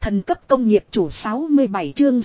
Thần cấp công nghiệp chủ 67 chương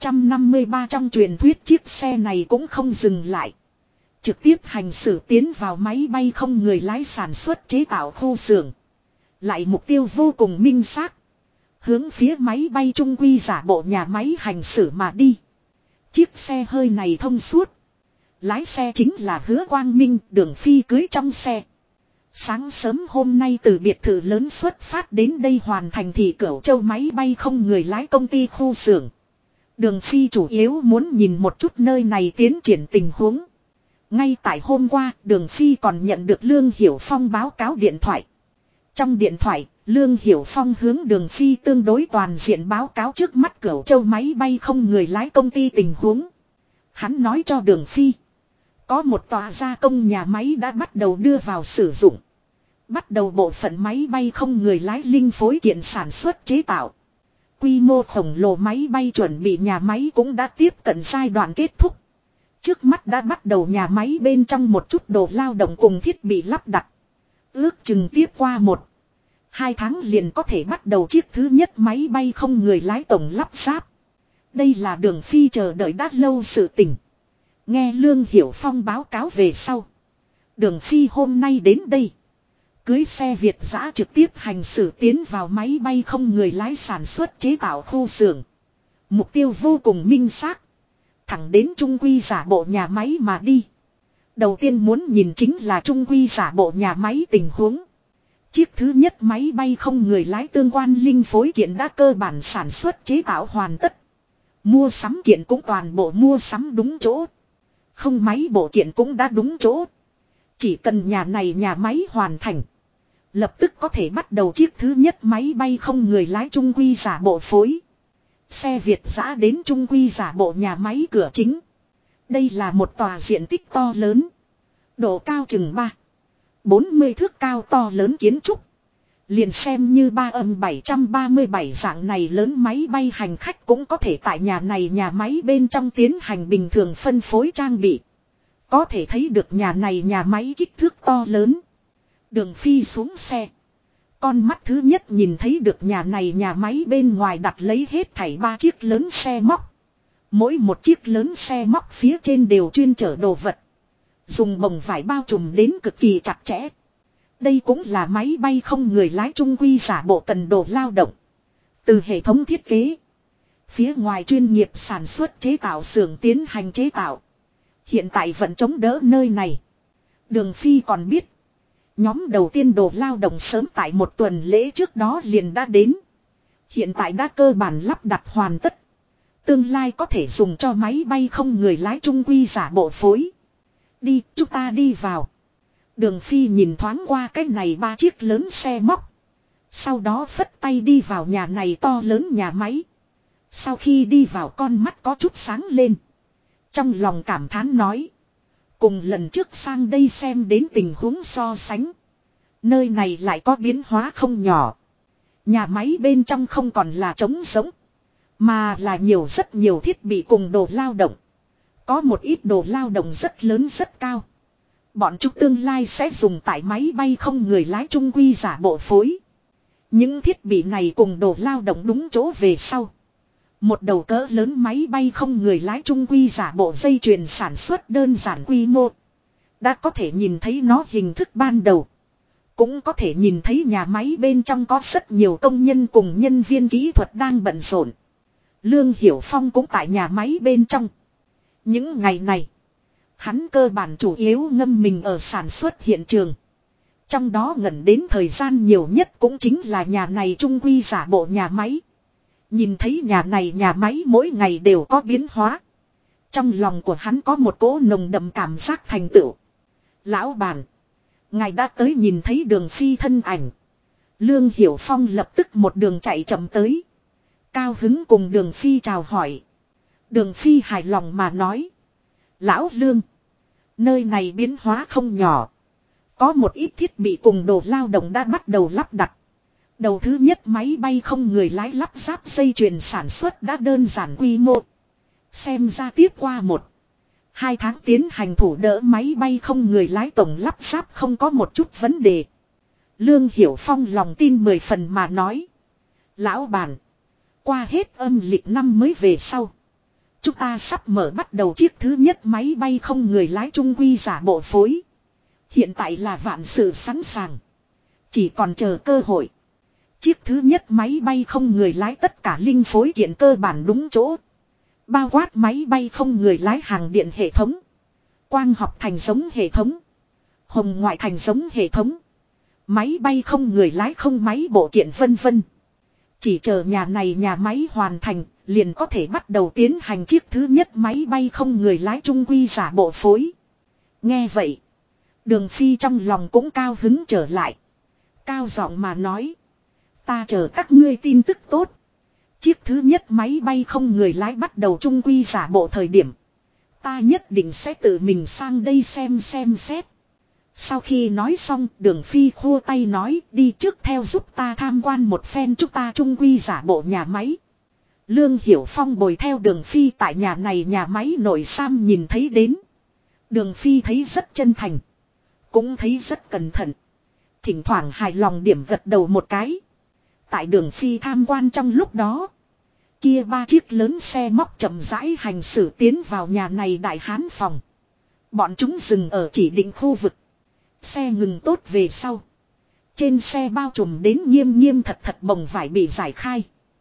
653 trong truyền thuyết chiếc xe này cũng không dừng lại. Trực tiếp hành xử tiến vào máy bay không người lái sản xuất chế tạo khu xưởng. Lại mục tiêu vô cùng minh xác. Hướng phía máy bay trung quy giả bộ nhà máy hành xử mà đi. Chiếc xe hơi này thông suốt. Lái xe chính là Hứa Quang Minh, Đường Phi cưới trong xe. Sáng sớm hôm nay từ biệt thự lớn xuất phát đến đây hoàn thành thị Cửu Châu máy bay không người lái công ty khu xưởng. Đường Phi chủ yếu muốn nhìn một chút nơi này tiến triển tình huống. Ngay tại hôm qua, Đường Phi còn nhận được Lương Hiểu Phong báo cáo điện thoại. Trong điện thoại, Lương Hiểu Phong hướng Đường Phi tương đối toàn diện báo cáo trước mắt Cửu Châu máy bay không người lái công ty tình huống. Hắn nói cho Đường Phi, có một tòa gia công nhà máy đã bắt đầu đưa vào sử dụng. Bắt đầu bộ phận máy bay không người lái linh phối kiện sản xuất chế tạo. Quy mô khổng lồ máy bay chuẩn bị nhà máy cũng đã tiếp cận giai đoạn kết thúc. Trước mắt đã bắt đầu nhà máy bên trong một chút đồ lao động cùng thiết bị lắp đặt. Ước chừng tiếp qua 1-2 tháng liền có thể bắt đầu chiếc thứ nhất máy bay không người lái tổng lắp ráp. Đây là Đường Phi chờ đợi đã lâu sự tình. Nghe Lương Hiểu Phong báo cáo về sau. Đường Phi hôm nay đến đây. Cưới xe Việt dã trực tiếp hành xử tiến vào máy bay không người lái sản xuất chế tạo khu xưởng. Mục tiêu vô cùng minh xác. Thẳng đến trung quy giả bộ nhà máy mà đi. Đầu tiên muốn nhìn chính là trung quy giả bộ nhà máy tình huống. Chiếc thứ nhất máy bay không người lái tương quan linh phối kiện đã cơ bản sản xuất chế tạo hoàn tất. Mua sắm kiện cũng toàn bộ mua sắm đúng chỗ. Không máy bộ kiện cũng đã đúng chỗ. Chỉ cần nhà này nhà máy hoàn thành. Lập tức có thể bắt đầu chiếc thứ nhất máy bay không người lái trung quy giả bộ phối. Xe Việt dã đến trung quy giả bộ nhà máy cửa chính. Đây là một tòa diện tích to lớn. Độ cao chừng 40 thước cao to lớn kiến trúc. Liền xem như 737 dạng này lớn máy bay hành khách cũng có thể tại nhà này nhà máy bên trong tiến hành bình thường phân phối trang bị. Có thể thấy được nhà này nhà máy kích thước to lớn. Đường Phi xuống xe. Con mắt thứ nhất nhìn thấy được nhà này nhà máy bên ngoài đặt lấy hết thảy 3 chiếc lớn xe móc. Mỗi một chiếc lớn xe móc phía trên đều chuyên chở đồ vật. Dùng bồng vải bao trùm đến cực kỳ chặt chẽ. Đây cũng là máy bay không người lái trung quy giả bộ cần đồ lao động. Từ hệ thống thiết kế. Phía ngoài chuyên nghiệp sản xuất chế tạo xưởng tiến hành chế tạo. Hiện tại vẫn chống đỡ nơi này. Đường Phi còn biết. Nhóm đầu tiên đồ lao động sớm tại một tuần lễ trước đó liền đã đến. Hiện tại đã cơ bản lắp đặt hoàn tất. Tương lai có thể dùng cho máy bay không người lái trung quy giả bộ phối. Đi, chúng ta đi vào. Đường Phi nhìn thoáng qua cái này 3 chiếc lớn xe móc. Sau đó phất tay đi vào nhà này to lớn nhà máy. Sau khi đi vào con mắt có chút sáng lên. Trong lòng cảm thán nói. Cùng lần trước sang đây xem đến tình huống so sánh. Nơi này lại có biến hóa không nhỏ. Nhà máy bên trong không còn là trống rỗng. Mà là rất nhiều thiết bị cùng đồ lao động. Có một ít đồ lao động rất lớn rất cao. Bọn chúng tương lai sẽ dùng tại máy bay không người lái trung quy giả bộ phối. Những thiết bị này cùng đồ lao động đúng chỗ về sau. Một đầu cỡ lớn máy bay không người lái trung quy giả bộ dây chuyền sản xuất đơn giản quy mô. Đã có thể nhìn thấy nó hình thức ban đầu. Cũng có thể nhìn thấy nhà máy bên trong có rất nhiều công nhân cùng nhân viên kỹ thuật đang bận rộn. Lương Hiểu Phong cũng tại nhà máy bên trong. Những ngày này, hắn cơ bản chủ yếu ngâm mình ở sản xuất hiện trường. Trong đó ngẩn đến thời gian nhiều nhất cũng chính là nhà này trung quy giả bộ nhà máy. Nhìn thấy nhà này nhà máy mỗi ngày đều có biến hóa. Trong lòng của hắn có một cỗ nồng đậm cảm giác thành tựu. Lão bản, ngài đã tới nhìn thấy Đường Phi thân ảnh. Lương Hiểu Phong lập tức một đường chạy chậm tới. Cao hứng cùng Đường Phi chào hỏi. Đường Phi hài lòng mà nói. Lão Lương, nơi này biến hóa không nhỏ. Có một ít thiết bị cùng đồ lao động đã bắt đầu lắp đặt. Đầu thứ nhất máy bay không người lái lắp ráp dây chuyền sản xuất đã đơn giản quy mô. Xem ra tiếp qua 1-2 tháng tiến hành thủ đỡ máy bay không người lái tổng lắp ráp không có một chút vấn đề. Lương Hiểu Phong lòng tin 10 phần mà nói. Lão bản, Qua hết âm lịch năm mới về sau. Chúng ta sắp mở bắt đầu chiếc thứ nhất máy bay không người lái trung quy giả bộ phối. Hiện tại là vạn sự sẵn sàng. Chỉ còn chờ cơ hội. Chiếc thứ nhất máy bay không người lái tất cả linh phối kiện cơ bản đúng chỗ. Bao quát máy bay không người lái hàng điện hệ thống. Quang học thành giống hệ thống. Hồng ngoại thành giống hệ thống. Máy bay không người lái không máy bộ kiện vân vân. Chỉ chờ nhà này nhà máy hoàn thành, liền có thể bắt đầu tiến hành chiếc thứ nhất máy bay không người lái trung quy giả bộ phối. Nghe vậy, Đường Phi trong lòng cũng cao hứng trở lại. Cao giọng mà nói. Ta chờ các ngươi tin tức tốt. Chiếc thứ nhất máy bay không người lái bắt đầu trung quy giả bộ thời điểm. Ta nhất định sẽ tự mình sang đây xem xét. Sau khi nói xong, Đường Phi khua tay nói đi trước theo giúp ta tham quan một phen chúng ta trung quy giả bộ nhà máy. Lương Hiểu Phong bồi theo Đường Phi tại nhà này nhà máy nội Sam nhìn thấy đến. Đường Phi thấy rất chân thành. Cũng thấy rất cẩn thận. Thỉnh thoảng hài lòng điểm gật đầu một cái. Tại Đường Phi tham quan trong lúc đó. Kia 3 chiếc lớn xe móc chậm rãi hành xử tiến vào nhà này đại hán phòng. Bọn chúng dừng ở chỉ định khu vực. Xe ngừng tốt về sau. Trên xe bao trùm đến nghiêm thật bồng vải bị giải khai.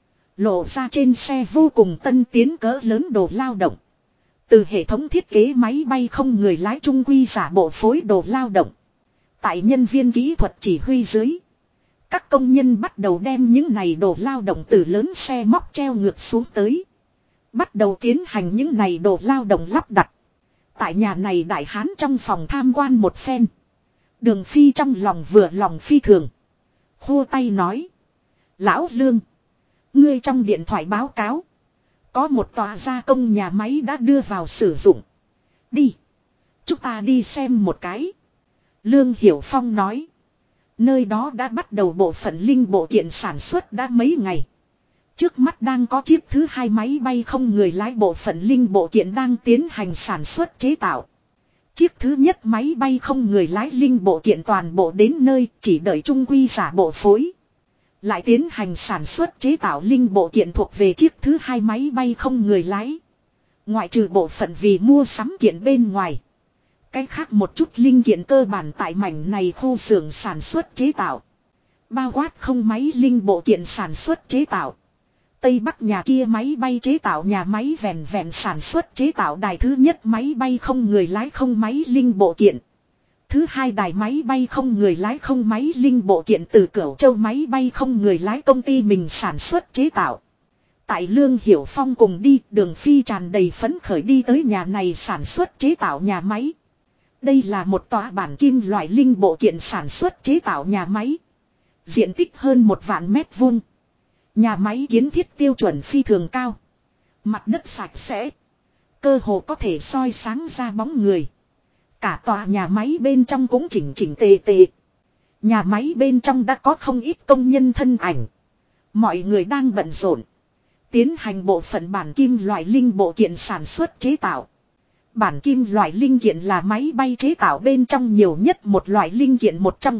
Lộ ra trên xe vô cùng tân tiến cỡ lớn đồ lao động. Từ hệ thống thiết kế máy bay không người lái trung quy giả bộ phối đồ lao động. Tại nhân viên kỹ thuật chỉ huy dưới. Các công nhân bắt đầu đem những này đồ lao động từ lớn xe móc treo ngược xuống tới. Bắt đầu tiến hành những này đồ lao động lắp đặt. Tại nhà này đại hán trong phòng tham quan một phen. Đường Phi trong lòng vừa lòng phi thường. Khua tay nói. Lão Lương. Ngươi trong điện thoại báo cáo. Có một tòa gia công nhà máy đã đưa vào sử dụng. Đi. Chúng ta đi xem một cái. Lương Hiểu Phong nói. Nơi đó đã bắt đầu bộ phận linh bộ kiện sản xuất đã mấy ngày. Trước mắt đang có chiếc thứ 2 máy bay không người lái bộ phận linh bộ kiện đang tiến hành sản xuất chế tạo. Chiếc thứ nhất máy bay không người lái linh bộ kiện toàn bộ đến nơi chỉ đợi trung quy giả bộ phối. Lại tiến hành sản xuất chế tạo linh bộ kiện thuộc về chiếc thứ 2 máy bay không người lái. Ngoại trừ bộ phận vì mua sắm kiện bên ngoài. Cái khác một chút linh kiện cơ bản tại mảnh này khu xưởng sản xuất chế tạo. Bao quát không máy linh bộ kiện sản xuất chế tạo. Tây Bắc nhà kia máy bay chế tạo nhà máy vẹn sản xuất chế tạo đài thứ nhất máy bay không người lái không máy linh bộ kiện. Thứ 2 đài máy bay không người lái không máy linh bộ kiện từ Cửu Châu máy bay không người lái công ty mình sản xuất chế tạo. Tại Lương Hiểu Phong cùng đi, Đường Phi tràn đầy phấn khởi đi tới nhà này sản xuất chế tạo nhà máy. Đây là một tòa bản kim loại linh bộ kiện sản xuất chế tạo nhà máy. Diện tích hơn 1 vạn mét vuông. Nhà máy kiến thiết tiêu chuẩn phi thường cao. Mặt đất sạch sẽ. Cơ hồ có thể soi sáng ra bóng người. Cả tòa nhà máy bên trong cũng chỉnh tề. Nhà máy bên trong đã có không ít công nhân thân ảnh. Mọi người đang bận rộn. Tiến hành bộ phận bản kim loại linh bộ kiện sản xuất chế tạo. Bản kim loại linh kiện là máy bay chế tạo bên trong nhiều nhất một loại linh kiện một trong.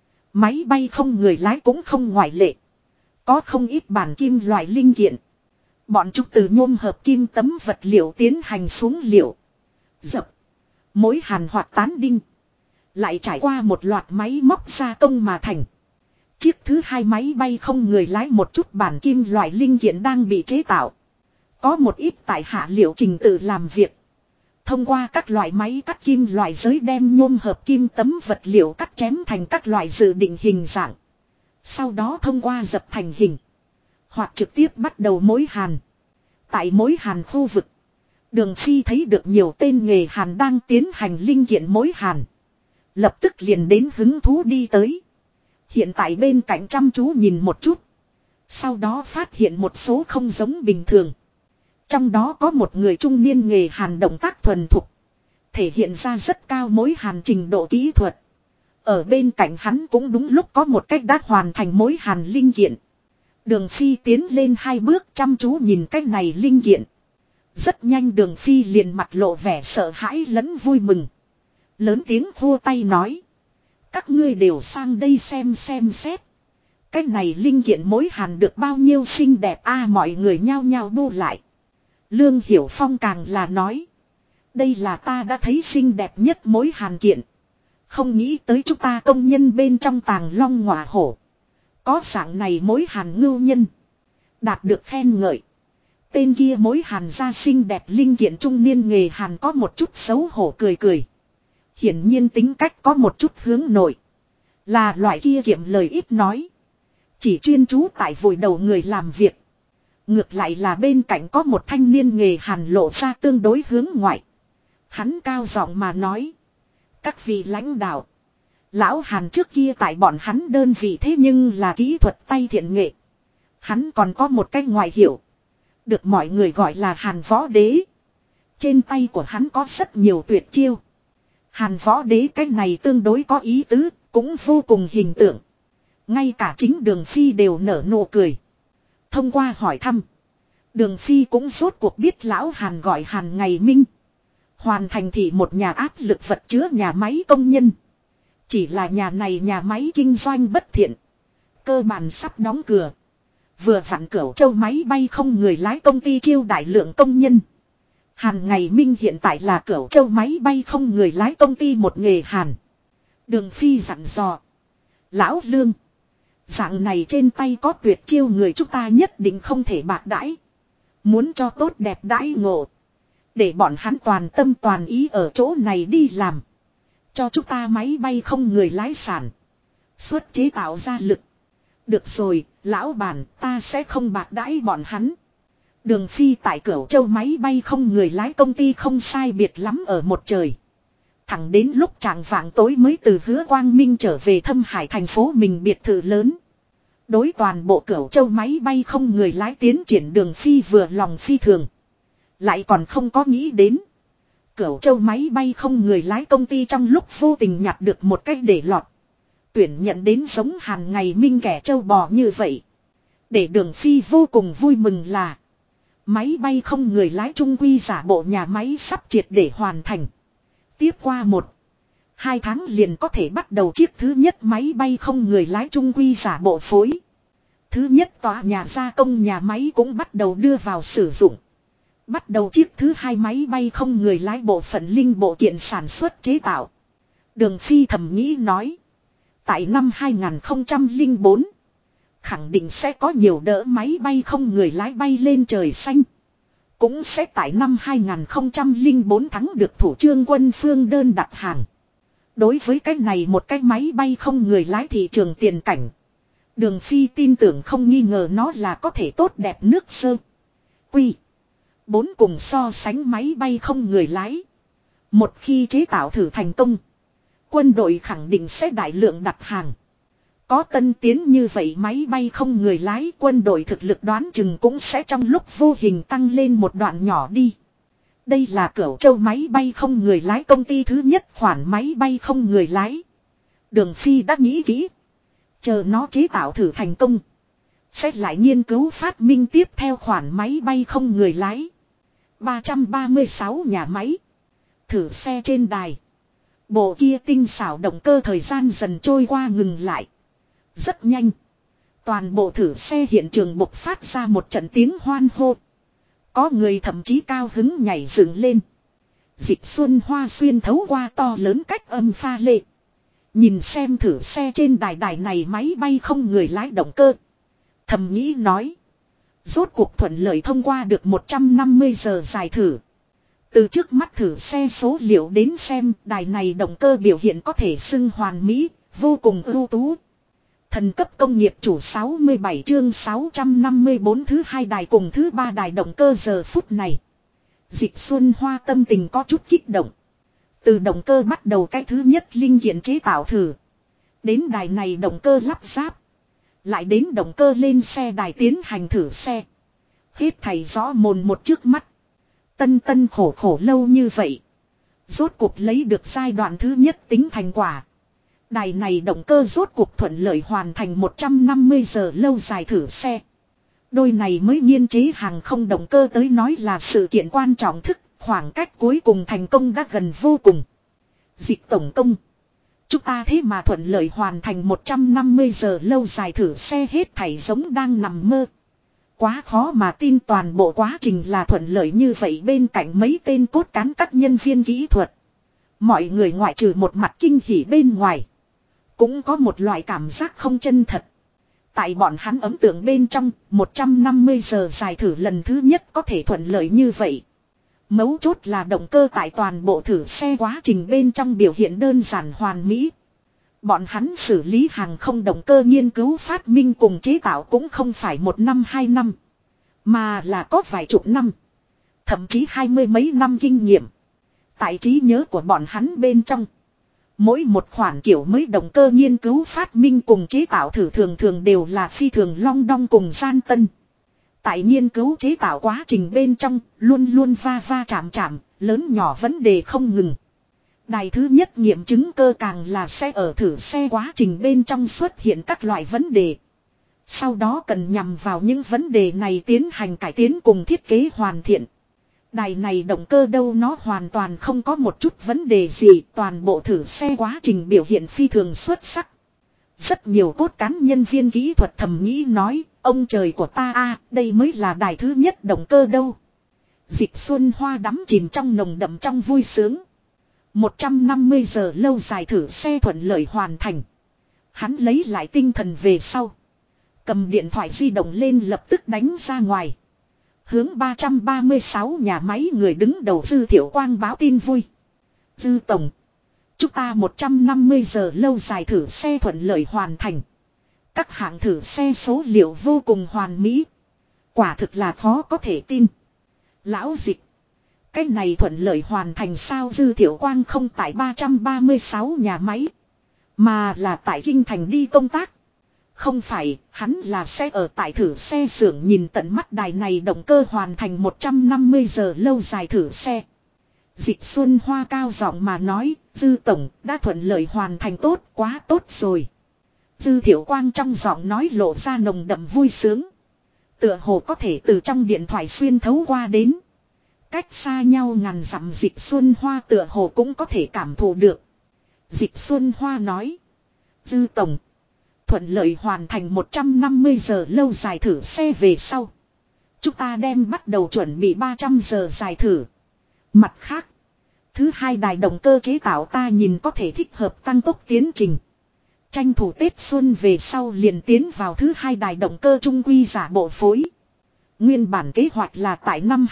Máy bay không người lái cũng không ngoại lệ. Có không ít bản kim loại linh kiện. Bọn chúng từ nhôm hợp kim tấm vật liệu tiến hành xuống liệu. Dập. Mối hàn hoặc tán đinh. Lại trải qua một loạt máy móc gia công mà thành. Chiếc thứ 2 máy bay không người lái một chút bản kim loại linh kiện đang bị chế tạo. Có một ít tại hạ liệu trình tự làm việc. Thông qua các loại máy cắt kim loại giới đem nhôm hợp kim tấm vật liệu cắt chém thành các loại dự định hình dạng. Sau đó thông qua dập thành hình. Hoặc trực tiếp bắt đầu mối hàn. Tại mối hàn khu vực. Đường Phi thấy được nhiều tên nghề hàn đang tiến hành linh kiện mối hàn. Lập tức liền đến hứng thú đi tới. Hiện tại bên cạnh chăm chú nhìn một chút. Sau đó phát hiện một số không giống bình thường. Trong đó có một người trung niên nghề hàn động tác thuần thục. Thể hiện ra rất cao mối hàn trình độ kỹ thuật. Ở bên cạnh hắn cũng đúng lúc có một cách đã hoàn thành mối hàn linh kiện. Đường Phi tiến lên 2 bước chăm chú nhìn cách này linh kiện. Rất nhanh Đường Phi liền mặt lộ vẻ sợ hãi lẫn vui mừng. Lớn tiếng khua tay nói. Các ngươi đều sang đây xem xét. Cái này linh kiện mối hàn được bao nhiêu xinh đẹp a, mọi người nhao nhao bu lại. Lương Hiểu Phong càng là nói. Đây là ta đã thấy xinh đẹp nhất mối hàn kiện. Không nghĩ tới chúng ta công nhân bên trong tàng long ngọa hổ. Có dạng này mối hàn ngưu nhân. Đạt được khen ngợi. Tên kia mối hàn ra xinh đẹp linh kiện trung niên nghề hàn có một chút xấu hổ cười cười. Hiển nhiên tính cách có một chút hướng nội. Là loại kia kiệm lời ít nói. Chỉ chuyên chú tại vùi đầu người làm việc. Ngược lại là bên cạnh có một thanh niên nghề hàn lộ ra tương đối hướng ngoại. Hắn cao giọng mà nói. Các vị lãnh đạo. Lão Hàn trước kia tại bọn hắn đơn vị thế nhưng là kỹ thuật tay thiện nghệ. Hắn còn có một cái ngoại hiệu. Được mọi người gọi là Hàn Võ Đế. Trên tay của hắn có rất nhiều tuyệt chiêu. Hàn Võ Đế cái này tương đối có ý tứ, cũng vô cùng hình tượng. Ngay cả chính Đường Phi đều nở nụ cười. Thông qua hỏi thăm. Đường Phi cũng rốt cuộc biết lão Hàn gọi Hàn Ngày Minh. Hoàn thành thị một nhà áp lực vật chứa nhà máy công nhân. Chỉ là nhà này nhà máy kinh doanh bất thiện. Cơ bản sắp đóng cửa. Vừa vặn Cửu Châu máy bay không người lái công ty chiêu đại lượng công nhân. Hàn Ngày Minh hiện tại là Cửu Châu máy bay không người lái công ty một nghề hàn. Đường Phi dặn dò. Lão Lương. Dạng này trên tay có tuyệt chiêu người chúng ta nhất định không thể bạc đãi. Muốn cho tốt đẹp đãi ngộ. Để bọn hắn toàn tâm toàn ý ở chỗ này đi làm. Cho chúng ta máy bay không người lái sản. Xuất chế tạo ra lực. Được rồi, lão bản, ta sẽ không bạc đãi bọn hắn. Đường Phi tại Cửu Châu máy bay không người lái công ty không sai biệt lắm ở một trời. Thẳng đến lúc chạng vạng tối mới từ Hứa Quang Minh trở về Thâm Hải thành phố mình biệt thự lớn. Đối toàn bộ Cửu Châu máy bay không người lái tiến triển Đường Phi vừa lòng phi thường. Lại còn không có nghĩ đến. Cửu Châu máy bay không người lái công ty trong lúc vô tình nhặt được một cách để lọt. Tuyển nhận đến giống Hàn Ngày Minh kẻ châu bò như vậy. Để Đường Phi vô cùng vui mừng là. Máy bay không người lái trung quy giả bộ nhà máy sắp triệt để hoàn thành. Tiếp qua 1-2 tháng liền có thể bắt đầu chiếc thứ nhất máy bay không người lái trung quy giả bộ phối. Thứ nhất tòa nhà gia công nhà máy cũng bắt đầu đưa vào sử dụng. Bắt đầu chiếc thứ hai máy bay không người lái bộ phận linh bộ kiện sản xuất chế tạo. Đường Phi thầm nghĩ nói. Tại năm 2004. Khẳng định sẽ có nhiều đỡ máy bay không người lái bay lên trời xanh. Cũng sẽ tại năm 2004 thắng được thủ trương quân phương đơn đặt hàng. Đối với cái này một cái máy bay không người lái thị trường tiền cảnh. Đường Phi tin tưởng không nghi ngờ nó là có thể tốt đẹp nước sơ. Quy. 4 cùng so sánh máy bay không người lái. Một khi chế tạo thử thành công. Quân đội khẳng định sẽ đại lượng đặt hàng. Có tân tiến như vậy máy bay không người lái quân đội thực lực đoán chừng cũng sẽ trong lúc vô hình tăng lên một đoạn nhỏ đi. Đây là Cửu Châu máy bay không người lái công ty thứ nhất khoản máy bay không người lái. Đường Phi đã nghĩ kỹ. Chờ nó chế tạo thử thành công. Sẽ lại nghiên cứu phát minh tiếp theo khoản máy bay không người lái. 336 nhà máy. Thử xe trên đài. Bộ kia tinh xảo động cơ thời gian dần trôi qua ngừng lại. Rất nhanh. Toàn bộ thử xe hiện trường bộc phát ra một trận tiếng hoan hô. Có người thậm chí cao hứng nhảy dựng lên. Dịch Xuân Hoa xuyên thấu qua to lớn cách âm pha lê. Nhìn xem thử xe trên đài này máy bay không người lái động cơ. Thầm nghĩ nói. Rốt cuộc thuận lợi thông qua được 150 giờ dài thử. Từ trước mắt thử xe số liệu đến xem đài này động cơ biểu hiện có thể xưng hoàn mỹ, vô cùng ưu tú. Thần cấp công nghiệp chủ 67 chương 654 thứ hai đài cùng thứ ba đài động cơ giờ phút này. Dịch Xuân Hoa tâm tình có chút kích động. Từ động cơ bắt đầu cái thứ nhất linh kiện chế tạo thử. Đến đài này động cơ lắp ráp. Lại đến động cơ lên xe đài tiến hành thử xe. Hết thầy rõ mồn một trước mắt. Tân khổ lâu như vậy. Rốt cuộc lấy được giai đoạn thứ nhất tính thành quả. Đài này động cơ rốt cuộc thuận lợi hoàn thành 150 giờ lâu dài thử xe. Đôi này mới nghiên chế hàng không động cơ tới nói là sự kiện quan trọng khoảng cách cuối cùng thành công đã gần vô cùng. Dịch tổng công. Chúng ta thế mà thuận lợi hoàn thành 150 giờ lâu dài thử xe hết thảy giống đang nằm mơ. Quá khó mà tin toàn bộ quá trình là thuận lợi như vậy bên cạnh mấy tên cốt cán các nhân viên kỹ thuật. Mọi người ngoại trừ một mặt kinh hỉ bên ngoài. Cũng có một loại cảm giác không chân thật. Tại bọn hắn ấn tượng bên trong 150 giờ dài thử lần thứ nhất có thể thuận lợi như vậy. Mấu chốt là động cơ tại toàn bộ thử xe quá trình bên trong biểu hiện đơn giản hoàn mỹ. Bọn hắn xử lý hàng không động cơ nghiên cứu phát minh cùng chế tạo cũng không phải 1 năm 2 năm. Mà là có vài chục năm. Thậm chí 20 mấy năm kinh nghiệm. Tại trí nhớ của bọn hắn bên trong. Mỗi một khoản kiểu mới động cơ nghiên cứu phát minh cùng chế tạo thử thường thường đều là phi thường long đong cùng gian tân. Tại nghiên cứu chế tạo quá trình bên trong, luôn luôn va va chạm chạm, lớn nhỏ vấn đề không ngừng. Đài thứ nhất nghiệm chứng cơ càng là sẽ ở thử xe quá trình bên trong xuất hiện các loại vấn đề. Sau đó cần nhằm vào những vấn đề này tiến hành cải tiến cùng thiết kế hoàn thiện. Đài này động cơ đâu nó hoàn toàn không có một chút vấn đề gì, toàn bộ thử xe quá trình biểu hiện phi thường xuất sắc. Rất nhiều cốt cán nhân viên kỹ thuật thầm nghĩ nói, ông trời của ta a, đây mới là đài thứ nhất động cơ đâu. Dịch Xuân Hoa đắm chìm trong nồng đậm trong vui sướng. 150 giờ lâu dài thử xe thuận lợi hoàn thành. Hắn lấy lại tinh thần về sau. Cầm điện thoại di động lên lập tức đánh ra ngoài. Hướng 336 nhà máy người đứng đầu Dư Thiệu Quang báo tin vui. Dư Tổng. Chúng ta 150 giờ lâu dài thử xe thuận lợi hoàn thành. Các hạng thử xe số liệu vô cùng hoàn mỹ. Quả thực là khó có thể tin. Lão Dịch. Cái này thuận lợi hoàn thành sao? Dư Thiệu Quang không tại 336 nhà máy. Mà là tại Kinh Thành đi công tác. Không phải, hắn là sẽ ở tại thử xe xưởng nhìn tận mắt đài này động cơ hoàn thành 150 giờ lâu dài thử xe. Dịch Xuân Hoa cao giọng mà nói, Dư Tổng đã thuận lợi hoàn thành tốt, quá tốt rồi. Dư Thiệu Quang trong giọng nói lộ ra nồng đậm vui sướng. Tựa hồ có thể từ trong điện thoại xuyên thấu qua đến. Cách xa nhau ngàn dặm Dịch Xuân Hoa tựa hồ cũng có thể cảm thụ được. Dịch Xuân Hoa nói, Dư Tổng thuận lợi hoàn thành 150 giờ lâu dài thử xe về sau. Chúng ta đem bắt đầu chuẩn bị 300 giờ dài thử. Mặt khác, thứ hai đài động cơ chế tạo ta nhìn có thể thích hợp tăng tốc tiến trình. Tranh thủ Tết Xuân về sau liền tiến vào thứ hai đài động cơ trung quy giả bộ phối. Nguyên bản kế hoạch là tại năm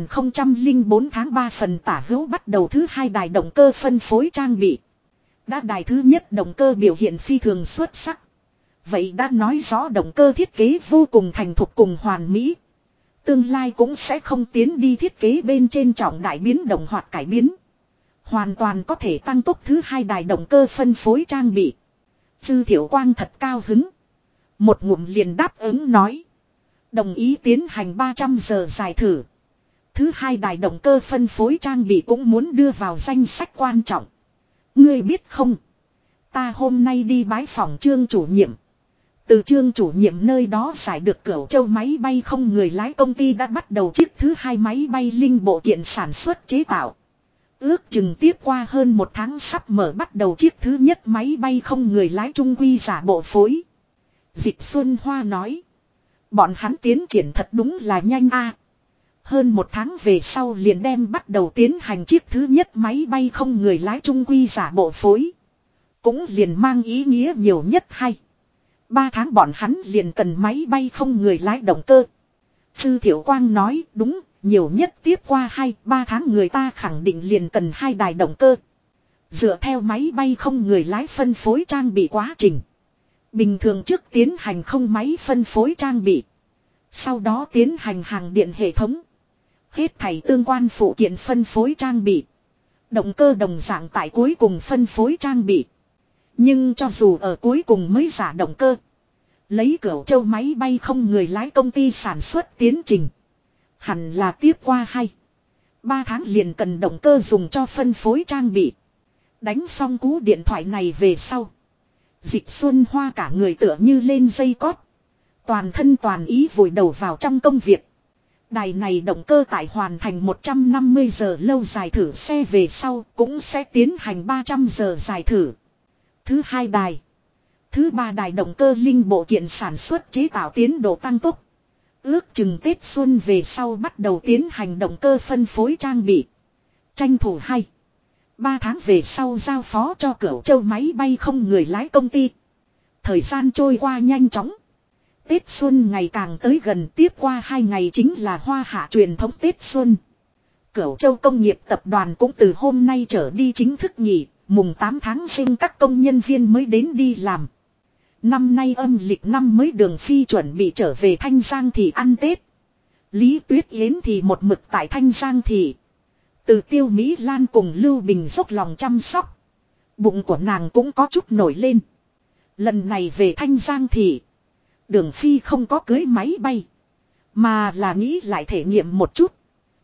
2004 tháng 3 phần tả hữu bắt đầu thứ hai đài động cơ phân phối trang bị. Đã đài thứ nhất động cơ biểu hiện phi thường xuất sắc. Vậy đã nói rõ động cơ thiết kế vô cùng thành thục cùng hoàn mỹ. Tương lai cũng sẽ không tiến đi thiết kế bên trên trọng đại biến động hoặc cải biến. Hoàn toàn có thể tăng tốc thứ hai đài động cơ phân phối trang bị. Dư Thiệu Quang thật cao hứng. Một ngụm liền đáp ứng nói. Đồng ý tiến hành 300 giờ dài thử. Thứ hai đài động cơ phân phối trang bị cũng muốn đưa vào danh sách quan trọng. Ngươi biết không? Ta hôm nay đi bái phòng Trương chủ nhiệm. Từ Trương chủ nhiệm nơi đó giải được Cửu Châu máy bay không người lái công ty đã bắt đầu chiếc thứ hai máy bay linh bộ kiện sản xuất chế tạo. Ước chừng tiếp qua hơn một tháng sắp mở bắt đầu chiếc thứ nhất máy bay không người lái trung quy giả bộ phối. Dịch Xuân Hoa nói. Bọn hắn tiến triển thật đúng là nhanh a. Hơn một tháng về sau liền đem bắt đầu tiến hành chiếc thứ nhất máy bay không người lái trung quy giả bộ phối. Cũng liền mang ý nghĩa nhiều nhất hay. 3 tháng bọn hắn liền cần máy bay không người lái động cơ. Dư Thiệu Quang nói đúng, nhiều nhất tiếp qua 2-3 tháng người ta khẳng định liền cần 2 đài động cơ. Dựa theo máy bay không người lái phân phối trang bị quá trình. Bình thường trước tiến hành không máy phân phối trang bị. Sau đó tiến hành hàng điện hệ thống. Hết thảy tương quan phụ kiện phân phối trang bị. Động cơ đồng dạng tại cuối cùng phân phối trang bị. Nhưng cho dù ở cuối cùng mới giả động cơ. Lấy Cửu Châu máy bay không người lái công ty sản xuất tiến trình. Hẳn là tiếp qua 2-3 tháng liền cần động cơ dùng cho phân phối trang bị. Đánh xong cú điện thoại này về sau. Dịch Xuân Hoa cả người tựa như lên dây cót. Toàn thân toàn ý vùi đầu vào trong công việc. Đài này động cơ tại hoàn thành 150 giờ lâu dài thử xe về sau cũng sẽ tiến hành 300 giờ dài thử. Thứ hai đài. Thứ ba đài động cơ linh bộ kiện sản xuất chế tạo tiến độ tăng tốc. Ước chừng Tết xuân về sau bắt đầu tiến hành động cơ phân phối trang bị. Tranh thủ 3 tháng về sau giao phó cho Cửu Châu máy bay không người lái công ty. Thời gian trôi qua nhanh chóng. Tết xuân ngày càng tới gần, tiếp qua 2 ngày chính là Hoa Hạ truyền thống Tết xuân. Cửu Châu công nghiệp tập đoàn cũng từ hôm nay trở đi chính thức nghỉ, mùng 8 tháng sinh các công nhân viên mới đến đi làm. Năm nay âm lịch năm mới Đường Phi chuẩn bị trở về Thanh Giang Thị ăn Tết. Lý Tuyết Yến thì một mực tại Thanh Giang Thị. Từ Tiêu Mỹ Lan cùng Lưu Bình dốc lòng chăm sóc. Bụng của nàng cũng có chút nổi lên. Lần này về Thanh Giang Thị, Đường Phi không có cưới máy bay, mà là nghĩ lại thể nghiệm một chút.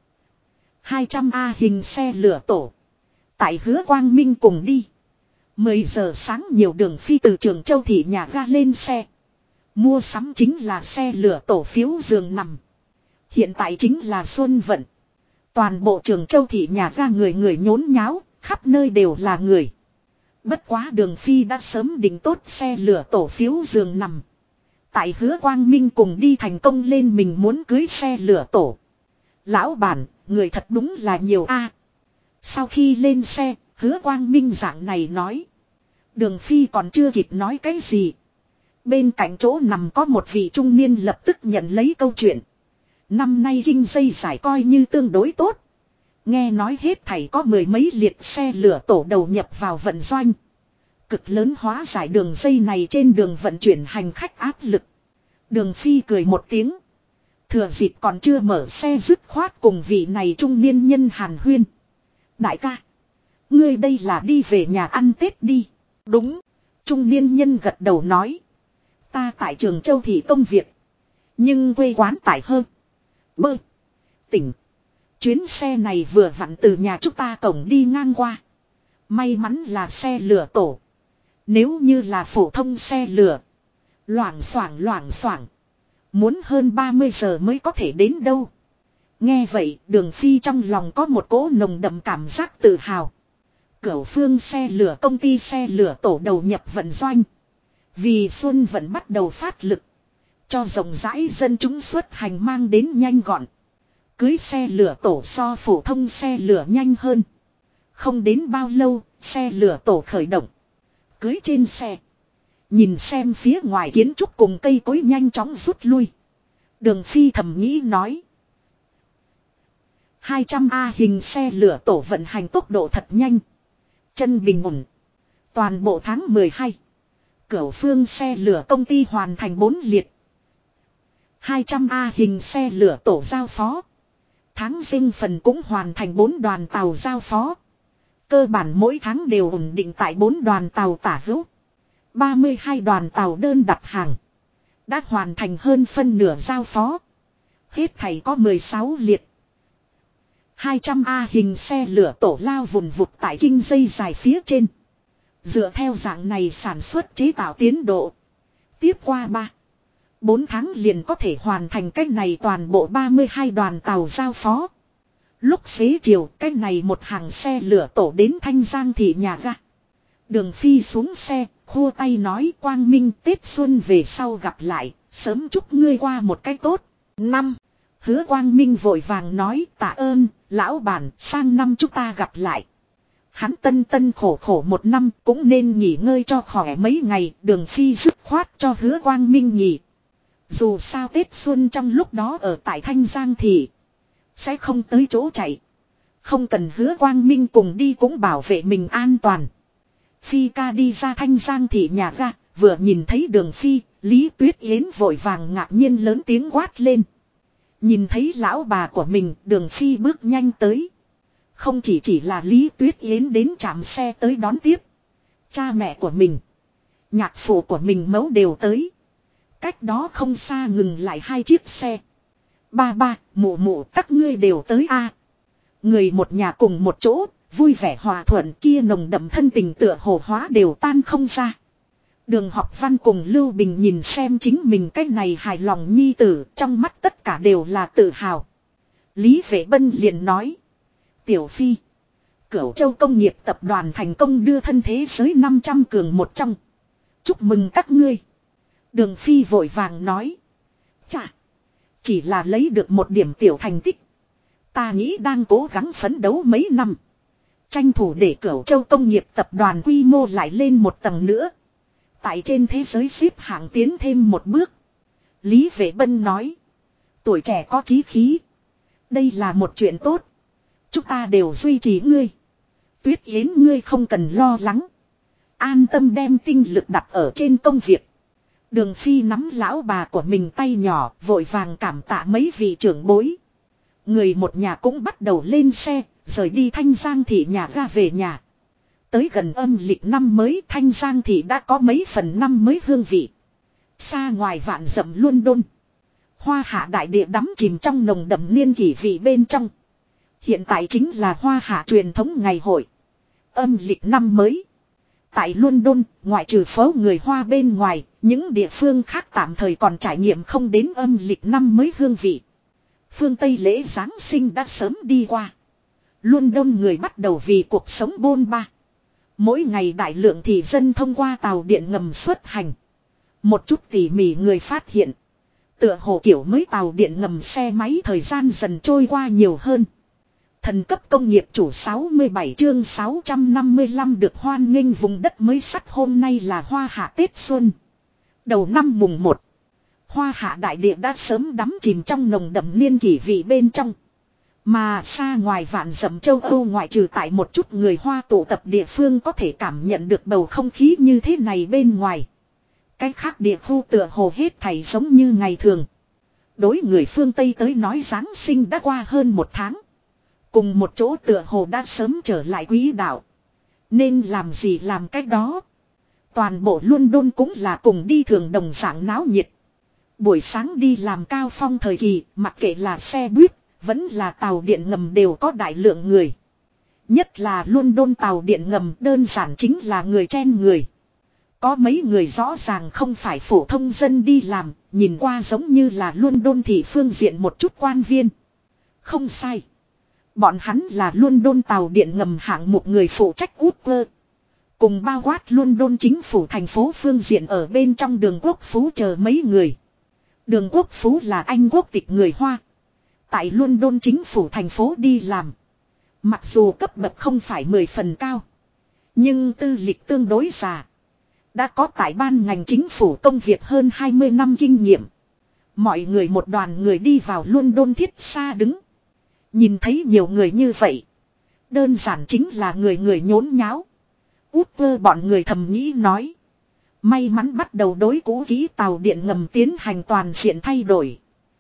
200A hình xe lửa tổ. Tại Hứa Quang Minh cùng đi. 10 giờ sáng nhiều Đường Phi từ Trường Châu Thị nhà ga lên xe. Mua sắm chính là xe lửa tổ phiếu giường nằm. Hiện tại chính là xuân vận. Toàn bộ Trường Châu Thị nhà ga người người nhốn nháo, khắp nơi đều là người. Bất quá Đường Phi đã sớm định tốt xe lửa tổ phiếu giường nằm. Tại Hứa Quang Minh cùng đi thành công lên mình muốn cưới xe lửa tổ. Lão bản, người thật đúng là nhiều a. Sau khi lên xe, Hứa Quang Minh dạng này nói. Đường Phi còn chưa kịp nói cái gì. Bên cạnh chỗ nằm có một vị trung niên lập tức nhận lấy câu chuyện. Năm nay kinh dây giải coi như tương đối tốt. Nghe nói hết thảy có 10 mấy liệt xe lửa tổ đầu nhập vào vận doanh. Cực lớn hóa giải đường dây này trên đường vận chuyển hành khách áp lực. Đường Phi cười một tiếng. Thừa dịp còn chưa mở xe dứt khoát cùng vị này trung niên nhân hàn huyên. Đại ca, ngươi đây là đi về nhà ăn Tết đi. Đúng, trung niên nhân gật đầu nói. Ta tại Trường Châu Thị công việc. Nhưng quê quán tại hơn. Bơ. Tỉnh. Chuyến xe này vừa vặn từ nhà chúng ta cổng đi ngang qua. May mắn là xe lửa tổ. Nếu như là phổ thông xe lửa. Loảng xoảng. Muốn hơn 30 giờ mới có thể đến đâu. Nghe vậy Đường Phi trong lòng có một cỗ nồng đậm cảm giác tự hào. Cửu Phương xe lửa công ty xe lửa tổ đầu nhập vận doanh. Vì xuân vẫn bắt đầu phát lực. Cho rộng rãi dân chúng xuất hành mang đến nhanh gọn. Cưới xe lửa tổ so phổ thông xe lửa nhanh hơn. Không đến bao lâu, xe lửa tổ khởi động. Cưới trên xe. Nhìn xem phía ngoài kiến trúc cùng cây cối nhanh chóng rút lui. Đường Phi thầm nghĩ nói. 200A hình xe lửa tổ vận hành tốc độ thật nhanh. Chân bình ổn. Toàn bộ tháng 12. Cửu Phương xe lửa công ty hoàn thành 4 liệt. 200A hình xe lửa tổ giao phó. Tháng sinh phần cũng hoàn thành 4 đoàn tàu giao phó. Cơ bản mỗi tháng đều ổn định tại 4 đoàn tàu tả hữu. 32 đoàn tàu đơn đặt hàng. Đã hoàn thành hơn phân nửa giao phó. Hết thảy có 16 liệt. 200A hình xe lửa tổ lao vùn vụt tại kinh dây dài phía trên. Dựa theo dạng này sản xuất chế tạo tiến độ. Tiếp qua 4 tháng liền có thể hoàn thành cách này toàn bộ 32 đoàn tàu giao phó. Lúc xế chiều cách này một hàng xe lửa tổ đến Thanh Giang Thị nhà ga. Đường Phi xuống xe, khua tay nói Quang Minh Tết xuân về sau gặp lại, sớm chúc ngươi qua một cách tốt. Hứa Quang Minh vội vàng nói tạ ơn, lão bản, sang năm chúng ta gặp lại. Hắn tân khổ một năm cũng nên nghỉ ngơi cho khỏe mấy ngày, Đường Phi dứt khoát cho Hứa Quang Minh nghỉ. Dù sao Tết xuân trong lúc đó ở tại Thanh Giang Thị sẽ không tới chỗ chạy. Không cần Hứa Quang Minh cùng đi cũng bảo vệ mình an toàn. Phi ca đi ra Thanh Giang Thị nhà ga, vừa nhìn thấy Đường Phi, Lý Tuyết Yến vội vàng ngạc nhiên lớn tiếng quát lên. Nhìn thấy lão bà của mình, Đường Phi bước nhanh tới. Không chỉ là Lý Tuyết Yến đến trạm xe tới đón tiếp. Cha mẹ của mình, nhạc phụ của mình mấu đều tới. Cách đó không xa ngừng lại 2 chiếc xe. Ba, mụ các ngươi đều tới a. Người một nhà cùng một chỗ, vui vẻ hòa thuận kia nồng đậm thân tình tựa hồ hóa đều tan không ra. Đường Học Văn cùng Lưu Bình nhìn xem chính mình cách này hài lòng nhi tử, trong mắt tất cả đều là tự hào. Lý Vệ Bân liền nói. Tiểu Phi, Cửu Châu Công nghiệp tập đoàn thành công đưa thân thế giới 500 cường một trong. Chúc mừng các ngươi. Đường Phi vội vàng nói. Chà. Chỉ là lấy được một điểm tiểu thành tích. Ta nghĩ đang cố gắng phấn đấu mấy năm. Tranh thủ để Cửu Châu Công nghiệp tập đoàn quy mô lại lên một tầng nữa. Tại trên thế giới xếp hạng tiến thêm một bước. Lý Vệ Bân nói. Tuổi trẻ có chí khí. Đây là một chuyện tốt. Chúng ta đều duy trì ngươi. Tuyết Yến ngươi không cần lo lắng. An tâm đem tinh lực đặt ở trên công việc. Đường Phi nắm lão bà của mình tay nhỏ vội vàng cảm tạ mấy vị trưởng bối. Người một nhà cũng bắt đầu lên xe, rời đi Thanh Giang thị nhà ga về nhà. Tới gần âm lịch năm mới Thanh Giang thị đã có mấy phần năm mới hương vị. Xa ngoài vạn dặm London. Hoa Hạ đại địa đắm chìm trong nồng đậm niên kỷ vị bên trong. Hiện tại chính là Hoa Hạ truyền thống ngày hội. Âm lịch năm mới. Tại London, ngoại trừ phố người Hoa bên ngoài, những địa phương khác tạm thời còn trải nghiệm không đến âm lịch năm mới hương vị. Phương Tây lễ Giáng sinh đã sớm đi qua. London người bắt đầu vì cuộc sống bôn ba. Mỗi ngày đại lượng thị dân thông qua tàu điện ngầm xuất hành. Một chút tỉ mỉ người phát hiện. Tựa hồ kiểu mới tàu điện ngầm xe máy thời gian dần trôi qua nhiều hơn. Thần cấp công nghiệp chủ 67 chương 655 được hoan nghênh vùng đất mới sắt hôm nay là Hoa Hạ Tết Xuân. Đầu năm mùng 1. Hoa Hạ đại địa đã sớm đắm chìm trong nồng đậm niên kỷ vị bên trong. Mà xa ngoài vạn dặm châu Âu ngoại trừ tại một chút người Hoa tụ tập địa phương có thể cảm nhận được bầu không khí như thế này bên ngoài. Cái khác địa khu tựa hồ hết thảy giống như ngày thường. Đối người phương Tây tới nói Giáng sinh đã qua hơn một tháng. Cùng một chỗ tựa hồ đã sớm trở lại quỹ đạo. Nên làm gì làm cách đó. Toàn bộ London cũng là cùng đi thường đồng dạng náo nhiệt. Buổi sáng đi làm cao phong thời kỳ, mặc kệ là xe buýt, vẫn là tàu điện ngầm đều có đại lượng người. Nhất là London tàu điện ngầm đơn giản chính là người chen người. Có mấy người rõ ràng không phải phổ thông dân đi làm, nhìn qua giống như là London thị phương diện một chút quan viên. Không sai. Bọn hắn là London tàu điện ngầm hạng một người phụ trách Uber. Cùng bao quát London chính phủ thành phố phương diện ở bên trong đường Quốc Phú chờ mấy người. Đường Quốc Phú là Anh quốc tịch người Hoa. Tại London chính phủ thành phố đi làm. Mặc dù cấp bậc không phải 10 phần cao. Nhưng tư lịch tương đối già. Đã có tại ban ngành chính phủ công việc hơn 20 năm kinh nghiệm. Mọi người một đoàn người đi vào London thiết xa đứng. Nhìn thấy nhiều người như vậy. Đơn giản chính là người người nhốn nháo. Uber bọn người thầm nghĩ nói. May mắn bắt đầu đối cũ kỹ tàu điện ngầm tiến hành toàn diện thay đổi.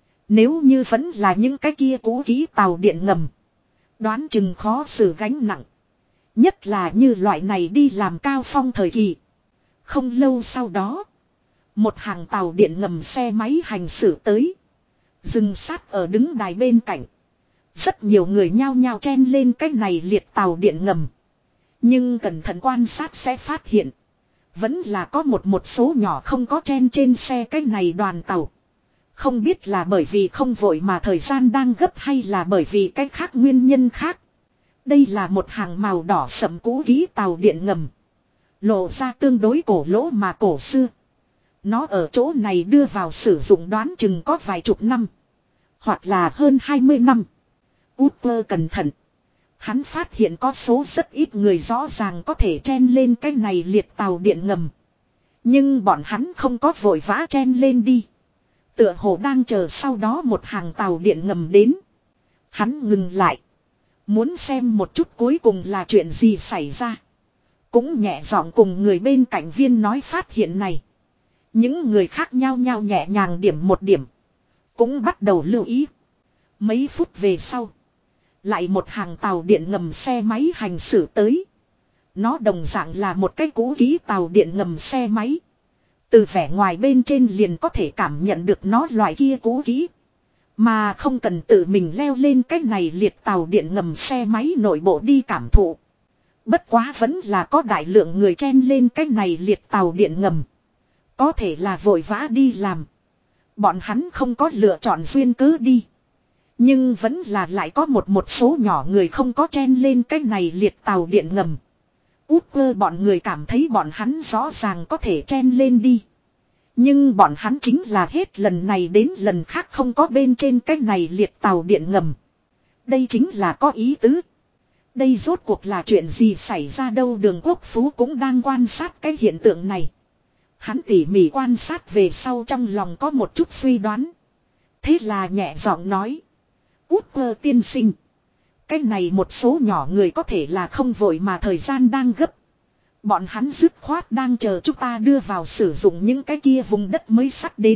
Nếu như vẫn là những cái kia cũ kỹ tàu điện ngầm. Đoán chừng khó xử gánh nặng. Nhất là như loại này đi làm cao phong thời kỳ. Không lâu sau đó. Một hàng tàu điện ngầm xe máy hành xử tới. Dừng sát ở đứng đài bên cạnh. Rất nhiều người nhao nhao chen lên cái này liệt tàu điện ngầm. Nhưng cẩn thận quan sát sẽ phát hiện. Vẫn là có một số nhỏ không có chen trên xe cái này đoàn tàu. Không biết là bởi vì không vội mà thời gian đang gấp hay là bởi vì cái khác nguyên nhân khác. Đây là một hàng màu đỏ sẫm cũ kỹ tàu điện ngầm. Lộ ra tương đối cổ lỗ mà cổ xưa. Nó ở chỗ này đưa vào sử dụng đoán chừng có vài chục năm. Hoặc là hơn 20 năm. Uber cẩn thận. Hắn phát hiện có số rất ít người rõ ràng có thể chen lên cái này liệt tàu điện ngầm. Nhưng bọn hắn không có vội vã chen lên đi. Tựa hồ đang chờ sau đó một hàng tàu điện ngầm đến. Hắn ngừng lại. Muốn xem một chút cuối cùng là chuyện gì xảy ra. Cũng nhẹ giọng cùng người bên cạnh viên nói phát hiện này. Những người khác nhau nhau nhẹ nhàng điểm một điểm. Cũng bắt đầu lưu ý. Mấy phút về sau. Lại một hàng tàu điện ngầm xe máy hành xử tới. Nó đồng dạng là một cái cũ kỹ tàu điện ngầm xe máy. Từ vẻ ngoài bên trên liền có thể cảm nhận được nó loại kia cũ kỹ. Mà không cần tự mình leo lên cái này liệt tàu điện ngầm xe máy nội bộ đi cảm thụ. Bất quá vẫn là có đại lượng người chen lên cái này liệt tàu điện ngầm. Có thể là vội vã đi làm. Bọn hắn không có lựa chọn duyên cớ đi. Nhưng vẫn là lại có một số nhỏ người không có chen lên cái này liệt tàu điện ngầm. Upper bọn người cảm thấy bọn hắn rõ ràng có thể chen lên đi. Nhưng bọn hắn chính là hết lần này đến lần khác không có bên trên cái này liệt tàu điện ngầm. Đây chính là có ý tứ. Đây rốt cuộc là chuyện gì xảy ra đâu, Đường Quốc Phú cũng đang quan sát cái hiện tượng này. Hắn tỉ mỉ quan sát về sau trong lòng có một chút suy đoán. Thế là nhẹ giọng nói. Upper tiên sinh. Cái này một số nhỏ người có thể là không vội mà thời gian đang gấp. Bọn hắn dứt khoát đang chờ chúng ta đưa vào sử dụng những cái kia vùng đất mới sắt đến.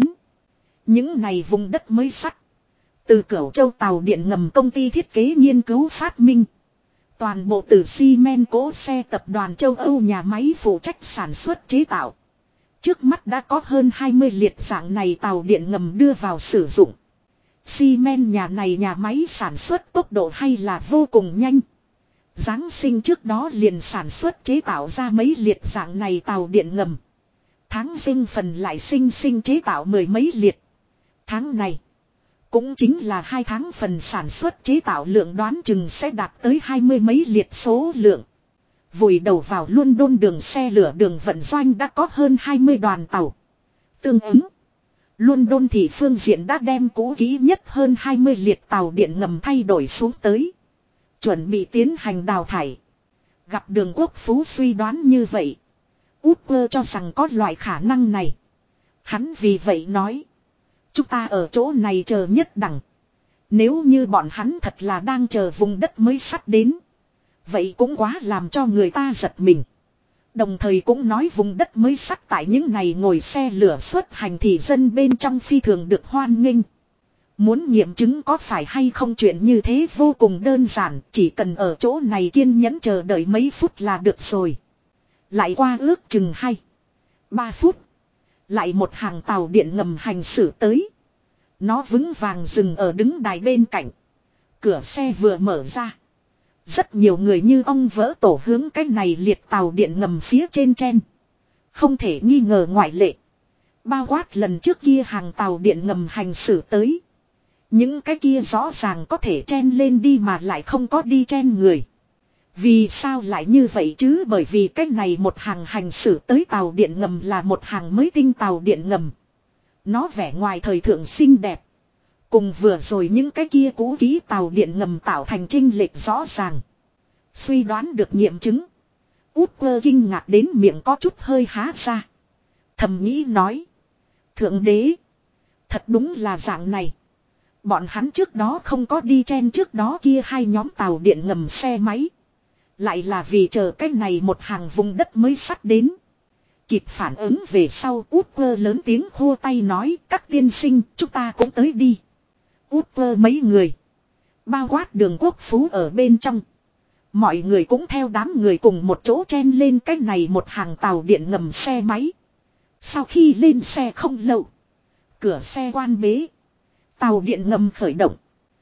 Những này vùng đất mới sắt. Từ Cửu Châu tàu điện ngầm công ty thiết kế nghiên cứu phát minh. Toàn bộ từ xi men cỗ xe tập đoàn châu Âu nhà máy phụ trách sản xuất chế tạo. Trước mắt đã có hơn 20 liệt dạng này tàu điện ngầm đưa vào sử dụng. Xi men nhà này nhà máy sản xuất tốc độ hay là vô cùng nhanh. Giáng sinh trước đó liền sản xuất chế tạo ra mấy liệt dạng này tàu điện ngầm. Tháng sinh phần lại sinh chế tạo mười mấy liệt. Tháng này cũng chính là 2 tháng phần sản xuất chế tạo lượng đoán chừng sẽ đạt tới 20 mấy liệt số lượng. Vùi đầu vào London đường xe lửa đường vận doanh đã có hơn 20 đoàn tàu. Tương ứng, London thì phương diện đã đem cũ kỹ nhất hơn 20 liệt tàu điện ngầm thay đổi xuống tới. Chuẩn bị tiến hành đào thải. Gặp Đường Quốc Phú suy đoán như vậy. Upper cho rằng có loại khả năng này. Hắn vì vậy nói. Chúng ta ở chỗ này chờ nhất đẳng. Nếu như bọn hắn thật là đang chờ vùng đất mới sắt đến. Vậy cũng quá làm cho người ta giật mình. Đồng thời cũng nói vùng đất mới sắt tại những ngày ngồi xe lửa xuất hành thì dân bên trong phi thường được hoan nghênh. Muốn nghiệm chứng có phải hay không chuyện như thế vô cùng đơn giản, chỉ cần ở chỗ này kiên nhẫn chờ đợi mấy phút là được rồi. Lại qua ước chừng 2-3 phút. Lại một hàng tàu điện ngầm hành xử tới. Nó vững vàng dừng ở đứng đài bên cạnh. Cửa xe vừa mở ra. Rất nhiều người như ong vỡ tổ hướng cái này liệt tàu điện ngầm phía trên chen. Không thể nghi ngờ ngoại lệ. Bao quát lần trước kia hàng tàu điện ngầm hành xử tới. Những cái kia rõ ràng có thể chen lên đi mà lại không có đi chen người. Vì sao lại như vậy chứ? Bởi vì cái này một hàng hành xử tới tàu điện ngầm là một hàng mới tinh tàu điện ngầm. Nó vẻ ngoài thời thượng xinh đẹp. Cùng vừa rồi những cái kia cũ kỹ tàu điện ngầm tạo thành chênh lệch rõ ràng. Suy đoán được nghiệm chứng. Upper kinh ngạc đến miệng có chút hơi há ra. Thầm nghĩ nói. Thượng đế. Thật đúng là dạng này. Bọn hắn trước đó không có đi chen trước đó kia hai nhóm tàu điện ngầm xe máy. Lại là vì chờ cái này một hàng vùng đất mới sắt đến. Kịp phản ứng về sau Upper lớn tiếng khua tay nói các tiên sinh chúng ta cũng tới đi. Upper mấy người. Bao quát Đường Quốc Phú ở bên trong. Mọi người cũng theo đám người cùng một chỗ chen lên cái này một hàng tàu điện ngầm xe máy. Sau khi lên xe không lâu. Cửa xe quan bế. Tàu điện ngầm khởi động.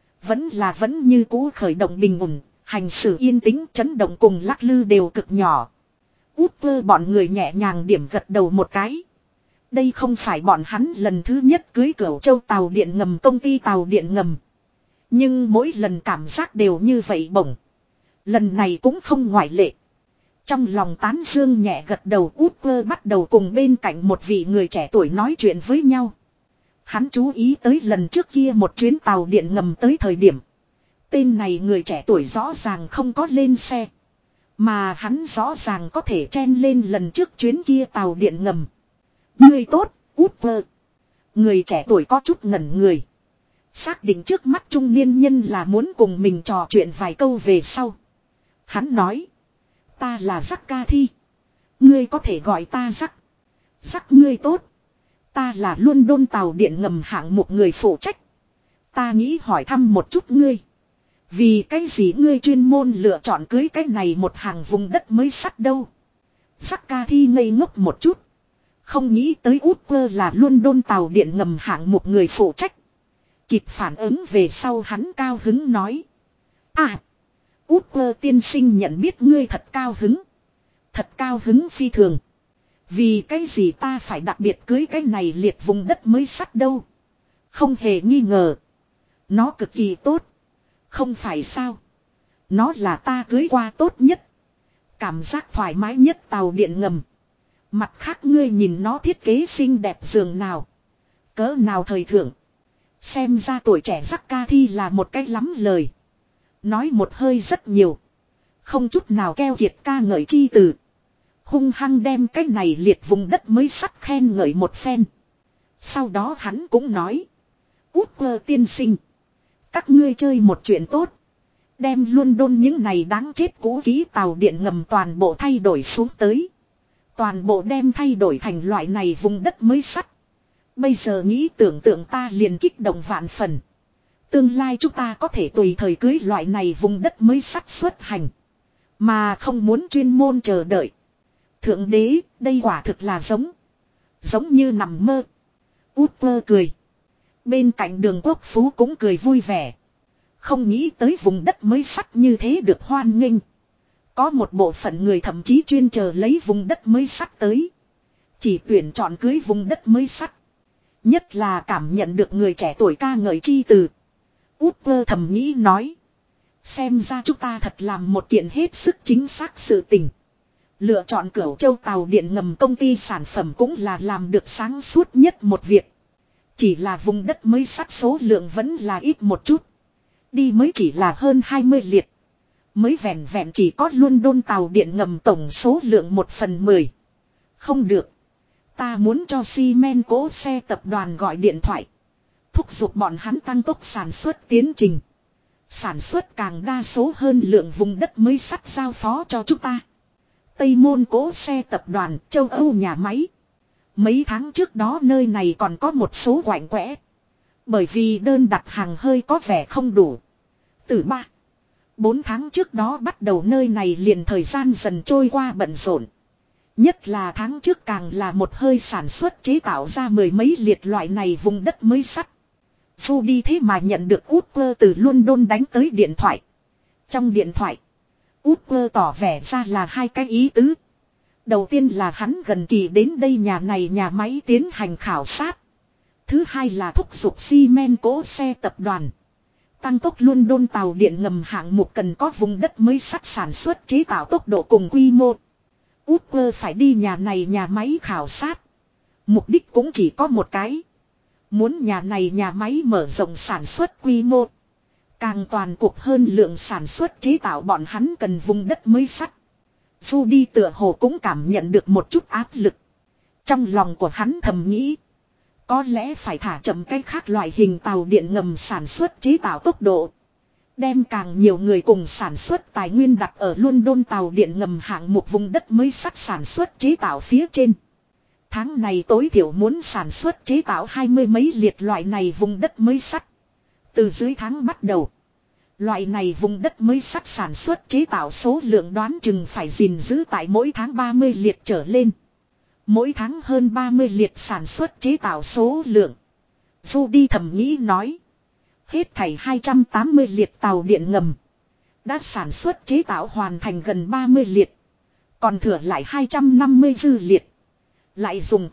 Vẫn như cũ khởi động bình ổn. Hành xử yên tĩnh chấn động cùng lắc lư đều cực nhỏ. Upper bọn người nhẹ nhàng điểm gật đầu một cái. Đây không phải bọn hắn lần thứ nhất cưới Cửu Châu tàu điện ngầm công ty tàu điện ngầm. Nhưng mỗi lần cảm giác đều như vậy bổng. Lần này cũng không ngoại lệ. Trong lòng tán dương nhẹ gật đầu Upper bắt đầu cùng bên cạnh một vị người trẻ tuổi nói chuyện với nhau. Hắn chú ý tới lần trước kia một chuyến tàu điện ngầm tới thời điểm. Tên này người trẻ tuổi rõ ràng không có lên xe. Mà hắn rõ ràng có thể chen lên lần trước chuyến kia tàu điện ngầm. Người tốt, Upper. Người trẻ tuổi có chút ngẩn người. Xác định trước mắt trung niên nhân là muốn cùng mình trò chuyện vài câu về sau. Hắn nói. Ta là Jack Cathy. Ngươi có thể gọi ta Jack. Jack ngươi tốt. Ta là London tàu điện ngầm hạng một người phụ trách. Ta nghĩ hỏi thăm một chút ngươi. Vì cái gì ngươi chuyên môn lựa chọn cưới cái này một hàng vùng đất mới sắt đâu. Jack Cathy ngây ngốc một chút. Không nghĩ tới Upper là London tàu điện ngầm hạng một người phụ trách. Kịp phản ứng về sau hắn cao hứng nói. À. Upper tiên sinh nhận biết ngươi thật cao hứng. Thật cao hứng phi thường. Vì cái gì ta phải đặc biệt cưới cái này liệt vùng đất mới sắt đâu. Không hề nghi ngờ. Nó cực kỳ tốt. Không phải sao. Nó là ta cưới qua tốt nhất. Cảm giác thoải mái nhất tàu điện ngầm. Mặt khác ngươi nhìn nó thiết kế xinh đẹp giường nào. Cỡ nào thời thượng. Xem ra tuổi trẻ sắc ca thi là một cách lắm lời. Nói một hơi rất nhiều. Không chút nào keo kiệt ca ngợi chi từ. Hung hăng đem cái này liệt vùng đất mới sắt khen ngợi một phen. Sau đó hắn cũng nói. Út quơ tiên sinh. Các ngươi chơi một chuyện tốt. Đem luôn đôn những này đáng chết cũ kỹ tàu điện ngầm toàn bộ thay đổi xuống tới. Toàn bộ đem thay đổi thành loại này vùng đất mới sắt. Bây giờ nghĩ tưởng tượng ta liền kích động vạn phần. Tương lai chúng ta có thể tùy thời cưới loại này vùng đất mới sắt xuất hành. Mà không muốn chuyên môn chờ đợi. Thượng đế, đây quả thực là giống như nằm mơ. Út mơ cười. Bên cạnh Đường Quốc Phú cũng cười vui vẻ. Không nghĩ tới vùng đất mới sắt như thế được hoan nghênh. Có một bộ phận người thậm chí chuyên chờ lấy vùng đất mới sắt tới. Chỉ tuyển chọn cưới vùng đất mới sắt. Nhất là cảm nhận được người trẻ tuổi ca ngợi chi từ. Út mơ thầm nghĩ nói. Xem ra chúng ta thật làm một kiện hết sức chính xác sự tình. Lựa chọn Cửu Châu tàu điện ngầm công ty sản phẩm cũng là làm được sáng suốt nhất một việc. Chỉ là vùng đất mới sắt số lượng vẫn là ít một chút. Đi mới chỉ là hơn 20 liệt. Mới vẹn vẹn chỉ có London tàu điện ngầm tổng số lượng 1/10. Không được. Ta muốn cho Siemens cỗ xe tập đoàn gọi điện thoại. Thúc giục bọn hắn tăng tốc sản xuất tiến trình. Sản xuất càng đa số hơn lượng vùng đất mới sắt giao phó cho chúng ta. Tây Môn cỗ xe tập đoàn châu Âu nhà máy. Mấy tháng trước đó nơi này còn có một số quạnh quẽ. Bởi vì đơn đặt hàng hơi có vẻ không đủ. Từ 4 tháng trước đó bắt đầu nơi này liền thời gian dần trôi qua bận rộn. Nhất là tháng trước càng là một hơi sản xuất chế tạo ra mười mấy liệt loại này vùng đất mới sắt. Dù đi thế mà nhận được Utper từ London đánh tới điện thoại. Trong điện thoại, Utper tỏ vẻ ra là hai cái ý tứ. Đầu tiên là hắn gần kỳ đến đây nhà này nhà máy tiến hành khảo sát. Thứ hai là thúc giục Siemens cỗ xe tập đoàn. Tăng tốc London tàu điện ngầm hạng mục cần có vùng đất mới sắt sản xuất chế tạo tốc độ cùng quy mô. Utper phải đi nhà này nhà máy khảo sát. Mục đích cũng chỉ có một cái. Muốn nhà này nhà máy mở rộng sản xuất quy mô. Càng toàn cục hơn lượng sản xuất chế tạo bọn hắn cần vùng đất mới sắt. Dù đi tựa hồ cũng cảm nhận được một chút áp lực. Trong lòng của hắn thầm nghĩ. Có lẽ phải thả chậm cách khác loại hình tàu điện ngầm sản xuất chế tạo tốc độ. Đem càng nhiều người cùng sản xuất tài nguyên đặt ở London tàu điện ngầm hạng mục vùng đất mới sắt sản xuất chế tạo phía trên. Tháng này tối thiểu muốn sản xuất chế tạo 20 mấy liệt loại này vùng đất mới sắt. Từ dưới tháng bắt đầu. Loại này vùng đất mới sắt sản xuất chế tạo số lượng đoán chừng phải gìn giữ tại mỗi tháng 30 liệt trở lên. Mỗi tháng hơn 30 liệt sản xuất chế tạo số lượng. Du đi thầm nghĩ nói. Hết thảy 280 liệt tàu điện ngầm. Đã sản xuất chế tạo hoàn thành gần 30 liệt. Còn thừa lại 250 dư liệt. Lại dùng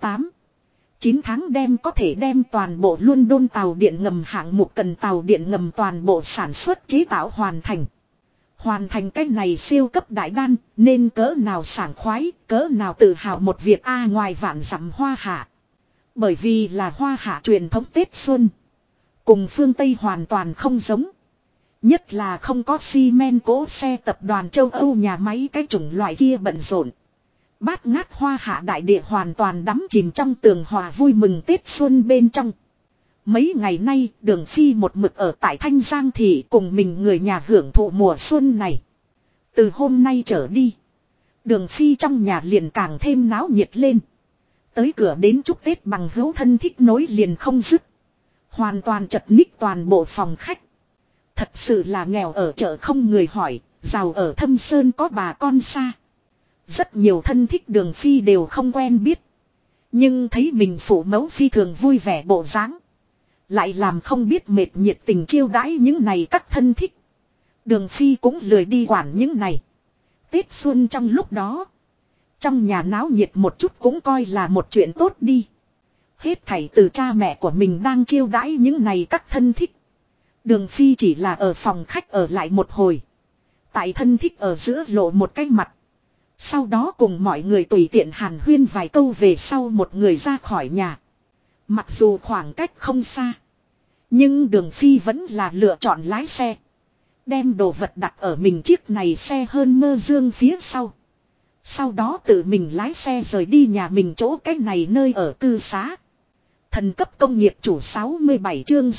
9 tháng đem có thể đem toàn bộ London tàu điện ngầm hạng mục cần tàu điện ngầm toàn bộ sản xuất chế tạo hoàn thành. Hoàn thành cái này siêu cấp đại đan nên cỡ nào sảng khoái, cỡ nào tự hào một việc ngoài vạn dặm hoa hạ. Bởi vì là hoa hạ truyền thống Tết Xuân. Cùng phương Tây hoàn toàn không giống. Nhất là không có Siemens cỗ xe tập đoàn châu Âu nhà máy cái chủng loại kia bận rộn. Bát ngát hoa hạ đại địa hoàn toàn đắm chìm trong tường hòa vui mừng Tết Xuân bên trong. Mấy ngày nay Đường Phi một mực ở tại Thanh Giang Thị cùng mình người nhà hưởng thụ mùa xuân này. Từ hôm nay trở đi. Đường Phi trong nhà liền càng thêm náo nhiệt lên. Tới cửa đến chúc Tết bằng hữu thân thích nối liền không dứt. Hoàn toàn chật ních toàn bộ phòng khách. Thật sự là nghèo ở chợ không người hỏi, giàu ở thâm sơn có bà con xa. Rất nhiều thân thích Đường Phi đều không quen biết. Nhưng thấy mình phụ mẫu phi thường vui vẻ bộ dáng. Lại làm không biết mệt nhiệt tình chiêu đãi những này các thân thích. Đường Phi cũng lười đi quản những này. Tết xuân trong lúc đó. Trong nhà náo nhiệt một chút cũng coi là một chuyện tốt đi. Hết thảy từ cha mẹ của mình đang chiêu đãi những này các thân thích. Đường Phi chỉ là ở phòng khách ở lại một hồi. Tại thân thích ở giữa lộ một cái mặt. Sau đó cùng mọi người tùy tiện hàn huyên vài câu về sau một người ra khỏi nhà. Mặc dù khoảng cách không xa. Nhưng Đường Phi vẫn là lựa chọn lái xe. Đem đồ vật đặt ở mình chiếc này xe hơn mơ dương phía sau. Sau đó tự mình lái xe rời đi nhà mình chỗ cái này nơi ở cư xá. Thần cấp công nghiệp chủ 67 chương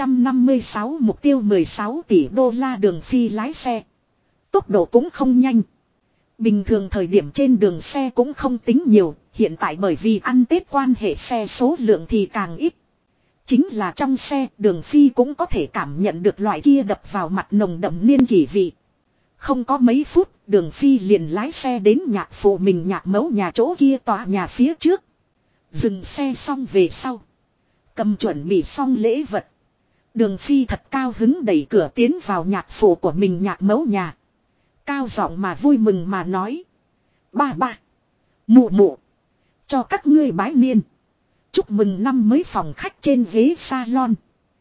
656 mục tiêu 16 tỷ đô la Đường Phi lái xe. Tốc độ cũng không nhanh. Bình thường thời điểm trên đường xe cũng không tính nhiều, hiện tại bởi vì ăn Tết quan hệ xe số lượng thì càng ít. Chính là trong xe Đường Phi cũng có thể cảm nhận được loại kia đập vào mặt nồng đậm niên kỷ vị. Không có mấy phút, Đường Phi liền lái xe đến nhạc phụ mình nhạc mẫu nhà chỗ kia tòa nhà phía trước. Dừng xe xong về sau. Cầm chuẩn bị xong lễ vật. Đường Phi thật cao hứng đẩy cửa tiến vào nhạc phụ của mình nhạc mẫu nhà. Cao giọng mà vui mừng mà nói. Ba ba. Mụ mụ. Cho các ngươi bái niên. Chúc mừng năm mới phòng khách trên ghế salon.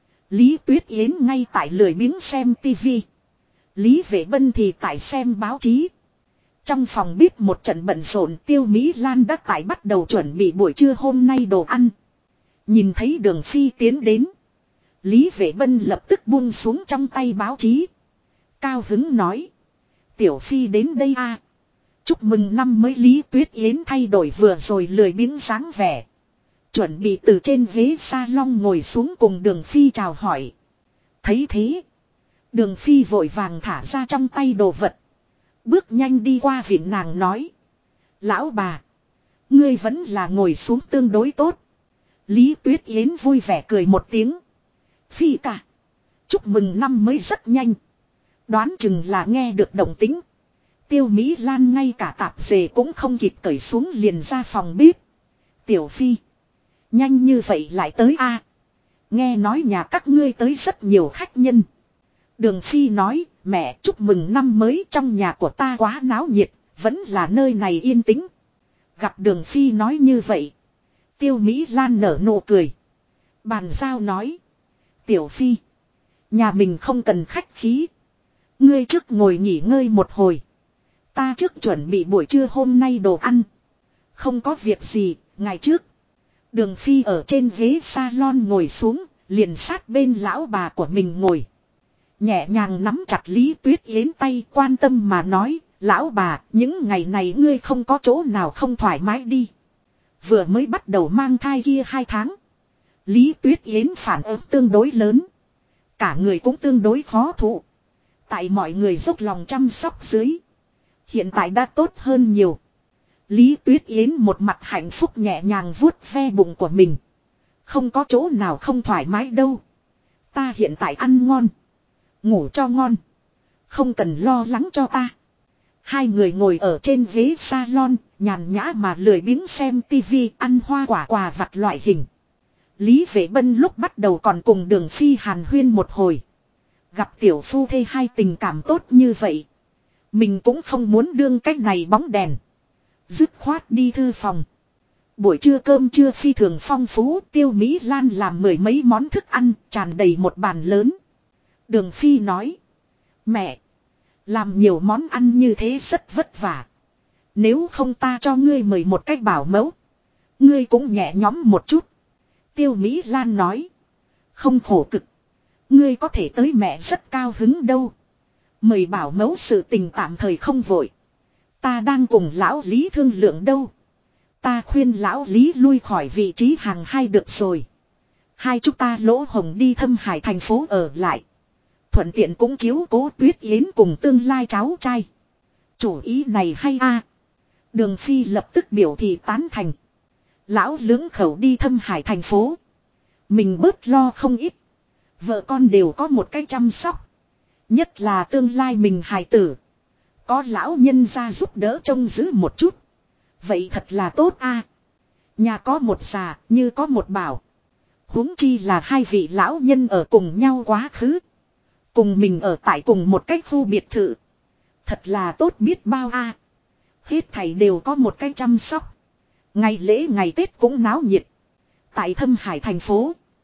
Lý Tuyết Yến ngay tại lười biếng xem tivi. Lý Vệ Bân thì tại xem báo chí. Trong phòng bếp một trận bận rộn Tiêu Mỹ Lan đã tại bắt đầu chuẩn bị buổi trưa hôm nay đồ ăn. Nhìn thấy Đường Phi tiến đến. Lý Vệ Bân lập tức buông xuống trong tay báo chí. Cao hứng nói. Tiểu Phi đến đây a. Chúc mừng năm mới Lý Tuyết Yến thay đổi vừa rồi lười biếng dáng vẻ. Chuẩn bị từ trên ghế salon ngồi xuống cùng Đường Phi chào hỏi. Thấy thế. Đường Phi vội vàng thả ra trong tay đồ vật. Bước nhanh đi qua viện nàng nói. Lão bà. Ngươi vẫn là ngồi xuống tương đối tốt. Lý Tuyết Yến vui vẻ cười một tiếng. Phi cả. Chúc mừng năm mới rất nhanh. Đoán chừng là nghe được động tính. Tiêu Mỹ Lan ngay cả tạp dề cũng không kịp cởi xuống liền ra phòng bếp. Tiểu Phi. Nhanh như vậy lại tới a. Nghe nói nhà các ngươi tới rất nhiều khách nhân. Đường Phi nói, mẹ chúc mừng năm mới trong nhà của ta quá náo nhiệt, vẫn là nơi này yên tĩnh. Gặp Đường Phi nói như vậy. Tiêu Mỹ Lan nở nụ cười. Bàn giao nói. Tiểu Phi. Nhà mình không cần khách khí. Ngươi trước ngồi nghỉ ngơi một hồi. Ta trước chuẩn bị buổi trưa hôm nay đồ ăn. Không có việc gì, ngày trước. Đường Phi ở trên ghế salon ngồi xuống, liền sát bên lão bà của mình ngồi. Nhẹ nhàng nắm chặt Lý Tuyết Yến tay quan tâm mà nói, lão bà, những ngày này ngươi không có chỗ nào không thoải mái đi. Vừa mới bắt đầu mang thai kia 2 tháng. Lý Tuyết Yến phản ứng tương đối lớn. Cả người cũng tương đối khó thụ. Tại mọi người dốc lòng chăm sóc dưới. Hiện tại đã tốt hơn nhiều. Lý Tuyết Yến một mặt hạnh phúc nhẹ nhàng vuốt ve bụng của mình. Không có chỗ nào không thoải mái đâu. Ta hiện tại ăn ngon. Ngủ cho ngon. Không cần lo lắng cho ta. Hai người ngồi ở trên ghế salon, nhàn nhã mà lười biếng xem tivi ăn hoa quả vặt loại hình. Lý Vệ Bân lúc bắt đầu còn cùng Đường Phi hàn huyên một hồi. Gặp tiểu phu thê hai tình cảm tốt như vậy. Mình cũng không muốn đương cách này bóng đèn. Dứt khoát đi thư phòng. Buổi trưa cơm trưa phi thường phong phú. Tiêu Mỹ Lan làm 10 mấy món thức ăn tràn đầy một bàn lớn. Đường Phi nói. Mẹ. Làm nhiều món ăn như thế rất vất vả. Nếu không ta cho ngươi mời một cách bảo mẫu. Ngươi cũng nhẹ nhõm một chút. Tiêu Mỹ Lan nói. Không khổ cực. Ngươi có thể tới mẹ rất cao hứng đâu. Mời bảo mẫu sự tình tạm thời không vội. Ta đang cùng lão Lý thương lượng đâu. Ta khuyên lão Lý lui khỏi vị trí hàng hai được rồi. Hai chúng ta lỗ hồng đi Thâm Hải thành phố ở lại. Thuận tiện cũng chiếu cố Tuyết Yến cùng tương lai cháu trai. Chủ ý này hay a. Đường Phi lập tức biểu thị tán thành. Lão lưỡng khẩu đi Thâm Hải thành phố. Mình bớt lo không ít. Vợ con đều có một cái chăm sóc. Nhất là tương lai mình hài tử. Có lão nhân ra giúp đỡ trông giữ một chút. Vậy thật là tốt a. Nhà có một già như có một bảo. Huống chi là hai vị lão nhân ở cùng nhau quá khứ. Cùng mình ở tại cùng một cái khu biệt thự. Thật là tốt biết bao a. Hết thảy đều có một cái chăm sóc. Ngày lễ ngày Tết cũng náo nhiệt. Tại Thâm Hải thành phố.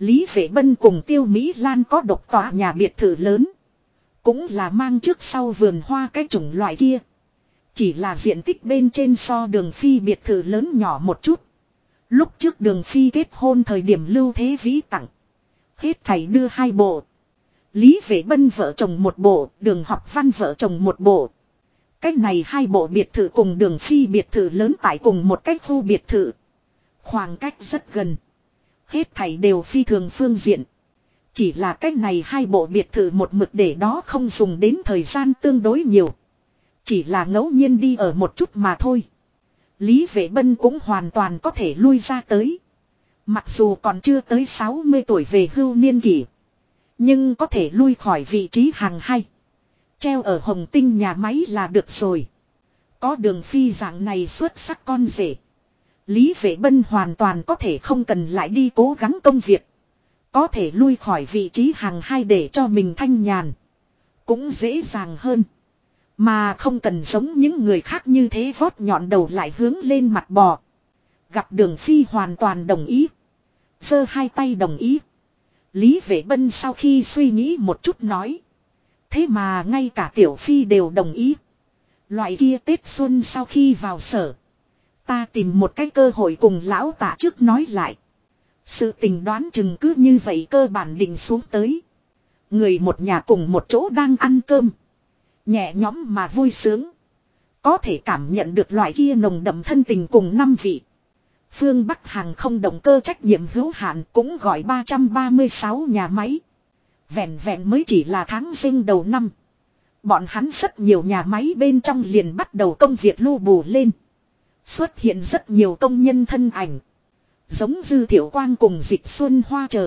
Lý Vệ Bân cùng Tiêu Mỹ Lan có độc tòa nhà biệt thự lớn. Cũng là mang trước sau vườn hoa cái chủng loại kia. Chỉ là diện tích bên trên so Đường Phi biệt thự lớn nhỏ một chút. Lúc trước Đường Phi kết hôn thời điểm Lưu Thế Vĩ tặng. Hết thảy đưa 2 bộ. Lý Vệ Bân vợ chồng 1 bộ, Đường Học Văn vợ chồng 1 bộ. Cách này 2 bộ biệt thự cùng Đường Phi biệt thự lớn tại cùng một cách khu biệt thự. Khoảng cách rất gần. Hết thảy đều phi thường phương diện. Chỉ là cách này 2 bộ biệt thự một mực để đó không dùng đến thời gian tương đối nhiều. Chỉ là ngẫu nhiên đi ở một chút mà thôi. Lý Vệ Bân cũng hoàn toàn có thể lui ra tới. Mặc dù còn chưa tới 60 tuổi về hưu niên kỷ. Nhưng có thể lui khỏi vị trí hàng 2. Treo ở Hồng Tinh nhà máy là được rồi. Có Đường Phi dạng này xuất sắc con rể. Lý Vệ Bân hoàn toàn có thể không cần lại đi cố gắng công việc. Có thể lui khỏi vị trí hàng 2 để cho mình thanh nhàn. Cũng dễ dàng hơn. Mà không cần giống những người khác như thế vót nhọn đầu lại hướng lên mặt bò. Gặp Đường Phi hoàn toàn đồng ý. Giơ 2 tay đồng ý. Lý Vệ Bân sau khi suy nghĩ một chút nói. Thế mà ngay cả Tiểu Phi đều đồng ý. Loại kia Tết Xuân sau khi vào sở. Ta tìm một cái cơ hội cùng lão Tạ trước nói lại. Sự tình đoán chừng cứ như vậy cơ bản định xuống tới. Người một nhà cùng một chỗ đang ăn cơm. Nhẹ nhõm mà vui sướng. Có thể cảm nhận được loại kia nồng đậm thân tình cùng 5 vị. Phương Bắc hàng không động cơ trách nhiệm hữu hạn cũng gọi 336 nhà máy. Vẹn vẹn mới chỉ là tháng Giêng đầu năm. Bọn hắn rất nhiều nhà máy bên trong liền bắt đầu công việc lu bù lên. Xuất hiện rất nhiều công nhân thân ảnh. Giống Dư Thiệu Quang cùng Dịch Xuân Hoa chờ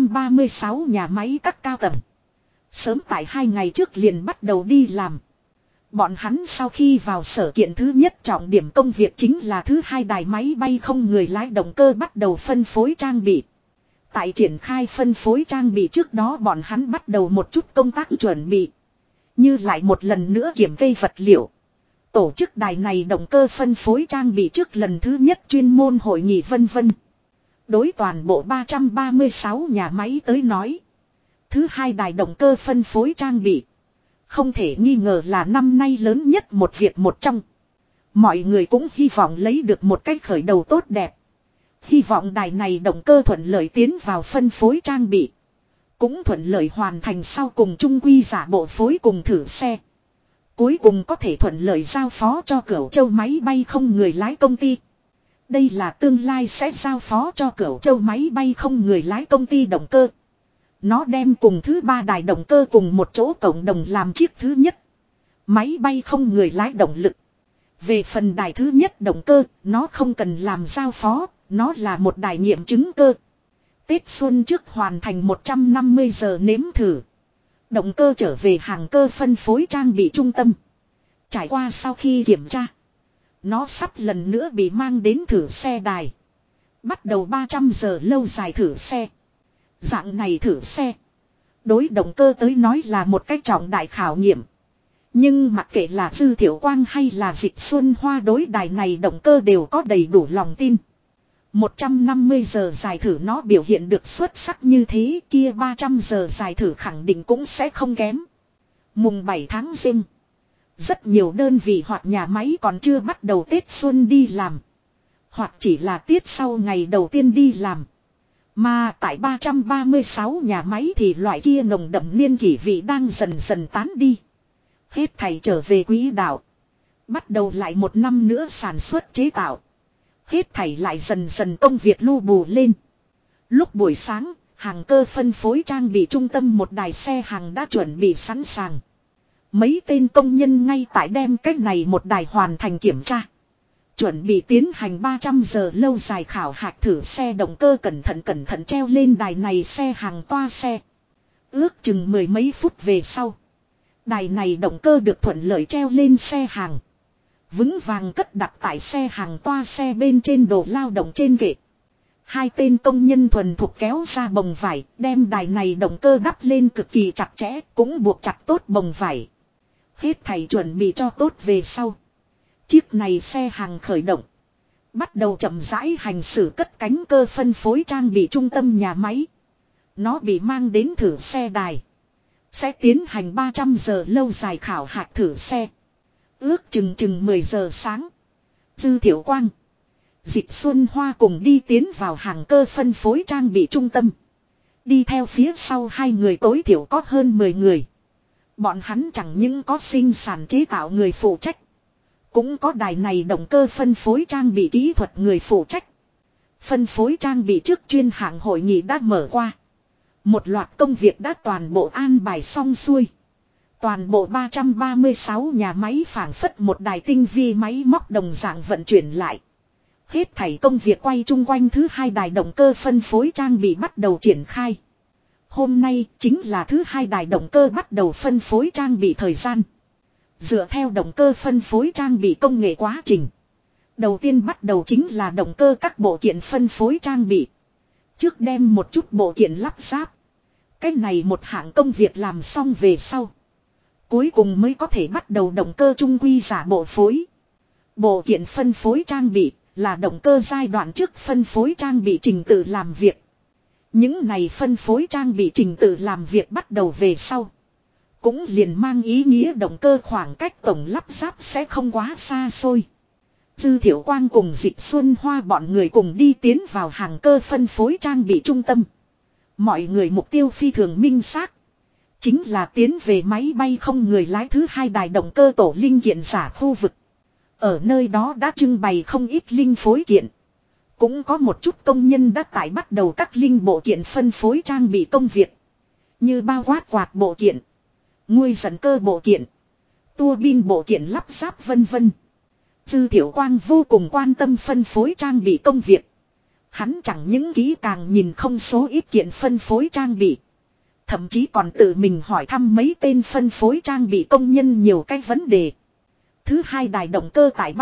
336 nhà máy các cao tầng. Sớm tại 2 ngày trước liền bắt đầu đi làm. Bọn hắn sau khi vào sở kiện thứ nhất trọng điểm công việc chính là thứ 2 đài máy bay không người lái động cơ bắt đầu phân phối trang bị. Tại triển khai phân phối trang bị trước đó bọn hắn bắt đầu một chút công tác chuẩn bị. Như lại một lần nữa kiểm kê vật liệu. Tổ chức đài này động cơ phân phối trang bị trước lần thứ nhất chuyên môn hội nghị vân vân. Đối toàn bộ 336 nhà máy tới nói. Thứ 2 đài động cơ phân phối trang bị. Không thể nghi ngờ là năm nay lớn nhất một việc một trong. Mọi người cũng hy vọng lấy được một cách khởi đầu tốt đẹp. Hy vọng đài này động cơ thuận lợi tiến vào phân phối trang bị. Cũng thuận lợi hoàn thành sau cùng trung quy giả bộ phối cùng thử xe. Cuối cùng có thể thuận lợi giao phó cho Cửu Châu máy bay không người lái công ty. Đây là tương lai sẽ giao phó cho Cửu Châu máy bay không người lái công ty động cơ. Nó đem cùng thứ 3 đài động cơ cùng một chỗ cộng đồng làm chiếc thứ nhất. Máy bay không người lái động lực. Về phần đài thứ nhất động cơ, nó không cần làm giao phó, nó là một đài nghiệm chứng cơ. Tết xuân trước hoàn thành 150 giờ nếm thử. Động cơ trở về hàng cơ phân phối trang bị trung tâm. Trải qua sau khi kiểm tra. Nó sắp lần nữa bị mang đến thử xe đài. Bắt đầu 300 giờ lâu dài thử xe. Dạng này thử xe. Đối động cơ tới nói là một cách trọng đại khảo nghiệm. Nhưng mặc kệ là Dư Thiệu Quang hay là Dịch Xuân Hoa đối đài này động cơ đều có đầy đủ lòng tin. 150 giờ dài thử nó biểu hiện được xuất sắc như thế kia 300 giờ dài thử khẳng định cũng sẽ không kém. Mùng 7 tháng Giêng. Rất nhiều đơn vị hoặc nhà máy còn chưa bắt đầu Tết Xuân đi làm. Hoặc chỉ là tiết sau ngày đầu tiên đi làm. Mà tại 336 nhà máy thì loại kia nồng đậm niên kỷ vị đang dần dần tán đi. Hết thảy trở về quỹ đạo. Bắt đầu lại một năm nữa sản xuất chế tạo. Hết thảy lại dần dần công việc lu bù lên. Lúc buổi sáng, hàng cơ phân phối trang bị trung tâm một đài xe hàng đã chuẩn bị sẵn sàng. Mấy tên công nhân ngay tại đem cách này một đài hoàn thành kiểm tra. Chuẩn bị tiến hành 300 giờ lâu dài khảo hạch thử xe động cơ cẩn thận treo lên đài này xe hàng toa xe. Ước chừng 10 mấy phút về sau. Đài này động cơ được thuận lợi treo lên xe hàng. Vững vàng cất đặt tại xe hàng toa xe bên trên đồ lao động trên kệ. 2 tên công nhân thuần thục kéo ra bồng vải, đem đài này động cơ đắp lên cực kỳ chặt chẽ, cũng buộc chặt tốt bồng vải. Hết thầy chuẩn bị cho tốt về sau. Chiếc này xe hàng khởi động. Bắt đầu chậm rãi hành xử cất cánh cơ phân phối trang bị trung tâm nhà máy. Nó bị mang đến thử xe đài. Sẽ tiến hành 300 giờ lâu dài khảo hạch thử xe. Ước chừng 10 giờ sáng. Dư Thiệu Quang, Dịch Xuân Hoa cùng đi tiến vào hàng cơ phân phối trang bị trung tâm. Đi theo phía sau hai người tối thiểu có hơn 10 người. Bọn hắn chẳng những có sinh sản chế tạo người phụ trách. Cũng có đài này động cơ phân phối trang bị kỹ thuật người phụ trách. Phân phối trang bị trước chuyên hạng hội nghị đã mở qua. Một loạt công việc đã toàn bộ an bài xong xuôi. Toàn bộ 336 nhà máy phảng phất một đài tinh vi máy móc đồng dạng vận chuyển lại. Hết thảy công việc quay chung quanh thứ hai đài động cơ phân phối trang bị bắt đầu triển khai. Hôm nay chính là thứ hai đài động cơ bắt đầu phân phối trang bị thời gian. Dựa theo động cơ phân phối trang bị công nghệ quá trình. Đầu tiên bắt đầu chính là động cơ các bộ kiện phân phối trang bị. Trước đem một chút bộ kiện lắp ráp. Cái này một hạng công việc làm xong về sau. Cuối cùng mới có thể bắt đầu động cơ trung quy giả bộ phối. Bộ kiện phân phối trang bị là động cơ giai đoạn trước phân phối trang bị trình tự làm việc. Những này phân phối trang bị trình tự làm việc bắt đầu về sau. Cũng liền mang ý nghĩa động cơ khoảng cách tổng lắp ráp sẽ không quá xa xôi. Dư Thiệu Quang cùng Dịch Xuân Hoa bọn người cùng đi tiến vào hàng cơ phân phối trang bị trung tâm. Mọi người mục tiêu phi thường minh xác. Chính là tiến về máy bay không người lái thứ hai đài động cơ tổ linh kiện giả khu vực. Ở nơi đó đã trưng bày không ít linh phối kiện. Cũng có một chút công nhân đã tải bắt đầu các linh bộ kiện phân phối trang bị công việc. Như bao quát quạt bộ kiện, nguôi dẫn cơ bộ kiện, tua bin bộ kiện lắp ráp vân vân. Dư Thiệu Quang vô cùng quan tâm phân phối trang bị công việc. Hắn chẳng những kỹ càng nhìn không số ít kiện phân phối trang bị. Thậm chí còn tự mình hỏi thăm mấy tên phân phối trang bị công nhân nhiều cái vấn đề. Thứ hai đài động cơ tại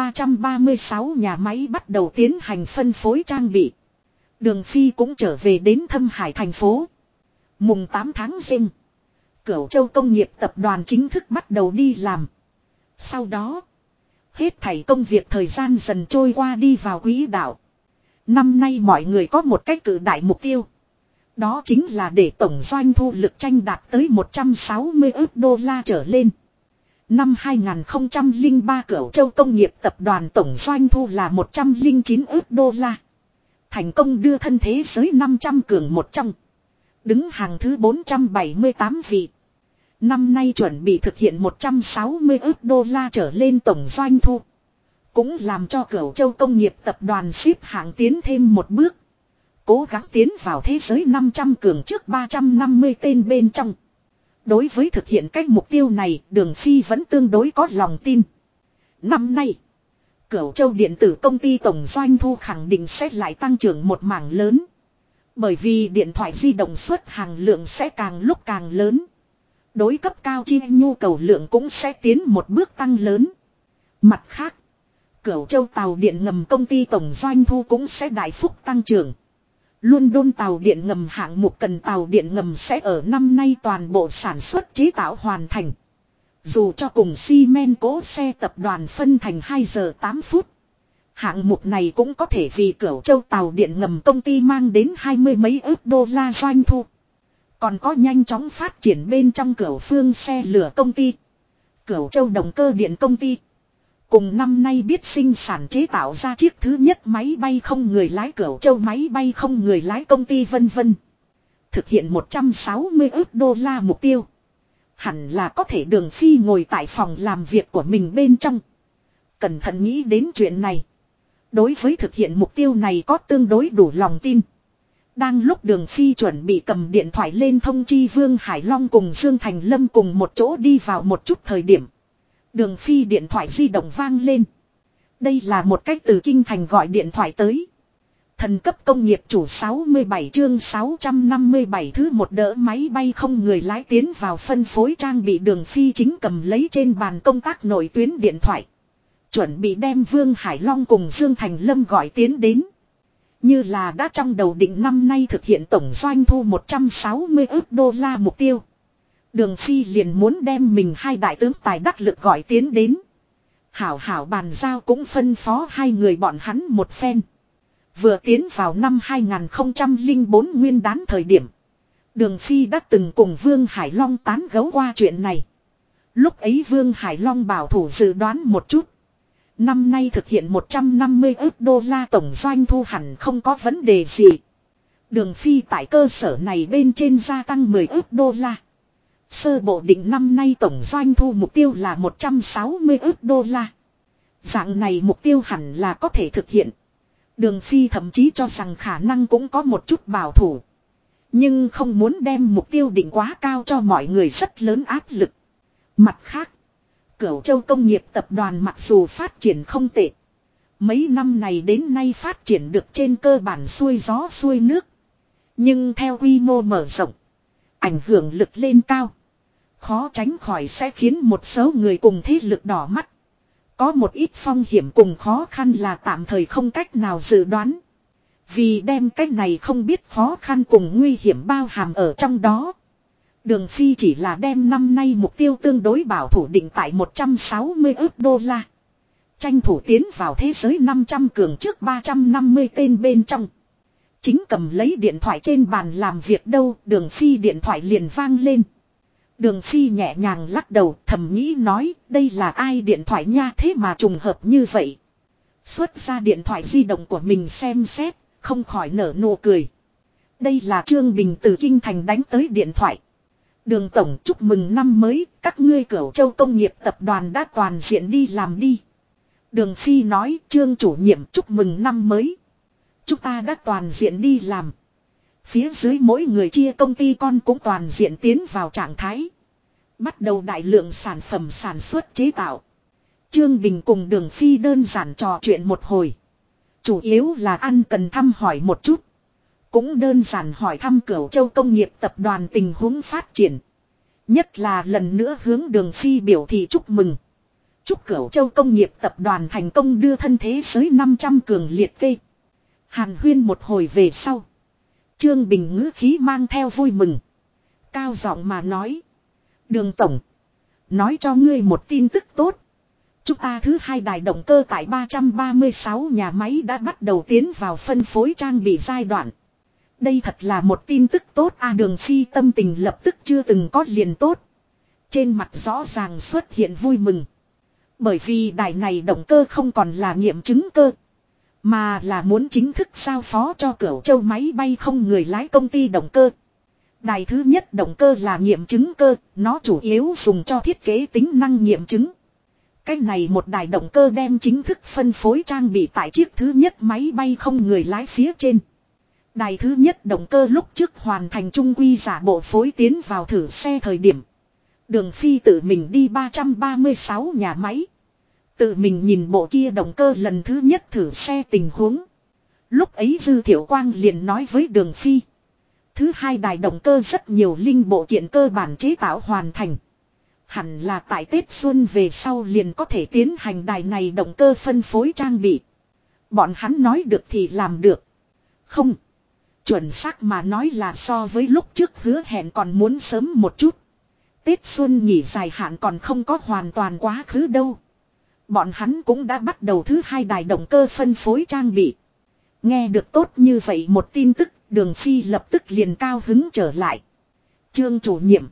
336 nhà máy bắt đầu tiến hành phân phối trang bị. Đường Phi cũng trở về đến Thâm Hải thành phố. Mùng 8 tháng Giêng, Cửu Châu Công nghiệp tập đoàn chính thức bắt đầu đi làm. Sau đó, hết thảy công việc thời gian dần trôi qua đi vào quỹ đạo. Năm nay mọi người có một cái cự đại mục tiêu. Đó chính là để tổng doanh thu lực tranh đạt tới 160 ức đô la trở lên. Năm 2003 Cửu Châu Công nghiệp tập đoàn tổng doanh thu là 109 ức đô la. Thành công đưa thân thế giới 500 cường một trong. Đứng hàng thứ 478 vị. Năm nay chuẩn bị thực hiện 160 ức đô la trở lên tổng doanh thu. Cũng làm cho Cửu Châu Công nghiệp tập đoàn xếp hạng tiến thêm một bước. Cố gắng tiến vào thế giới 500 cường trước 350 tên bên trong. Đối với thực hiện cách mục tiêu này, Đường Phi vẫn tương đối có lòng tin. Năm nay, Cửu Châu Điện tử công ty tổng doanh thu khẳng định sẽ lại tăng trưởng một mảng lớn. Bởi vì điện thoại di động xuất hàng lượng sẽ càng lúc càng lớn. Đối cấp cao chi nhu cầu lượng cũng sẽ tiến một bước tăng lớn. Mặt khác, Cửu Châu tàu điện ngầm công ty tổng doanh thu cũng sẽ đại phúc tăng trưởng. London tàu điện ngầm hạng mục cần tàu điện ngầm sẽ ở năm nay toàn bộ sản xuất chế tạo hoàn thành. Dù cho cùng Siemens cố xe tập đoàn phân thành 2 giờ 8 phút. Hạng mục này cũng có thể vì Cửu Châu tàu điện ngầm công ty mang đến 20 mấy ức đô la doanh thu. Còn có nhanh chóng phát triển bên trong Cửu Phương xe lửa công ty, Cửu Châu động cơ điện công ty. Cùng năm nay biết sinh sản chế tạo ra chiếc thứ nhất máy bay không người lái Cửu Châu máy bay không người lái công ty vân vân. Thực hiện 160 ức đô la mục tiêu. Hẳn là có thể Đường Phi ngồi tại phòng làm việc của mình bên trong. Cẩn thận nghĩ đến chuyện này. Đối với thực hiện mục tiêu này có tương đối đủ lòng tin. Đang lúc Đường Phi chuẩn bị cầm điện thoại lên thông chi Vương Hải Long cùng Dương Thành Lâm cùng một chỗ đi vào một chút thời điểm. Đường Phi điện thoại di động vang lên. Đây là một cách từ Kinh Thành gọi điện thoại tới. Thần cấp công nghiệp chủ 67 chương 657 thứ một đỡ máy bay không người lái tiến vào phân phối trang bị. Đường Phi chính cầm lấy trên bàn công tác nội tuyến điện thoại. Chuẩn bị đem Vương Hải Long cùng Dương Thành Lâm gọi tiến đến. Như là đã trong đầu định năm nay thực hiện tổng doanh thu 160 ức đô la mục tiêu. Đường Phi liền muốn đem mình hai đại tướng tài đắc lực gọi tiến đến. Hảo hảo bàn giao cũng phân phó hai người bọn hắn một phen. Vừa tiến vào năm 2004 nguyên đán thời điểm. Đường Phi đã từng cùng Vương Hải Long tán gẫu qua chuyện này. Lúc ấy Vương Hải Long bảo thủ dự đoán một chút. Năm nay thực hiện 150 ức đô la tổng doanh thu hẳn không có vấn đề gì. Đường Phi tại cơ sở này bên trên gia tăng 10 ức đô la. Sơ bộ định năm nay tổng doanh thu mục tiêu là 160 ức đô la. Dạng này mục tiêu hẳn là có thể thực hiện. Đường Phi thậm chí cho rằng khả năng cũng có một chút bảo thủ. Nhưng không muốn đem mục tiêu định quá cao cho mọi người rất lớn áp lực. Mặt khác, Cửu Châu Công nghiệp tập đoàn mặc dù phát triển không tệ. Mấy năm này đến nay phát triển được trên cơ bản xuôi gió xuôi nước. Nhưng theo quy mô mở rộng, ảnh hưởng lực lên cao, khó tránh khỏi sẽ khiến một số người cùng thế lực đỏ mắt. Có một ít phong hiểm cùng khó khăn là tạm thời không cách nào dự đoán. Vì đem cái này không biết khó khăn cùng nguy hiểm bao hàm ở trong đó. Đường Phi chỉ là đem năm nay mục tiêu tương đối bảo thủ định tại 160 ức đô la. Tranh thủ tiến vào thế giới 500 cường trước 350 tên bên trong. Chính cầm lấy điện thoại trên bàn làm việc đâu, Đường Phi điện thoại liền vang lên. Đường Phi nhẹ nhàng lắc đầu, thầm nghĩ nói, đây là ai điện thoại nha, thế mà trùng hợp như vậy. Xuất ra điện thoại di động của mình xem xét, không khỏi nở nụ cười. Đây là Trương Bình từ Kinh Thành đánh tới điện thoại. Đường Tổng, chúc mừng năm mới, các ngươi Cửu Châu Công nghiệp tập đoàn đã toàn diện đi làm đi. Đường Phi nói, Trương chủ nhiệm chúc mừng năm mới. Chúng ta đã toàn diện đi làm. Phía dưới mỗi người chia công ty con cũng toàn diện tiến vào trạng thái. Bắt đầu đại lượng sản phẩm sản xuất chế tạo. Trương Bình cùng Đường Phi đơn giản trò chuyện một hồi. Chủ yếu là ăn cần thăm hỏi một chút. Cũng đơn giản hỏi thăm Cửu Châu Công nghiệp tập đoàn tình huống phát triển. Nhất là lần nữa hướng Đường Phi biểu thị chúc mừng. Chúc Cửu Châu Công nghiệp tập đoàn thành công đưa thân thế giới 500 cường liệt kê. Hàn huyên một hồi về sau. Trương Bình ngữ khí mang theo vui mừng. Cao giọng mà nói. Đường Tổng. Nói cho ngươi một tin tức tốt. Chúng ta thứ hai đài động cơ tại 336 nhà máy đã bắt đầu tiến vào phân phối trang bị giai đoạn. Đây thật là một tin tức tốt à, Đường Phi tâm tình lập tức chưa từng có liền tốt. Trên mặt rõ ràng xuất hiện vui mừng. Bởi vì đài này động cơ không còn là nghiệm chứng cơ. Mà là muốn chính thức giao phó cho Cửu Châu máy bay không người lái công ty động cơ. Đài thứ nhất động cơ là nghiệm chứng cơ, nó chủ yếu dùng cho thiết kế tính năng nghiệm chứng. Cái này một đài động cơ đem chính thức phân phối trang bị tại chiếc thứ nhất máy bay không người lái phía trên. Đài thứ nhất động cơ lúc trước hoàn thành trung quy giả bộ phối tiến vào thử xe thời điểm. Đường Phi tự mình đi 336 nhà máy. Tự mình nhìn bộ kia động cơ lần thứ nhất thử xe tình huống. Lúc ấy Dư Thiệu Quang liền nói với Đường Phi. Thứ hai đài động cơ rất nhiều linh bộ kiện cơ bản chế tạo hoàn thành. Hẳn là tại Tết Xuân về sau liền có thể tiến hành đài này động cơ phân phối trang bị. Bọn hắn nói được thì làm được. Không. Chuẩn xác mà nói là so với lúc trước hứa hẹn còn muốn sớm một chút. Tết Xuân nghỉ dài hạn còn không có hoàn toàn quá khứ đâu. Bọn hắn cũng đã bắt đầu thứ hai đài động cơ phân phối trang bị. Nghe được tốt như vậy một tin tức, Đường Phi lập tức liền cao hứng trở lại. Trương chủ nhiệm.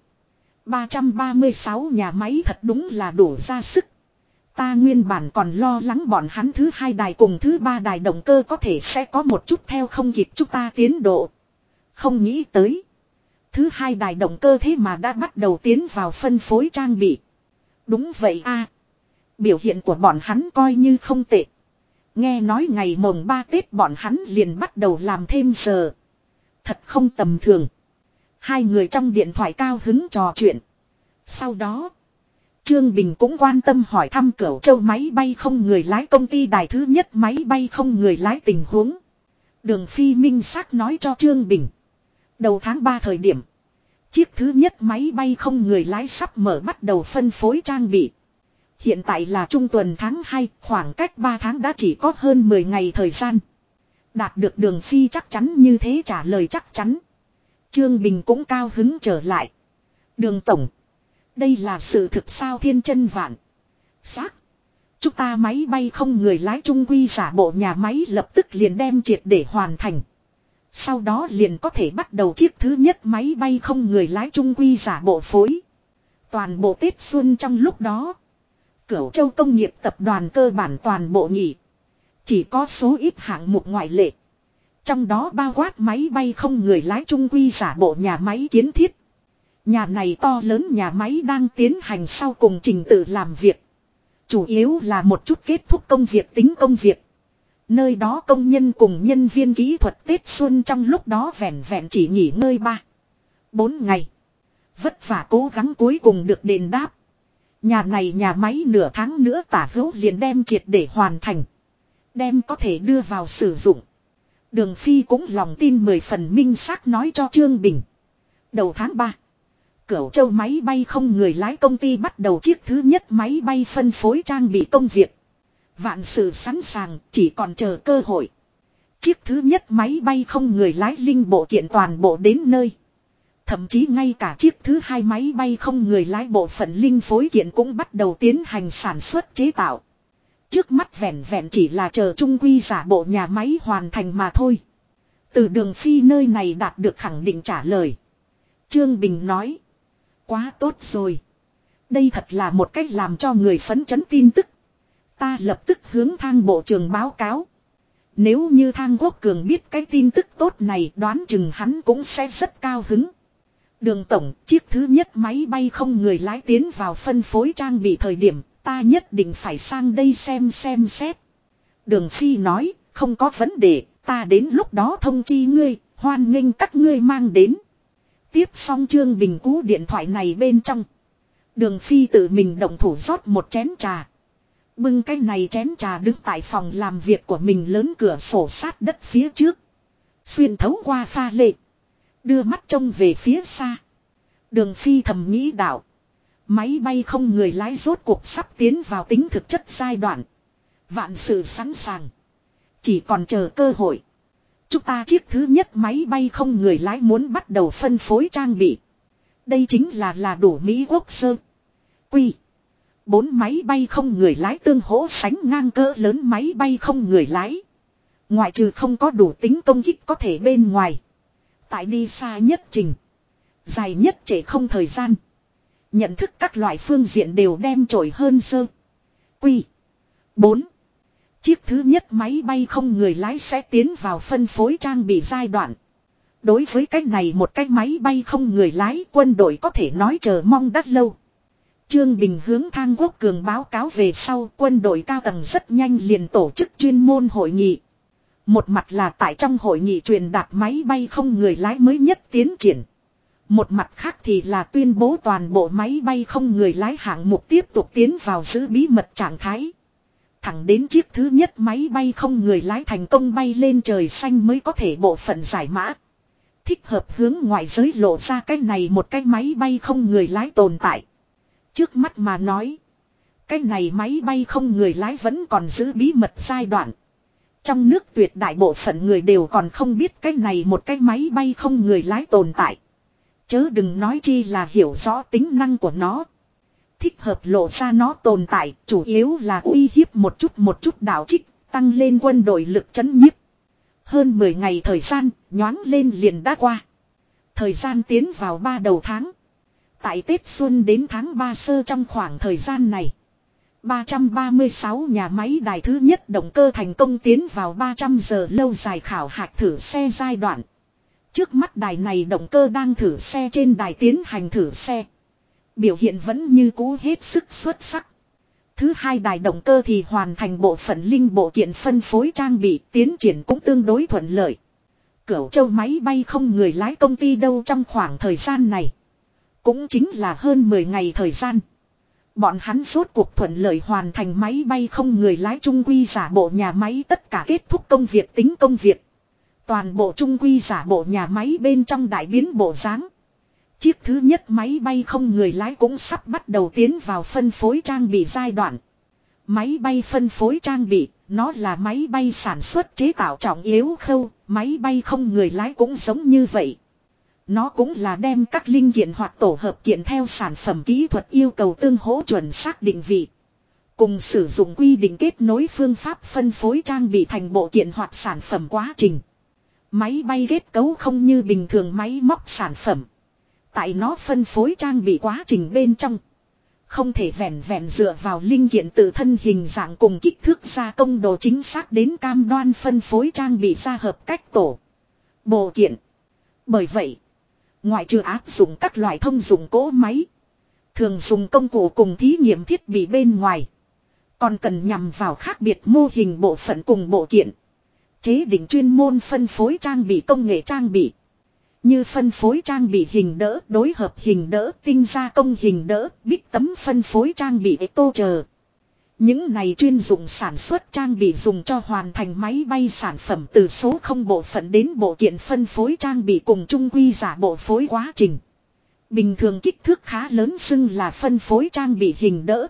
336 nhà máy thật đúng là đủ ra sức. Ta nguyên bản còn lo lắng bọn hắn thứ hai đài cùng thứ ba đài động cơ có thể sẽ có một chút theo không kịp chúng ta tiến độ. Không nghĩ tới. Thứ hai đài động cơ thế mà đã bắt đầu tiến vào phân phối trang bị. Đúng vậy a. Biểu hiện của bọn hắn coi như không tệ. Nghe nói ngày mồng 3 Tết bọn hắn liền bắt đầu làm thêm giờ. Thật không tầm thường. Hai người trong điện thoại cao hứng trò chuyện. Sau đó, Trương Bình cũng quan tâm hỏi thăm Cửu Châu máy bay không người lái công ty đài thứ nhất máy bay không người lái tình huống. Đường Phi minh xác nói cho Trương Bình. Đầu tháng 3 thời điểm, chiếc thứ nhất máy bay không người lái sắp mở bắt đầu phân phối trang bị. Hiện tại là trung tuần tháng 2, khoảng cách 3 tháng đã chỉ có hơn 10 ngày thời gian. Đạt được Đường Phi chắc chắn như thế trả lời chắc chắn. Trương Bình cũng cao hứng trở lại. Đường Tổng. Đây là sự thực sao thiên chân vạn. Xác. Chúng ta máy bay không người lái trung quy giả bộ nhà máy lập tức liền đem triệt để hoàn thành. Sau đó liền có thể bắt đầu chiếc thứ nhất máy bay không người lái trung quy giả bộ phối. Toàn bộ Tết Xuân trong lúc đó, Cửu Châu Công nghiệp tập đoàn cơ bản toàn bộ nghỉ. Chỉ có số ít hạng mục ngoại lệ. Trong đó bao quát máy bay không người lái trung quy giả bộ nhà máy kiến thiết. Nhà này to lớn nhà máy đang tiến hành sau cùng trình tự làm việc. Chủ yếu là một chút kết thúc công việc tính công việc. Nơi đó công nhân cùng nhân viên kỹ thuật Tết Xuân trong lúc đó vẹn vẹn chỉ nghỉ ngơi 3-4 ngày. Vất vả cố gắng cuối cùng được đền đáp. Nhà này nhà máy nửa tháng nữa tả hữu liền đem triệt để hoàn thành. Đem có thể đưa vào sử dụng. Đường Phi cũng lòng tin 10 phần minh xác nói cho Trương Bình. Đầu tháng 3. Cửu Châu máy bay không người lái công ty bắt đầu chiếc thứ nhất máy bay phân phối trang bị công việc. Vạn sự sẵn sàng, chỉ còn chờ cơ hội. Chiếc thứ nhất máy bay không người lái linh bộ kiện toàn bộ đến nơi. Thậm chí ngay cả chiếc thứ hai máy bay không người lái bộ phận linh phối kiện cũng bắt đầu tiến hành sản xuất chế tạo. Trước mắt vẹn vẹn chỉ là chờ trung quy giả bộ nhà máy hoàn thành mà thôi. Từ Đường Phi nơi này đạt được khẳng định trả lời. Trương Bình nói. Quá tốt rồi. Đây thật là một cách làm cho người phấn chấn tin tức. Ta lập tức hướng Thang bộ trưởng báo cáo. Nếu như Thang Quốc Cường biết cái tin tức tốt này, đoán chừng hắn cũng sẽ rất cao hứng. Đường tổng, chiếc thứ nhất máy bay không người lái tiến vào phân phối trang bị thời điểm, ta nhất định phải sang đây xem xét. Đường Phi nói, không có vấn đề, ta đến lúc đó thông chi ngươi, hoan nghênh các ngươi mang đến. Tiếp xong Trương Bình cú điện thoại này bên trong. Đường Phi tự mình động thủ rót một chén trà. Bưng cái này chén trà đứng tại phòng làm việc của mình lớn cửa sổ sát đất phía trước. Xuyên thấu qua pha lê. Đưa mắt trông về phía xa. Đường Phi thầm nghĩ đạo. Máy bay không người lái rốt cuộc sắp tiến vào tính thực chất giai đoạn. Vạn sự sẵn sàng. Chỉ còn chờ cơ hội. Chúng ta chiếc thứ nhất máy bay không người lái muốn bắt đầu phân phối trang bị. Đây chính là đủ Mỹ Quốc sơ. Quy. 4 máy bay không người lái tương hỗ sánh ngang cỡ lớn máy bay không người lái. Ngoại trừ không có đủ tính công kích có thể bên ngoài. Tại đi xa nhất trình. Dài nhất trễ không thời gian. Nhận thức các loại phương diện đều đem trội hơn sơ. Quy. 4. Chiếc thứ nhất máy bay không người lái sẽ tiến vào phân phối trang bị giai đoạn. Đối với cách này một cái máy bay không người lái, quân đội có thể nói chờ mong đã lâu. Trương Bình hướng Thang Quốc Cường báo cáo về sau, quân đội cao tầng rất nhanh liền tổ chức chuyên môn hội nghị. Một mặt là tại trong hội nghị truyền đạt máy bay không người lái mới nhất tiến triển. Một mặt khác thì là tuyên bố toàn bộ máy bay không người lái hạng mục tiếp tục tiến vào giữ bí mật trạng thái. Thẳng đến chiếc thứ nhất máy bay không người lái thành công bay lên trời xanh mới có thể bộ phận giải mã. Thích hợp hướng ngoại giới lộ ra cái này một cái máy bay không người lái tồn tại. Trước mắt mà nói, cái này máy bay không người lái vẫn còn giữ bí mật giai đoạn. Trong nước tuyệt đại bộ phận người đều còn không biết cái này một cái máy bay không người lái tồn tại. Chớ đừng nói chi là hiểu rõ tính năng của nó. Thích hợp lộ ra nó tồn tại, chủ yếu là uy hiếp một chút đạo trích, tăng lên quân đội lực chấn nhiếp. Hơn 10 ngày thời gian, nhoáng lên liền đã qua. Thời gian tiến vào 3 đầu tháng. Tại Tết Xuân đến tháng 3 sơ trong khoảng thời gian này, 336 nhà máy đài thứ nhất động cơ thành công tiến vào 300 giờ lâu dài khảo hạch thử xe giai đoạn. Trước mắt đài này động cơ đang thử xe trên đài tiến hành thử xe. Biểu hiện vẫn như cũ hết sức xuất sắc. Thứ hai đài động cơ thì hoàn thành bộ phận linh bộ kiện phân phối trang bị, tiến triển cũng tương đối thuận lợi. Cửu Châu máy bay không người lái công ty đâu trong khoảng thời gian này. Cũng chính là hơn 10 ngày thời gian. Bọn hắn rốt cuộc thuận lợi hoàn thành máy bay không người lái trung quy giả bộ nhà máy tất cả kết thúc công việc tính công việc. Toàn bộ trung quy giả bộ nhà máy bên trong đại biến bộ dáng. Chiếc thứ nhất máy bay không người lái cũng sắp bắt đầu tiến vào phân phối trang bị giai đoạn. Máy bay phân phối trang bị, nó là máy bay sản xuất chế tạo trọng yếu khâu, máy bay không người lái cũng giống như vậy. Nó cũng là đem các linh kiện hoặc tổ hợp kiện theo sản phẩm kỹ thuật yêu cầu tương hỗ chuẩn xác định vị. Cùng sử dụng quy định kết nối phương pháp phân phối trang bị thành bộ kiện hoặc sản phẩm quá trình. Máy bay kết cấu không như bình thường máy móc sản phẩm. Tại nó phân phối trang bị quá trình bên trong. Không thể vẹn vẹn dựa vào linh kiện tự thân hình dạng cùng kích thước gia công độ chính xác đến cam đoan phân phối trang bị ra hợp cách tổ. Bộ kiện. Bởi vậy, ngoại trừ áp dụng các loại thông dụng cỗ máy, thường dùng công cụ cùng thí nghiệm thiết bị bên ngoài, còn cần nhằm vào khác biệt mô hình bộ phận cùng bộ kiện. Chế định chuyên môn phân phối trang bị công nghệ trang bị. Như phân phối trang bị hình đỡ, đối hợp hình đỡ, tinh gia công hình đỡ, bích tấm phân phối trang bị tô chờ. Những này chuyên dụng sản xuất trang bị dùng cho hoàn thành máy bay sản phẩm từ số 0 bộ phận đến bộ kiện phân phối trang bị cùng trung quy giả bộ phối quá trình. Bình thường kích thước khá lớn xưng là phân phối trang bị hình đỡ.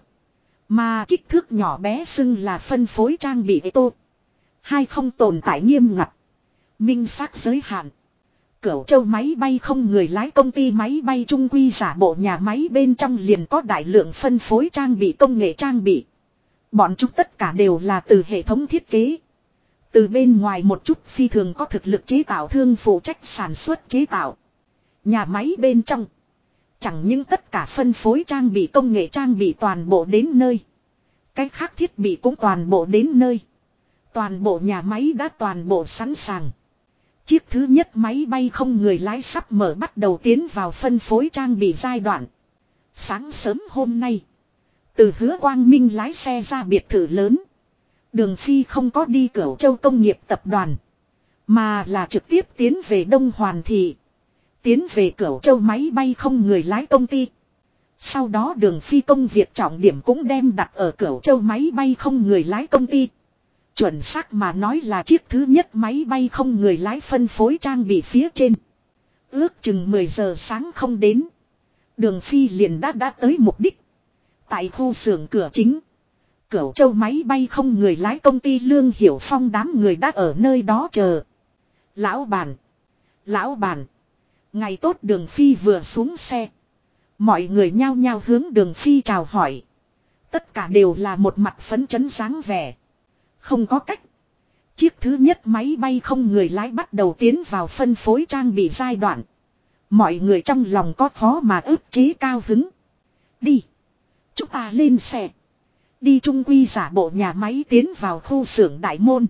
Mà kích thước nhỏ bé xưng là phân phối trang bị tô. Hai không tồn tại nghiêm ngặt. Minh xác giới hạn. Cửu Châu máy bay không người lái công ty máy bay trung quy giả bộ nhà máy bên trong liền có đại lượng phân phối trang bị công nghệ trang bị. Bọn chúng tất cả đều là từ hệ thống thiết kế. Từ bên ngoài một chút phi thường có thực lực chế tạo thương phụ trách sản xuất chế tạo. Nhà máy bên trong. Chẳng những tất cả phân phối trang bị công nghệ trang bị toàn bộ đến nơi. Cái khác thiết bị cũng toàn bộ đến nơi. Toàn bộ nhà máy đã toàn bộ sẵn sàng. Chiếc thứ nhất máy bay không người lái sắp mở bắt đầu tiến vào phân phối trang bị giai đoạn. Sáng sớm hôm nay, từ Hứa Quang Minh lái xe ra biệt thự lớn. Đường Phi không có đi Cửu Châu công nghiệp tập đoàn, mà là trực tiếp tiến về Đông Hoàn Thị. Tiến về Cửu Châu máy bay không người lái công ty. Sau đó Đường Phi công việc trọng điểm cũng đem đặt ở Cửu Châu máy bay không người lái công ty. Chuẩn xác mà nói là chiếc thứ nhất máy bay không người lái phân phối trang bị phía trên. Ước chừng 10 giờ sáng không đến. Đường Phi liền đã tới mục đích. Tại khu xưởng cửa chính. Cửu Châu máy bay không người lái công ty Lương Hiểu Phong đám người đã ở nơi đó chờ. Lão bản. Lão bản. Ngày tốt Đường Phi vừa xuống xe. Mọi người nhao nhao hướng Đường Phi chào hỏi. Tất cả đều là một mặt phấn chấn dáng vẻ. Không có cách. Chiếc thứ nhất máy bay không người lái bắt đầu tiến vào phân phối trang bị giai đoạn. Mọi người trong lòng có khó mà ức chế cao hứng. Đi. Chúng ta lên xe. Đi trung quy giả bộ nhà máy tiến vào khu xưởng đại môn.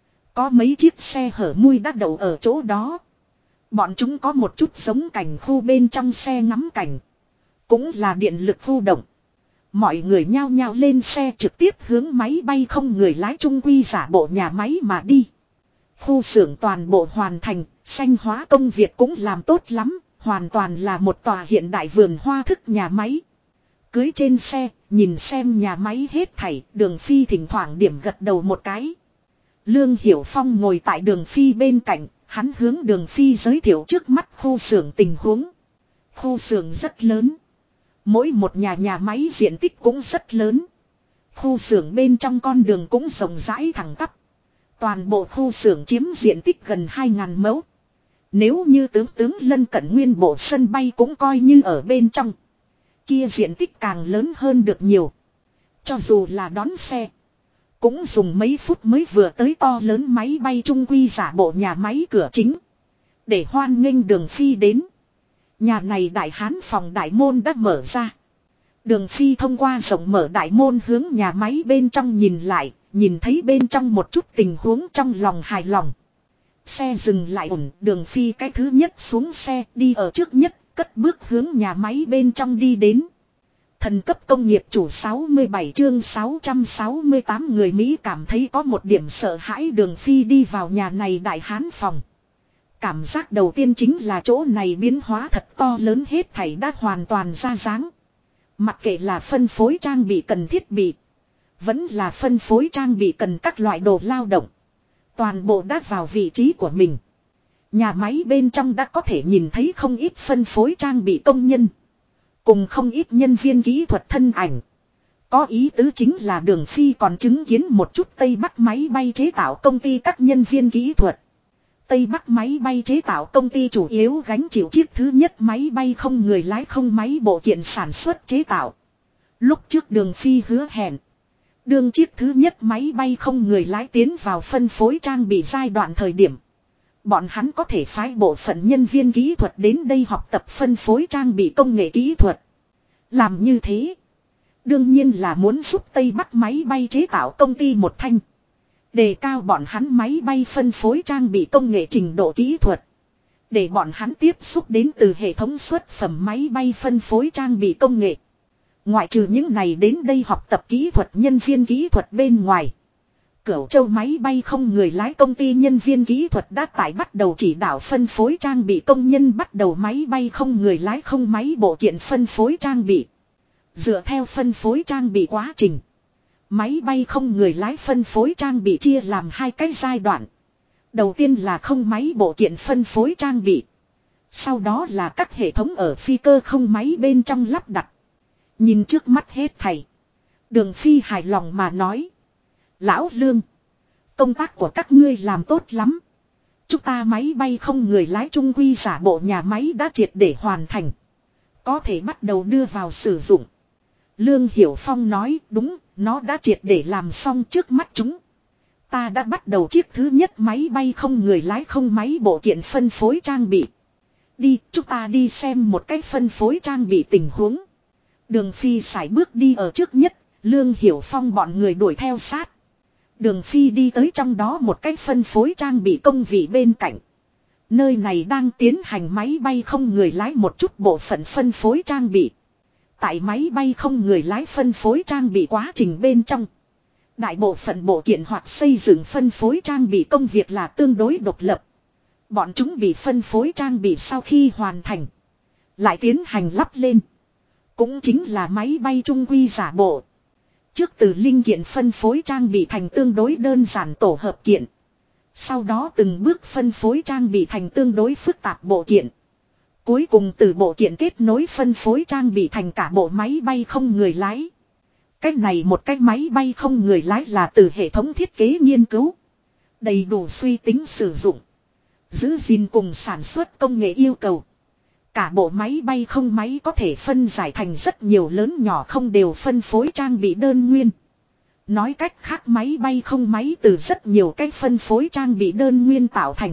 Có mấy chiếc xe hở mui đã đậu ở chỗ đó. Bọn chúng có một chút giống cảnh khu bên trong xe ngắm cảnh. Cũng là điện lực khu động. Mọi người nhao nhao lên xe trực tiếp hướng máy bay không người lái trung quy giả bộ nhà máy mà đi. Khu xưởng toàn bộ hoàn thành, xanh hóa công việc cũng làm tốt lắm, hoàn toàn là một tòa hiện đại vườn hoa thức nhà máy. Cưới trên xe, nhìn xem nhà máy hết thảy, Đường Phi thỉnh thoảng điểm gật đầu một cái. Lương Hiểu Phong ngồi tại Đường Phi bên cạnh, hắn hướng Đường Phi giới thiệu trước mắt khu xưởng tình huống. Khu xưởng rất lớn. Mỗi một nhà máy diện tích cũng rất lớn. Khu xưởng bên trong con đường cũng rộng rãi thẳng tắp. Toàn bộ khu xưởng chiếm diện tích gần 2.000 mẫu. Nếu như tướng lân cận nguyên bộ sân bay cũng coi như ở bên trong. Kia diện tích càng lớn hơn được nhiều. Cho dù là đón xe. Cũng dùng mấy phút mới vừa tới to lớn máy bay trung quy giả bộ nhà máy cửa chính. Để hoan nghênh Đường Phi đến. Nhà này đại hán phòng đại môn đã mở ra. Đường Phi thông qua rộng mở đại môn hướng nhà máy bên trong nhìn lại, nhìn thấy bên trong một chút tình huống trong lòng hài lòng. Xe dừng lại ổn, Đường Phi cái thứ nhất xuống xe, đi ở trước nhất, cất bước hướng nhà máy bên trong đi đến. Thần cấp công nghiệp chủ 67 chương 668 người Mỹ cảm thấy có một điểm sợ hãi. Đường Phi đi vào nhà này đại hán phòng. Cảm giác đầu tiên chính là chỗ này biến hóa thật to lớn, hết thảy đã hoàn toàn ra dáng. Mặc kệ là phân phối trang bị cần thiết bị, vẫn là phân phối trang bị cần các loại đồ lao động, toàn bộ đã vào vị trí của mình. Nhà máy bên trong đã có thể nhìn thấy không ít phân phối trang bị công nhân, cùng không ít nhân viên kỹ thuật thân ảnh. Có ý tứ chính là Đường Phi còn chứng kiến một chút Tây Bắc máy bay chế tạo công ty các nhân viên kỹ thuật. Tây Bắc máy bay chế tạo công ty chủ yếu gánh chịu chiếc thứ nhất máy bay không người lái không máy bộ kiện sản xuất chế tạo. Lúc trước Đường Phi hứa hẹn, đương chiếc thứ nhất máy bay không người lái tiến vào phân phối trang bị giai đoạn thời điểm, Bọn hắn có thể phái bộ phận nhân viên kỹ thuật đến đây học tập phân phối trang bị công nghệ kỹ thuật. Làm như thế, đương nhiên là muốn giúp Tây Bắc máy bay chế tạo công ty một thanh. Đề cao bọn hắn máy bay phân phối trang bị công nghệ trình độ kỹ thuật. Để bọn hắn tiếp xúc đến từ hệ thống xuất phẩm máy bay phân phối trang bị công nghệ. Ngoại trừ những này đến đây học tập kỹ thuật nhân viên kỹ thuật bên ngoài. Cửu Châu máy bay không người lái công ty nhân viên kỹ thuật đã tải bắt đầu chỉ đạo phân phối trang bị công nhân bắt đầu máy bay không người lái không máy bộ kiện phân phối trang bị. Dựa theo phân phối trang bị quá trình. Máy bay không người lái phân phối trang bị chia làm hai cái giai đoạn. Đầu tiên là không máy bộ kiện phân phối trang bị. Sau đó là các hệ thống ở phi cơ không máy bên trong lắp đặt. Nhìn trước mắt hết thảy. Đường Phi hài lòng mà nói. Lão Lương. Công tác của các ngươi làm tốt lắm. Chúng ta máy bay không người lái trung quy giả bộ nhà máy đã triệt để hoàn thành. Có thể bắt đầu đưa vào sử dụng. Lương Hiểu Phong nói đúng, nó đã triệt để làm xong trước mắt chúng. Ta đã bắt đầu chiếc thứ nhất máy bay không người lái không máy bộ kiện phân phối trang bị. Đi, chúng ta đi xem một cái phân phối trang bị tình huống. Đường Phi sải bước đi ở trước nhất, Lương Hiểu Phong bọn người đuổi theo sát. Đường Phi đi tới trong đó một cái phân phối trang bị công vị bên cạnh. Nơi này đang tiến hành máy bay không người lái một chút bộ phận phân phối trang bị. Tại máy bay không người lái phân phối trang bị quá trình bên trong. Đại bộ phận bộ kiện hoặc xây dựng phân phối trang bị công việc là tương đối độc lập. Bọn chúng bị phân phối trang bị sau khi hoàn thành. Lại tiến hành lắp lên. Cũng chính là máy bay trung quy giả bộ. Trước từ linh kiện phân phối trang bị thành tương đối đơn giản tổ hợp kiện. Sau đó từng bước phân phối trang bị thành tương đối phức tạp bộ kiện. Cuối cùng từ bộ kiện kết nối phân phối trang bị thành cả bộ máy bay không người lái. Cách này một cái máy bay không người lái là từ hệ thống thiết kế nghiên cứu. Đầy đủ suy tính sử dụng. Giữ gìn cùng sản xuất công nghệ yêu cầu. Cả bộ máy bay không máy có thể phân giải thành rất nhiều lớn nhỏ không đều phân phối trang bị đơn nguyên. Nói cách khác máy bay không máy từ rất nhiều cách phân phối trang bị đơn nguyên tạo thành.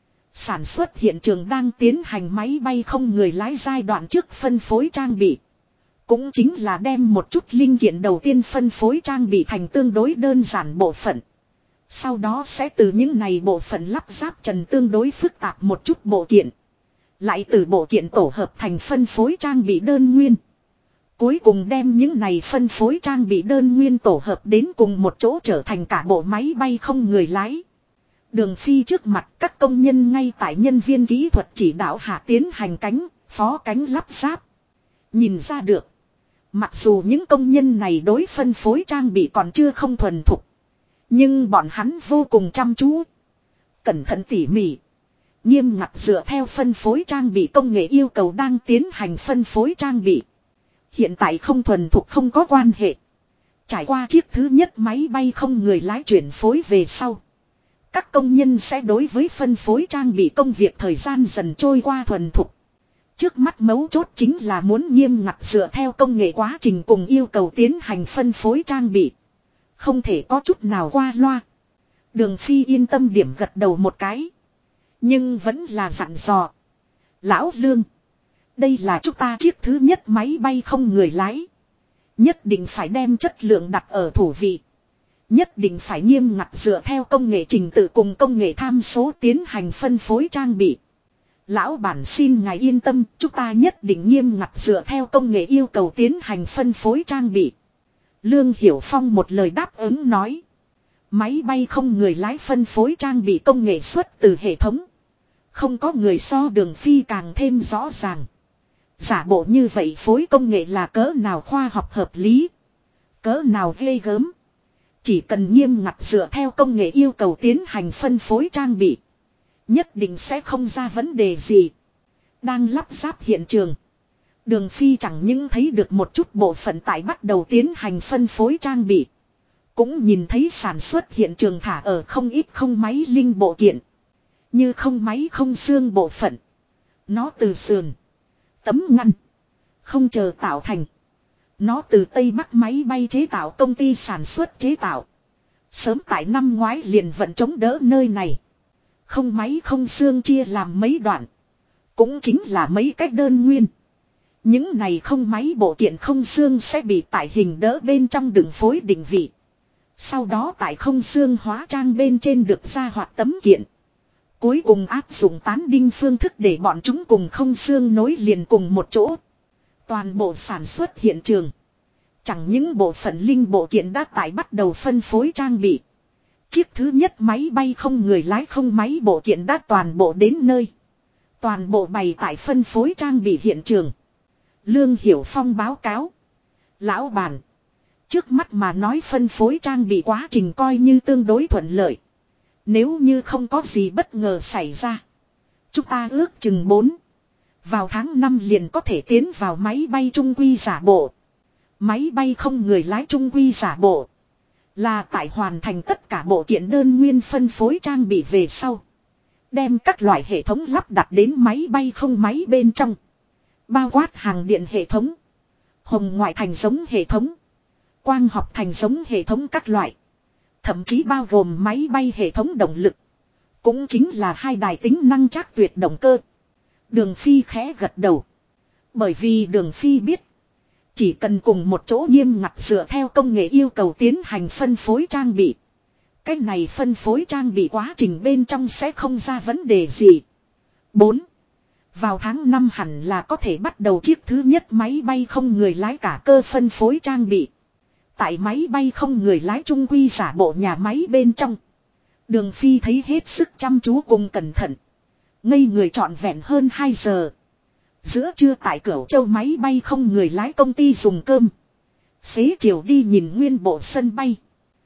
Sản xuất hiện trường đang tiến hành máy bay không người lái giai đoạn trước phân phối trang bị. Cũng chính là đem một chút linh kiện đầu tiên phân phối trang bị thành tương đối đơn giản bộ phận. Sau đó sẽ từ những này bộ phận lắp ráp trần tương đối phức tạp một chút bộ kiện. Lại từ bộ kiện tổ hợp thành phân phối trang bị đơn nguyên. Cuối cùng đem những này phân phối trang bị đơn nguyên tổ hợp đến cùng một chỗ trở thành cả bộ máy bay không người lái. Đường Phi trước mặt các công nhân ngay tại nhân viên kỹ thuật chỉ đạo hạ tiến hành cánh, phó cánh lắp ráp. Nhìn ra được. Mặc dù những công nhân này đối phân phối trang bị còn chưa không thuần thục. Nhưng bọn hắn vô cùng chăm chú. Cẩn thận tỉ mỉ. Nghiêm ngặt dựa theo phân phối trang bị công nghệ yêu cầu đang tiến hành phân phối trang bị. Hiện tại không thuần thục không có quan hệ. Trải qua chiếc thứ nhất máy bay không người lái chuyển phối về sau. Các công nhân sẽ đối với phân phối trang bị công việc thời gian dần trôi qua thuần thục. Trước mắt mấu chốt chính là muốn nghiêm ngặt dựa theo công nghệ quá trình cùng yêu cầu tiến hành phân phối trang bị. Không thể có chút nào qua loa. Đường Phi yên tâm điểm gật đầu một cái. Nhưng vẫn là dặn dò. Lão Lương. Đây là chúng ta chiếc thứ nhất máy bay không người lái. Nhất định phải đem chất lượng đặt ở thủ vị. Nhất định phải nghiêm ngặt dựa theo công nghệ trình tự cùng công nghệ tham số tiến hành phân phối trang bị. Lão bản xin ngài yên tâm, chúng ta nhất định nghiêm ngặt dựa theo công nghệ yêu cầu tiến hành phân phối trang bị. Lương Hiểu Phong một lời đáp ứng nói. Máy bay không người lái phân phối trang bị công nghệ xuất từ hệ thống. Không có người so Đường Phi càng thêm rõ ràng. Giả bộ như vậy phối công nghệ là cỡ nào khoa học hợp lý. Cỡ nào ghê gớm. Chỉ cần nghiêm ngặt dựa theo công nghệ yêu cầu tiến hành phân phối trang bị. Nhất định sẽ không ra vấn đề gì. Đang lắp ráp hiện trường. Đường Phi chẳng những thấy được một chút bộ phận tại bắt đầu tiến hành phân phối trang bị. Cũng nhìn thấy sản xuất hiện trường thả ở không ít không máy linh bộ kiện. Như không máy không xương bộ phận. Nó từ sườn. Tấm ngăn. Không chờ tạo thành. Nó từ Tây Bắc máy bay chế tạo công ty sản xuất chế tạo. Sớm tại năm ngoái liền vận chống đỡ nơi này. Không máy không xương chia làm mấy đoạn. Cũng chính là mấy cách đơn nguyên. Những này không máy bộ kiện không xương sẽ bị tải hình đỡ bên trong đường phối định vị. Sau đó tại không xương hóa trang bên trên được ra hoạt tấm kiện. Cuối cùng áp dụng tán đinh phương thức để bọn chúng cùng không xương nối liền cùng một chỗ. Toàn bộ sản xuất hiện trường. Chẳng những bộ phận linh bộ kiện đã tải bắt đầu phân phối trang bị. Chiếc thứ nhất máy bay không người lái không máy bộ kiện đã toàn bộ đến nơi. Toàn bộ bày tại phân phối trang bị hiện trường. Lương Hiểu Phong báo cáo. Lão bản. Trước mắt mà nói phân phối trang bị quá trình coi như tương đối thuận lợi. Nếu như không có gì bất ngờ xảy ra. Chúng ta ước chừng 4. Vào tháng 5 liền có thể tiến vào máy bay trung quy giả bộ. Máy bay không người lái trung quy giả bộ. Là tại hoàn thành tất cả bộ kiện đơn nguyên phân phối trang bị về sau. Đem các loại hệ thống lắp đặt đến máy bay không máy bên trong. Bao quát hàng điện hệ thống. Hồng ngoại thành giống hệ thống. Quang học thành giống hệ thống các loại. Thậm chí bao gồm máy bay hệ thống động lực. Cũng chính là 2 đài tính năng trác tuyệt động cơ. Đường Phi khẽ gật đầu. Bởi vì Đường Phi biết. Chỉ cần cùng một chỗ nghiêm ngặt dựa theo công nghệ yêu cầu tiến hành phân phối trang bị. Cái này phân phối trang bị quá trình bên trong sẽ không ra vấn đề gì. 4. Vào tháng 5 hẳn là có thể bắt đầu chiếc thứ nhất máy bay không người lái cả cơ phân phối trang bị. Tại máy bay không người lái trung quy giả bộ nhà máy bên trong. Đường Phi thấy hết sức chăm chú cùng cẩn thận. Ngây người trọn vẹn hơn 2 giờ. Giữa trưa tại Cửu Châu máy bay không người lái công ty dùng cơm. Xế chiều đi nhìn nguyên bộ sân bay.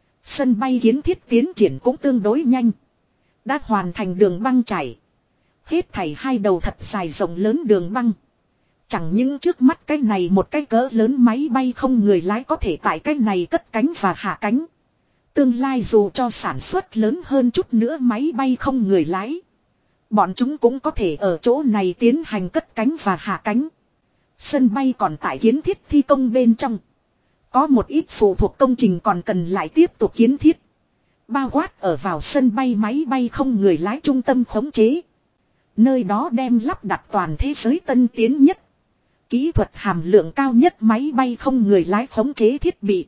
Sân bay kiến thiết tiến triển cũng tương đối nhanh. Đã hoàn thành đường băng chảy. Hết thảy 2 đầu thật dài rộng lớn đường băng. Chẳng những trước mắt cái này một cái cỡ lớn máy bay không người lái có thể tại cái này cất cánh và hạ cánh. Tương lai dù cho sản xuất lớn hơn chút nữa máy bay không người lái. Bọn chúng cũng có thể ở chỗ này tiến hành cất cánh và hạ cánh. Sân bay còn tại kiến thiết thi công bên trong. Có một ít phụ thuộc công trình còn cần lại tiếp tục kiến thiết. Bao quát ở vào sân bay máy bay không người lái trung tâm khống chế. Nơi đó đem lắp đặt toàn thế giới tân tiến nhất. Kỹ thuật hàm lượng cao nhất máy bay không người lái khống chế thiết bị.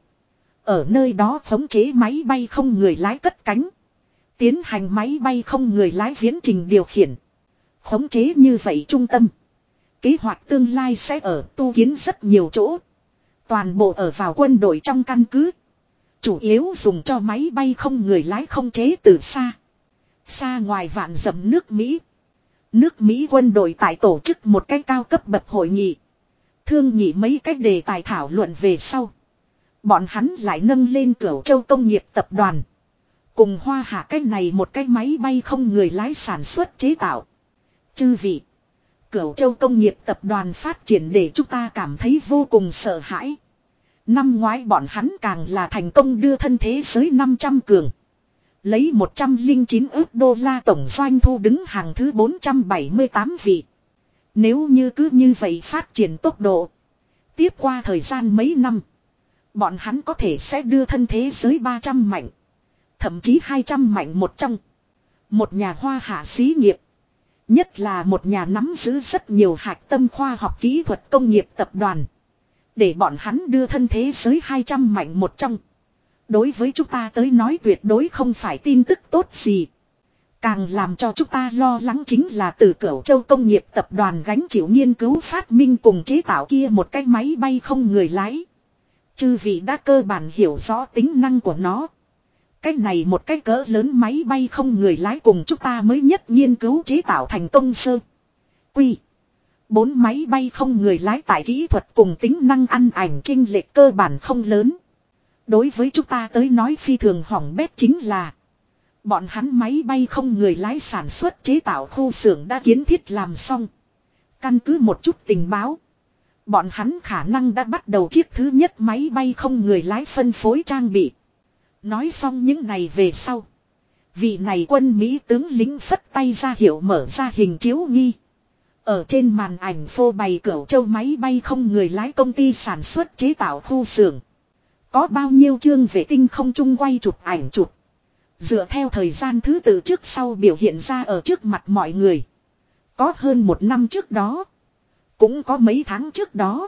Ở nơi đó khống chế máy bay không người lái cất cánh. Tiến hành máy bay không người lái viễn trình điều khiển. Khống chế như vậy trung tâm. Kế hoạch tương lai sẽ ở tu kiến rất nhiều chỗ. Toàn bộ ở vào quân đội trong căn cứ. Chủ yếu dùng cho máy bay không người lái khống chế từ xa. Xa ngoài vạn dặm nước Mỹ. Nước Mỹ quân đội tại tổ chức một cái cao cấp bậc hội nghị. Thương nghị mấy cái đề tài thảo luận về sau. Bọn hắn lại nâng lên Cửu Châu công nghiệp tập đoàn. Cùng Hoa Hạ cái này một cái máy bay không người lái sản xuất chế tạo. Chư vị. Cửu Châu công nghiệp tập đoàn phát triển để chúng ta cảm thấy vô cùng sợ hãi. Năm ngoái bọn hắn càng là thành công đưa thân thế giới 500 cường. Lấy 109 ức đô la tổng doanh thu đứng hàng thứ 478 vị. Nếu như cứ như vậy phát triển tốc độ. Tiếp qua thời gian mấy năm. Bọn hắn có thể sẽ đưa thân thế giới 300 mạnh. Thậm chí 200 mạnh một trong. Một nhà Hoa Hạ xí nghiệp. Nhất là một nhà nắm giữ rất nhiều hạch tâm khoa học kỹ thuật công nghiệp tập đoàn. Để bọn hắn đưa thân thế giới 200 mạnh một trong. Đối với chúng ta tới nói tuyệt đối không phải tin tức tốt gì. Càng làm cho chúng ta lo lắng chính là từ Cửu Châu công nghiệp tập đoàn gánh chịu nghiên cứu phát minh cùng chế tạo kia một cái máy bay không người lái. Chư vị đã cơ bản hiểu rõ tính năng của nó. Cái này một cái cỡ lớn máy bay không người lái cùng chúng ta mới nhất nghiên cứu chế tạo thành công sơ. Quy. 4 máy bay không người lái tại kỹ thuật cùng tính năng ăn ảnh chênh lệch cơ bản không lớn. Đối với chúng ta tới nói phi thường hỏng bét chính là. Bọn hắn máy bay không người lái sản xuất chế tạo khu xưởng đã kiến thiết làm xong. Căn cứ một chút tình báo. Bọn hắn khả năng đã bắt đầu chiếc thứ nhất máy bay không người lái phân phối trang bị. Nói xong những này về sau. Vị này quân Mỹ tướng lính phất tay ra hiệu mở ra hình chiếu nghi. Ở trên màn ảnh phô bày Cửu Châu máy bay không người lái công ty sản xuất chế tạo khu xưởng. Có bao nhiêu chương vệ tinh không trung quay chụp ảnh chụp. Dựa theo thời gian thứ tự trước sau biểu hiện ra ở trước mặt mọi người. Có hơn 1 năm trước đó. Cũng có mấy tháng trước đó.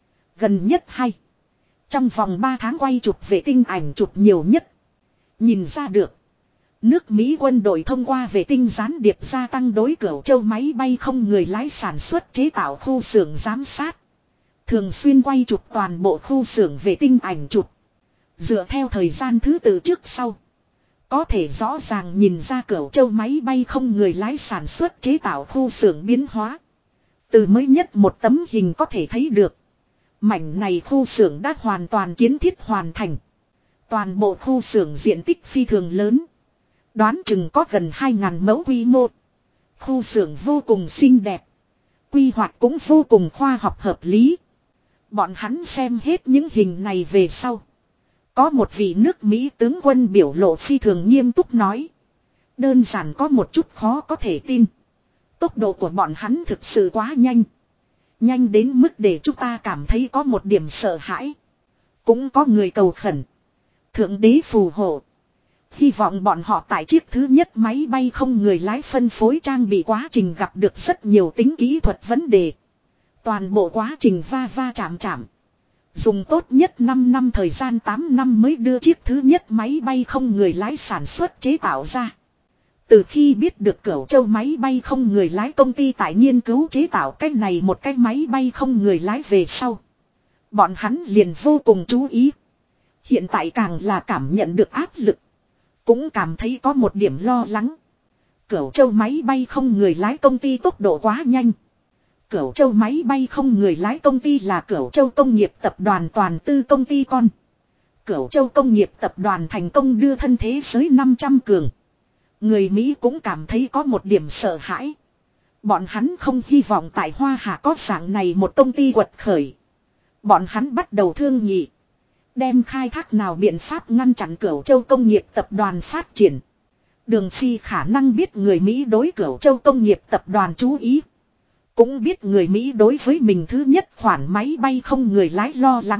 Gần nhất hay. Trong vòng 3 tháng quay chụp vệ tinh ảnh chụp nhiều nhất. Nhìn ra được. Nước Mỹ quân đội thông qua vệ tinh gián điệp gia tăng đối Cửu Châu máy bay không người lái sản xuất chế tạo khu xưởng giám sát. Thường xuyên quay chụp toàn bộ khu xưởng vệ tinh ảnh chụp. Dựa theo thời gian thứ tự trước sau. Có thể rõ ràng nhìn ra Cửu Châu máy bay không người lái sản xuất chế tạo khu xưởng biến hóa. Từ mới nhất một tấm hình có thể thấy được. Mảnh này khu xưởng đã hoàn toàn kiến thiết hoàn thành. Toàn bộ khu xưởng diện tích phi thường lớn. Đoán chừng có gần 2.000 mẫu quy mô. Khu xưởng vô cùng xinh đẹp. Quy hoạch cũng vô cùng khoa học hợp lý. Bọn hắn xem hết những hình này về sau. Có một vị nước Mỹ tướng quân biểu lộ phi thường nghiêm túc nói. Đơn giản có một chút khó có thể tin. Tốc độ của bọn hắn thực sự quá nhanh. Nhanh đến mức để chúng ta cảm thấy có một điểm sợ hãi. Cũng có người cầu khẩn. Thượng đế phù hộ. Hy vọng bọn họ tại chiếc thứ nhất máy bay không người lái phân phối trang bị quá trình gặp được rất nhiều tính kỹ thuật vấn đề. Toàn bộ quá trình va va chạm chạm. Dùng tốt nhất 5 năm thời gian 8 năm mới đưa chiếc thứ nhất máy bay không người lái sản xuất chế tạo ra. Từ khi biết được Cửu Châu máy bay không người lái công ty tại nghiên cứu chế tạo cái này một cái máy bay không người lái về sau. Bọn hắn liền vô cùng chú ý. Hiện tại càng là cảm nhận được áp lực. Cũng cảm thấy có một điểm lo lắng. Cửu Châu máy bay không người lái công ty tốc độ quá nhanh. Cửu Châu máy bay không người lái công ty là Cửu Châu công nghiệp tập đoàn toàn tư công ty con. Cửu Châu công nghiệp tập đoàn thành công đưa thân thế giới 500 cường. Người Mỹ cũng cảm thấy có một điểm sợ hãi. Bọn hắn không hy vọng tại Hoa Hạ có dạng này một công ty quật khởi. Bọn hắn bắt đầu thương nghị. Đem khai thác nào biện pháp ngăn chặn Cửu Châu công nghiệp tập đoàn phát triển. Đường Phi khả năng biết người Mỹ đối Cửu Châu công nghiệp tập đoàn chú ý. Cũng biết người Mỹ đối với mình thứ nhất khoản máy bay không người lái lo lắng.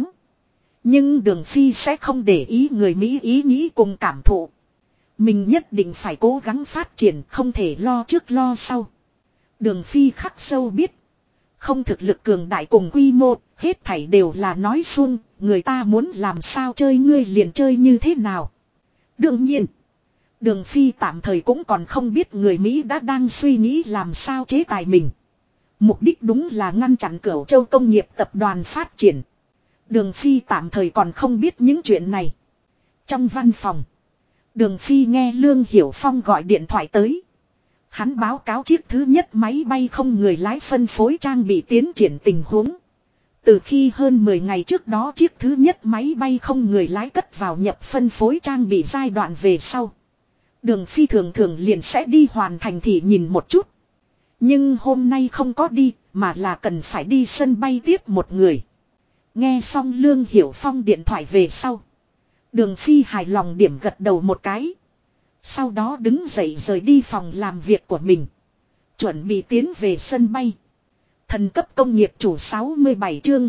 Nhưng Đường Phi sẽ không để ý người Mỹ ý nghĩ cùng cảm thụ. Mình nhất định phải cố gắng phát triển, không thể lo trước lo sau. Đường Phi khắc sâu biết. Không thực lực cường đại cùng quy mô, hết thảy đều là nói suông, người ta muốn làm sao chơi ngươi liền chơi như thế nào. Đương nhiên, Đường Phi tạm thời cũng còn không biết người Mỹ đã đang suy nghĩ làm sao chế tài mình. Mục đích đúng là ngăn chặn Cửu Châu công nghiệp tập đoàn phát triển. Đường Phi tạm thời còn không biết những chuyện này. Trong văn phòng, Đường Phi nghe Lương Hiểu Phong gọi điện thoại tới. Hắn báo cáo chiếc thứ nhất máy bay không người lái phân phối trang bị tiến triển tình huống. Từ khi hơn 10 ngày trước đó chiếc thứ nhất máy bay không người lái cất vào nhập phân phối trang bị giai đoạn về sau. Đường Phi thường thường liền sẽ đi hoàn thành thị nhìn một chút. Nhưng hôm nay không có đi, mà là cần phải đi sân bay tiếp một người. Nghe xong Lương Hiểu Phong điện thoại về sau. Đường Phi hài lòng điểm gật đầu một cái. Sau đó đứng dậy rời đi phòng làm việc của mình. Chuẩn bị tiến về sân bay. Thần cấp công nghiệp chủ 67 chương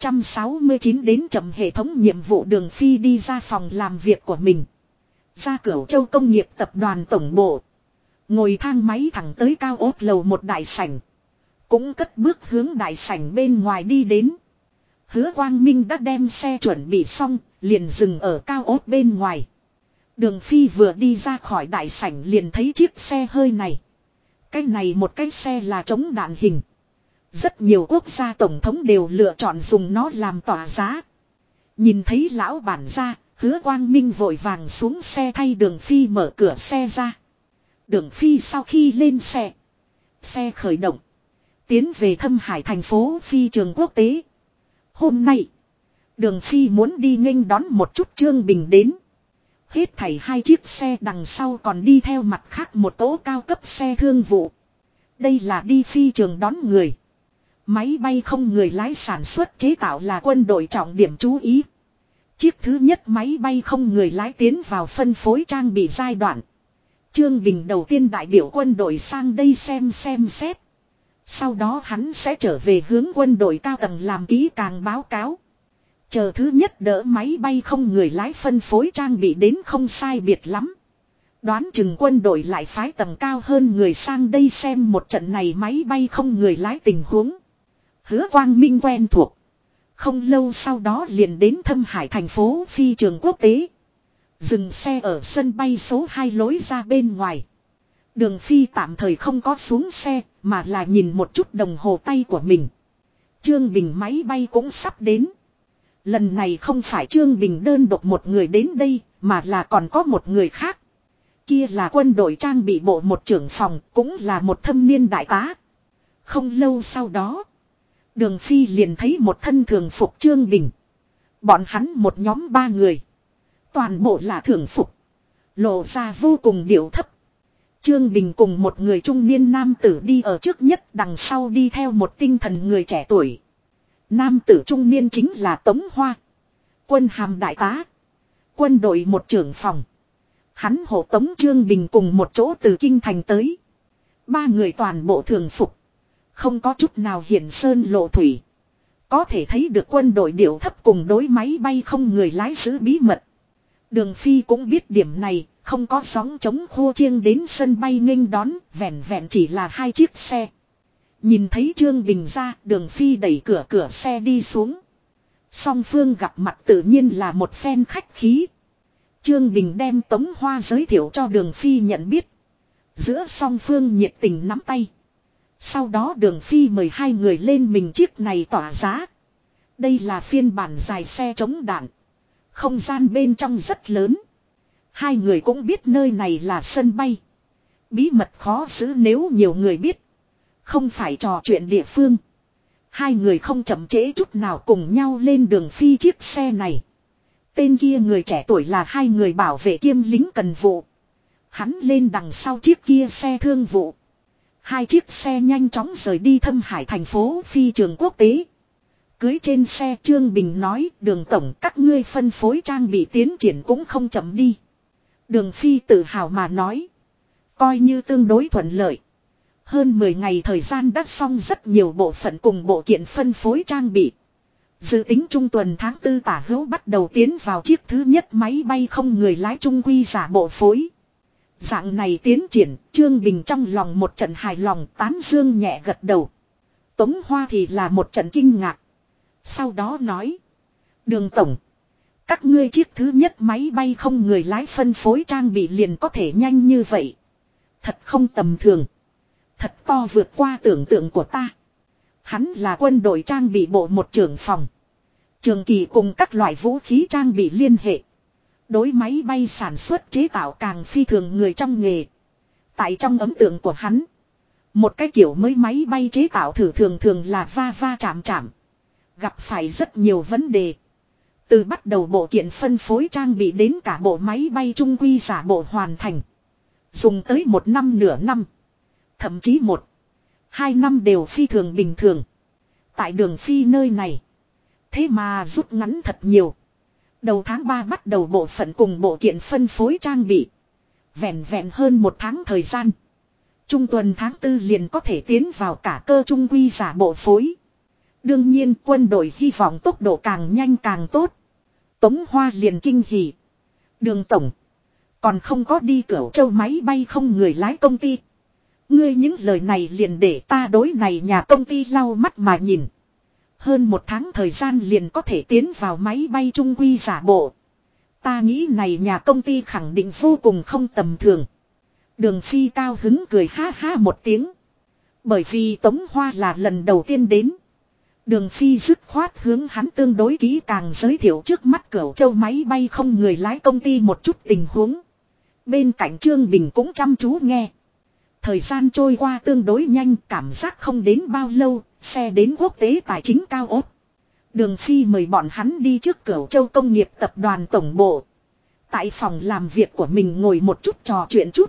669 đến chậm hệ thống nhiệm vụ Đường Phi đi ra phòng làm việc của mình. Ra Cửu Châu công nghiệp tập đoàn tổng bộ. Ngồi thang máy thẳng tới cao ốt lầu một đại sảnh. Cũng cất bước hướng đại sảnh bên ngoài đi đến. Hứa Quang Minh đã đem xe chuẩn bị xong, liền dừng ở cao ốt bên ngoài. Đường Phi vừa đi ra khỏi đại sảnh liền thấy chiếc xe hơi này. Cái này một cái xe là chống đạn hình. Rất nhiều quốc gia tổng thống đều lựa chọn dùng nó làm tỏa giá. Nhìn thấy lão bản ra, Hứa Quang Minh vội vàng xuống xe thay Đường Phi mở cửa xe ra. Đường Phi sau khi lên xe. Xe khởi động. Tiến về Thâm Hải thành phố phi trường quốc tế. Hôm nay, Đường Phi muốn đi nghênh đón một chút Trương Bình đến. Hết thảy 2 chiếc xe đằng sau còn đi theo mặt khác một cỗ cao cấp xe thương vụ. Đây là đi phi trường đón người. Máy bay không người lái sản xuất chế tạo là quân đội trọng điểm chú ý. Chiếc thứ nhất máy bay không người lái tiến vào phân phối trang bị giai đoạn. Trương Bình đầu tiên đại biểu quân đội sang đây xem xét. Sau đó hắn sẽ trở về hướng quân đội cao tầng làm kỹ càng báo cáo. Chờ thứ nhất đỡ máy bay không người lái phân phối trang bị đến không sai biệt lắm. Đoán chừng quân đội lại phái tầng cao hơn người sang đây xem một trận này máy bay không người lái tình huống. Hứa Quang Minh quen thuộc. Không lâu sau đó liền đến Thâm Hải thành phố phi trường quốc tế. Dừng xe ở sân bay số 2 lối ra bên ngoài. Đường Phi tạm thời không có xuống xe mà là nhìn một chút đồng hồ tay của mình. Trương Bình máy bay cũng sắp đến. Lần này không phải Trương Bình đơn độc một người đến đây mà là còn có một người khác. Kia là quân đội trang bị bộ một trưởng phòng cũng là một thâm niên đại tá. Không lâu sau đó. Đường Phi liền thấy một thân thường phục Trương Bình. Bọn hắn một nhóm 3 người. Toàn bộ là thường phục. Lộ ra vô cùng điệu thấp. Trương Bình cùng một người trung niên nam tử đi ở trước nhất, đằng sau đi theo một tinh thần người trẻ tuổi. Nam tử trung niên chính là Tống Hoa. Quân hàm đại tá. Quân đội một trưởng phòng. Hắn hộ tống Trương Bình cùng một chỗ từ kinh thành tới. 3 người toàn bộ thường phục. Không có chút nào hiển sơn lộ thủy. Có thể thấy được quân đội điệu thấp cùng đối máy bay không người lái giữ bí mật. Đường Phi cũng biết điểm này, không có sóng chống khô chiêng đến sân bay nghênh đón, vẹn vẹn chỉ là 2 chiếc xe. Nhìn thấy Trương Bình ra, Đường Phi đẩy cửa xe đi xuống. Song phương gặp mặt tự nhiên là một phen khách khí. Trương Bình đem Tống Hoa giới thiệu cho Đường Phi nhận biết. Giữa song phương nhiệt tình nắm tay. Sau đó Đường Phi mời 2 người lên mình chiếc này tỏa giá. Đây là phiên bản dài xe chống đạn. Không gian bên trong rất lớn. 2 người cũng biết nơi này là sân bay. Bí mật khó giữ nếu nhiều người biết. Không phải trò chuyện địa phương. 2 người không chậm trễ chút nào cùng nhau lên Đường Phi chiếc xe này. Tên kia người trẻ tuổi là 2 người bảo vệ kiêm lính cần vụ. Hắn lên đằng sau chiếc kia xe thương vụ. 2 chiếc xe nhanh chóng rời đi Thâm Hải thành phố phi trường quốc tế. Cưới trên xe Trương Bình nói, Đường tổng các ngươi phân phối trang bị tiến triển cũng không chậm đi. Đường Phi tự hào mà nói. Coi như tương đối thuận lợi. Hơn 10 ngày thời gian đã xong rất nhiều bộ phận cùng bộ kiện phân phối trang bị. Dự tính trung tuần tháng 4 tả hữu bắt đầu tiến vào chiếc thứ nhất máy bay không người lái trung quy giả bộ phối. Dạng này tiến triển, Trương Bình trong lòng một trận hài lòng tán dương nhẹ gật đầu. Tống Hoa thì là một trận kinh ngạc. Sau đó nói. Đường tổng. Các ngươi chiếc thứ nhất máy bay không người lái phân phối trang bị liền có thể nhanh như vậy. Thật không tầm thường. Thật to vượt qua tưởng tượng của ta. Hắn là quân đội trang bị bộ một trưởng phòng. Trường kỳ cùng các loại vũ khí trang bị liên hệ. Đối máy bay sản xuất chế tạo càng phi thường người trong nghề. Tại trong ấn tượng của hắn. Một cái kiểu mới máy bay chế tạo thử thường thường là va va chạm chạm. Gặp phải rất nhiều vấn đề. Từ bắt đầu bộ kiện phân phối trang bị đến cả bộ máy bay trung quy giả bộ hoàn thành. Dùng tới 1 năm nửa năm. Thậm chí 1-2 năm đều phi thường bình thường. Tại Đường Phi nơi này. Thế mà rút ngắn thật nhiều. Đầu tháng 3 bắt đầu bộ phận cùng bộ kiện phân phối trang bị. Vẹn vẹn hơn 1 tháng thời gian. Trung tuần tháng 4 liền có thể tiến vào cả cơ trung quy giả bộ phối. Đương nhiên quân đội hy vọng tốc độ càng nhanh càng tốt. Tống Hoa liền kinh hỉ. Đường tổng. Còn không có đi Cửu Châu máy bay không người lái công ty. Ngươi những lời này liền để ta đối này nhà công ty lau mắt mà nhìn. Hơn 1 tháng thời gian liền có thể tiến vào máy bay trung quy giả bộ. Ta nghĩ này nhà công ty khẳng định vô cùng không tầm thường. Đường Phi cao hứng cười ha ha một tiếng. Bởi vì Tống Hoa là lần đầu tiên đến. Đường Phi dứt khoát hướng hắn tương đối kỹ càng giới thiệu trước mắt Cửu Châu máy bay không người lái công ty một chút tình huống. Bên cạnh Trương Bình cũng chăm chú nghe. Thời gian trôi qua tương đối nhanh, cảm giác không đến bao lâu, xe đến quốc tế tài chính cao ốt. Đường Phi mời bọn hắn đi trước Cửu Châu công nghiệp tập đoàn tổng bộ. Tại phòng làm việc của mình ngồi một chút trò chuyện chút.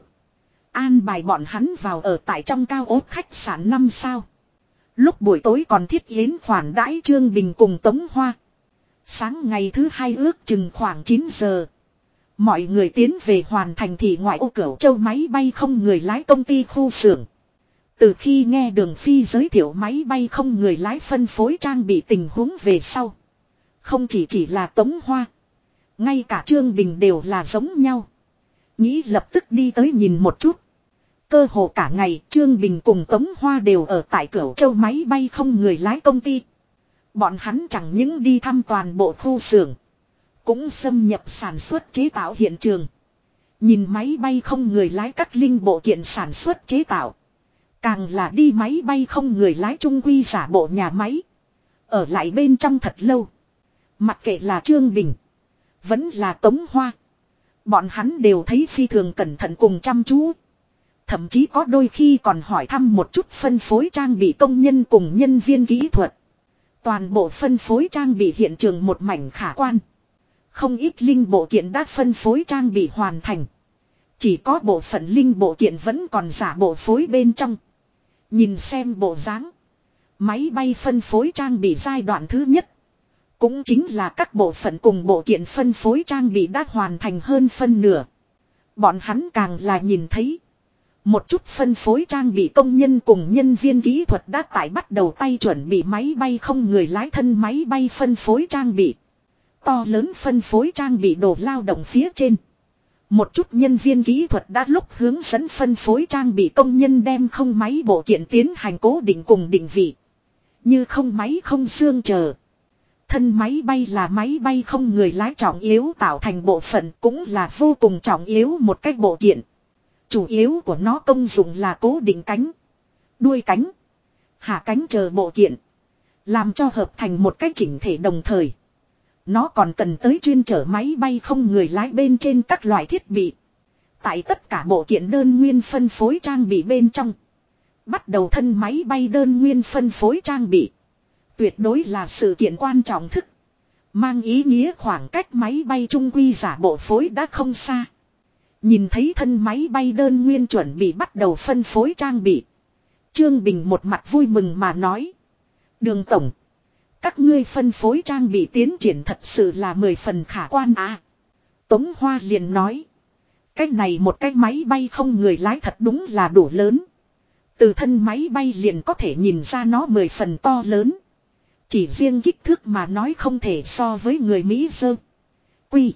An bài bọn hắn vào ở tại trong cao ốt khách sạn 5 sao. Lúc buổi tối còn thiết yến khoản đãi Trương Bình cùng Tống Hoa. Sáng ngày thứ 2 ước chừng khoảng 9 giờ. Mọi người tiến về hoàn thành thị ngoại ô Cửu Châu máy bay không người lái công ty khu xưởng. Từ khi nghe Đường Phi giới thiệu máy bay không người lái phân phối trang bị tình huống về sau. Không chỉ là Tống Hoa. Ngay cả Trương Bình đều là giống nhau. Nghĩ lập tức đi tới nhìn một chút. Cơ hồ cả ngày Trương Bình cùng Tống Hoa đều ở tại Cửu Châu máy bay không người lái công ty. Bọn hắn chẳng những đi thăm toàn bộ khu xưởng, cũng xâm nhập sản xuất chế tạo hiện trường. Nhìn máy bay không người lái các linh bộ kiện sản xuất chế tạo. Càng là đi máy bay không người lái trung quy giả bộ nhà máy. Ở lại bên trong thật lâu. Mặc kệ là Trương Bình, vẫn là Tống Hoa, bọn hắn đều thấy phi thường cẩn thận cùng chăm chú. Thậm chí có đôi khi còn hỏi thăm một chút phân phối trang bị công nhân cùng nhân viên kỹ thuật. Toàn bộ phân phối trang bị hiện trường một mảnh khả quan. Không ít linh bộ kiện đã phân phối trang bị hoàn thành. Chỉ có bộ phận linh bộ kiện vẫn còn giả bộ phối bên trong. Nhìn xem bộ dáng, máy bay phân phối trang bị giai đoạn thứ nhất, cũng chính là các bộ phận cùng bộ kiện phân phối trang bị đã hoàn thành hơn phân nửa. Bọn hắn càng là nhìn thấy một chút phân phối trang bị công nhân cùng nhân viên kỹ thuật đã tại bắt đầu tay chuẩn bị máy bay không người lái thân máy bay phân phối trang bị. To lớn phân phối trang bị đồ lao động phía trên. Một chút nhân viên kỹ thuật đã lúc hướng dẫn phân phối trang bị công nhân đem không máy bộ kiện tiến hành cố định cùng định vị. Như không máy không xương chờ. Thân máy bay là máy bay không người lái trọng yếu tạo thành bộ phận, cũng là vô cùng trọng yếu một cách bộ kiện. Chủ yếu của nó công dụng là cố định cánh, đuôi cánh, hạ cánh chờ bộ kiện. Làm cho hợp thành một cách chỉnh thể đồng thời. Nó còn cần tới chuyên chở máy bay không người lái bên trên các loại thiết bị. Tại tất cả bộ kiện đơn nguyên phân phối trang bị bên trong. Bắt đầu thân máy bay đơn nguyên phân phối trang bị. Tuyệt đối là sự kiện quan trọng thức. Mang ý nghĩa khoảng cách máy bay trung quy giả bộ phối đã không xa. Nhìn thấy thân máy bay đơn nguyên chuẩn bị bắt đầu phân phối trang bị. Trương Bình một mặt vui mừng mà nói. Đường tổng, các ngươi phân phối trang bị tiến triển thật sự là 10 phần khả quan à. Tống Hoa liền nói. Cái này một cái máy bay không người lái thật đúng là đủ lớn. Từ thân máy bay liền có thể nhìn ra nó 10 phần to lớn. Chỉ riêng kích thước mà nói không thể so với người Mỹ dơ. Quy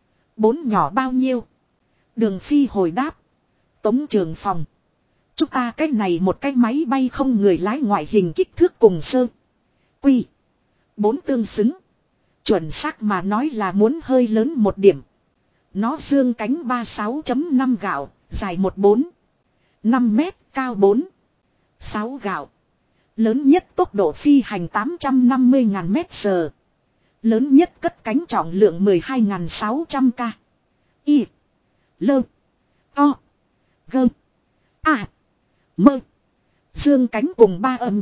4 nhỏ bao nhiêu. Đường Phi hồi đáp. Tống Trường Phòng, chúng ta cái này một cái máy bay không người lái ngoại hình kích thước cùng sơ Quy 4 tương xứng. Chuẩn xác mà nói là muốn hơi lớn một điểm. Nó dương cánh 36.5 gạo, dài 14, 5 mét, cao 4, 6 gạo. Lớn nhất tốc độ phi hành 850.000 mét giờ. Lớn nhất cất cánh trọng lượng 12.600 k. Y. Lơ. O. Gơ. A. Mơ. Dương cánh cùng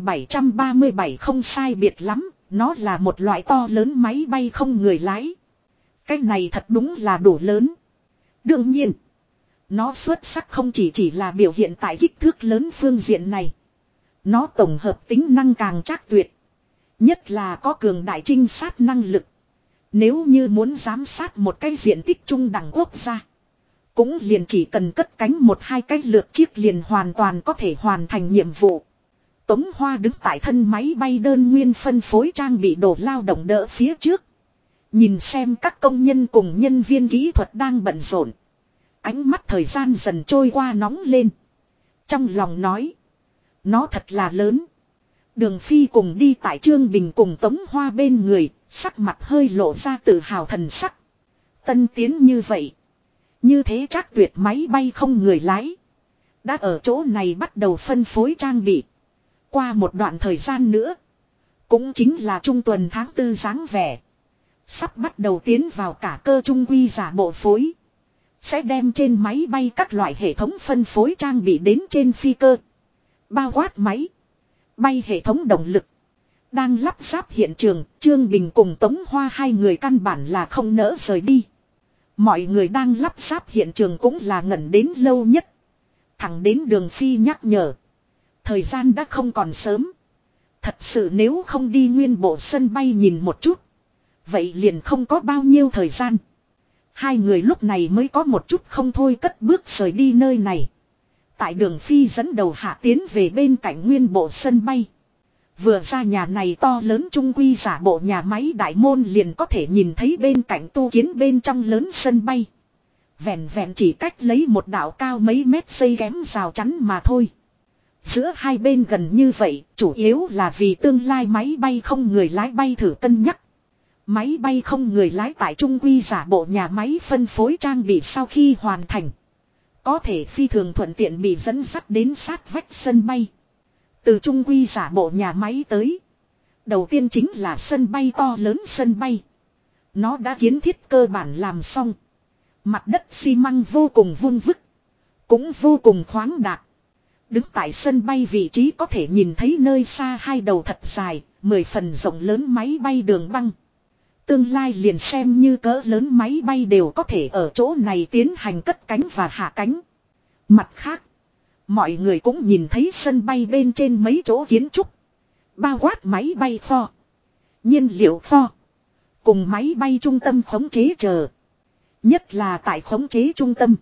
3-737 không sai biệt lắm. Nó là một loại to lớn máy bay không người lái. Cái này thật đúng là đủ lớn. Đương nhiên, nó xuất sắc không chỉ là biểu hiện tại kích thước lớn phương diện này. Nó tổng hợp tính năng càng chắc tuyệt. Nhất là có cường đại trinh sát năng lực. Nếu như muốn giám sát một cái diện tích trung đẳng quốc gia, cũng liền chỉ cần cất cánh 1-2 cái lượt chiếc liền hoàn toàn có thể hoàn thành nhiệm vụ. Tống Hoa đứng tại thân máy bay đơn nguyên phân phối trang bị đồ lao động đỡ phía trước. Nhìn xem các công nhân cùng nhân viên kỹ thuật đang bận rộn. Ánh mắt thời gian dần trôi qua nóng lên. Trong lòng nói. Nó thật là lớn. Đường Phi cùng đi tại Trương Bình cùng Tống Hoa bên người. Sắc mặt hơi lộ ra tự hào thần sắc. Tân tiến như vậy. Như thế chắc tuyệt máy bay không người lái. Đã ở chỗ này bắt đầu phân phối trang bị. Qua một đoạn thời gian nữa. Cũng chính là trung tuần tháng 4 dáng vẻ. Sắp bắt đầu tiến vào cả cơ trung quy giả bộ phối. Sẽ đem trên máy bay các loại hệ thống phân phối trang bị đến trên phi cơ. Bao quát máy bay hệ thống động lực. Đang lắp ráp hiện trường, Trương Bình cùng Tống Hoa hai người căn bản là không nỡ rời đi. Mọi người đang lắp ráp hiện trường cũng là ngẩn đến lâu nhất. Thẳng đến Đường Phi nhắc nhở. Thời gian đã không còn sớm. Thật sự nếu không đi nguyên bộ sân bay nhìn một chút. Vậy liền không có bao nhiêu thời gian. Hai người lúc này mới có một chút không thôi cất bước rời đi nơi này. Tại Đường Phi dẫn đầu hạ tiến về bên cạnh nguyên bộ sân bay. Vừa ra nhà này to lớn trung quy giả bộ nhà máy đại môn liền có thể nhìn thấy bên cạnh tu kiến bên trong lớn sân bay. Vẹn vẹn chỉ cách lấy một đạo cao mấy mét dây kém rào chắn mà thôi. Giữa hai bên gần như vậy, chủ yếu là vì tương lai máy bay không người lái bay thử cân nhắc. Máy bay không người lái tại trung quy giả bộ nhà máy phân phối trang bị sau khi hoàn thành. Có thể phi thường thuận tiện bị dẫn dắt đến sát vách sân bay. Từ trung quy giả bộ nhà máy tới. Đầu tiên chính là sân bay to lớn sân bay. Nó đã kiến thiết cơ bản làm xong. Mặt đất xi măng vô cùng vung vức. Cũng vô cùng khoáng đạt. Đứng tại sân bay vị trí có thể nhìn thấy nơi xa hai đầu thật dài, 10 phần rộng lớn máy bay đường băng. Tương lai liền xem như cỡ lớn máy bay đều có thể ở chỗ này tiến hành cất cánh và hạ cánh. Mặt khác, mọi người cũng nhìn thấy sân bay bên trên mấy chỗ kiến trúc. Bao quát máy bay kho, nhiên liệu kho, cùng máy bay trung tâm khống chế chờ. Nhất là tại khống chế trung tâm.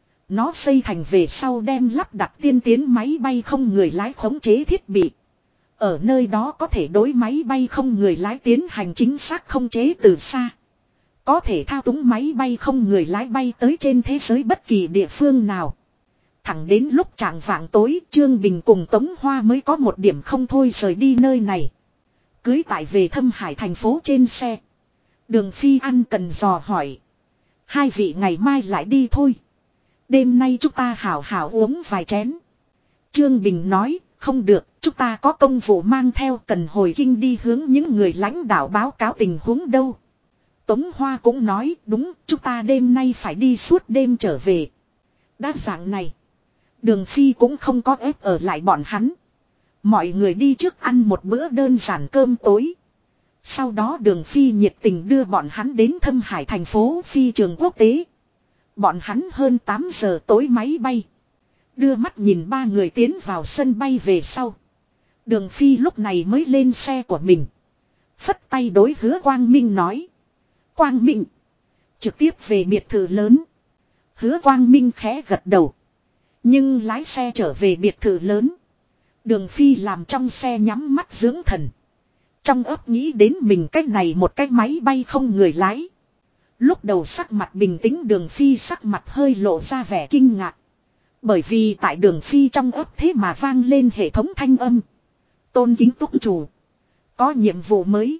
Nó xây thành về sau đem lắp đặt tiên tiến máy bay không người lái khống chế thiết bị. Ở nơi đó có thể đối máy bay không người lái tiến hành chính xác khống chế từ xa. Có thể thao túng máy bay không người lái bay tới trên thế giới bất kỳ địa phương nào. Thẳng đến lúc chạng vạng tối, Trương Bình cùng Tống Hoa mới có một điểm không thôi rời đi nơi này. Cưới tại về Thâm Hải thành phố trên xe. Đường Phi ăn cần dò hỏi. Hai vị ngày mai lại đi thôi. Đêm nay chúng ta hảo hảo uống vài chén. Trương Bình nói, không được, chúng ta có công vụ mang theo cần hồi kinh đi hướng những người lãnh đạo báo cáo tình huống đâu. Tống Hoa cũng nói, đúng, chúng ta đêm nay phải đi suốt đêm trở về. Đa dạng này, Đường Phi cũng không có ép ở lại bọn hắn. Mọi người đi trước ăn một bữa đơn giản cơm tối. Sau đó Đường Phi nhiệt tình đưa bọn hắn đến Thâm Hải thành phố phi trường quốc tế. Bọn hắn hơn 8 giờ tối máy bay. Đưa mắt nhìn ba người tiến vào sân bay về sau. Đường Phi lúc này mới lên xe của mình. Phất tay đối Hứa Quang Minh nói. Quang Minh. Trực tiếp về biệt thự lớn. Hứa Quang Minh khẽ gật đầu. Nhưng lái xe trở về biệt thự lớn. Đường Phi làm trong xe nhắm mắt dưỡng thần. Trong óc nghĩ đến mình cách này một cái máy bay không người lái. Lúc đầu sắc mặt bình tĩnh Đường Phi sắc mặt hơi lộ ra vẻ kinh ngạc. Bởi vì tại Đường Phi trong óc thế mà vang lên hệ thống thanh âm. Tôn kính túc chủ. Có nhiệm vụ mới.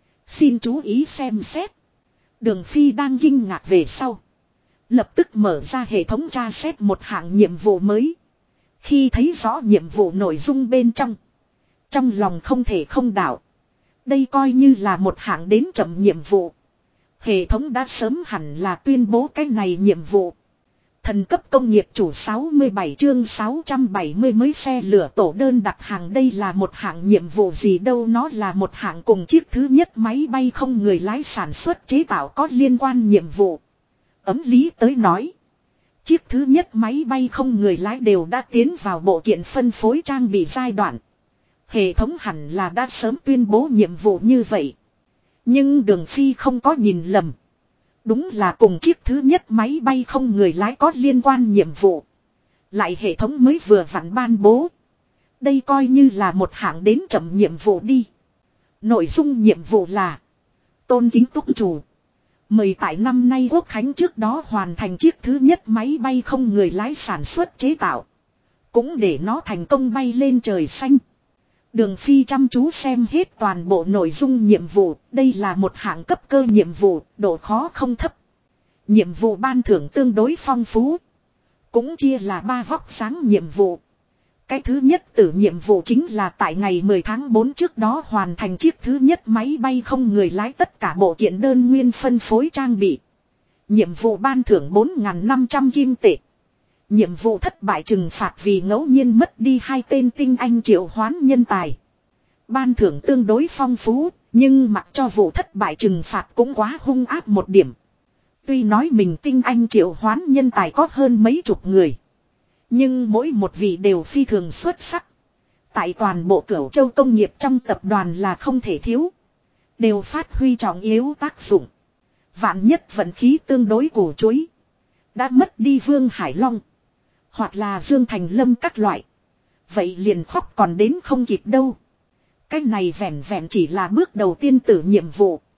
Xin chú ý xem xét. Đường Phi đang kinh ngạc về sau. Lập tức mở ra hệ thống tra xét một hạng nhiệm vụ mới. Khi thấy rõ nhiệm vụ nội dung bên trong. Trong lòng không thể không đảo. Đây coi như là một hạng đến chậm nhiệm vụ. Hệ thống đã sớm hẳn là tuyên bố cái này nhiệm vụ. Thần cấp công nghiệp chủ 67 chương 670 mới xe lửa tổ đơn đặt hàng đây là một hạng nhiệm vụ gì đâu nó là một hạng cùng chiếc thứ nhất máy bay không người lái sản xuất chế tạo có liên quan nhiệm vụ. Ấm lý tới nói. Chiếc thứ nhất máy bay không người lái đều đã tiến vào bộ kiện phân phối trang bị giai đoạn. Hệ thống hẳn là đã sớm tuyên bố nhiệm vụ như vậy. Nhưng Đường Phi không có nhìn lầm. Đúng là cùng chiếc thứ nhất máy bay không người lái có liên quan nhiệm vụ. Lại hệ thống mới vừa vặn ban bố. Đây coi như là một hạng đến chậm nhiệm vụ đi. Nội dung nhiệm vụ là tôn kính túc chủ. Mời tại năm nay Quốc Khánh trước đó hoàn thành chiếc thứ nhất máy bay không người lái sản xuất chế tạo. Cũng để nó thành công bay lên trời xanh. Đường Phi chăm chú xem hết toàn bộ nội dung nhiệm vụ, đây là một hạng cấp cơ nhiệm vụ, độ khó không thấp. Nhiệm vụ ban thưởng tương đối phong phú. Cũng chia là 3 vóc sáng nhiệm vụ. Cái thứ nhất tử nhiệm vụ chính là tại ngày 10 tháng 4 trước đó hoàn thành chiếc thứ nhất máy bay không người lái tất cả bộ kiện đơn nguyên phân phối trang bị. Nhiệm vụ ban thưởng 4.500 kim tệ. Nhiệm vụ thất bại trừng phạt vì ngẫu nhiên mất đi 2 tên tinh anh triệu hoán nhân tài. Ban thưởng tương đối phong phú, nhưng mặc cho vụ thất bại trừng phạt cũng quá hung ác một điểm. Tuy nói mình tinh anh triệu hoán nhân tài có hơn mấy chục người. Nhưng mỗi một vị đều phi thường xuất sắc. Tại toàn bộ Cửu Châu công nghiệp trong tập đoàn là không thể thiếu. Đều phát huy trọng yếu tác dụng. Vạn nhất vận khí tương đối cổ chuối. Đã mất đi Vương Hải Long. Hoặc là Dương Thành Lâm các loại. Vậy liền khóc còn đến không kịp đâu. Cái này vẹn vẹn chỉ là bước đầu tiên tử nhiệm vụ.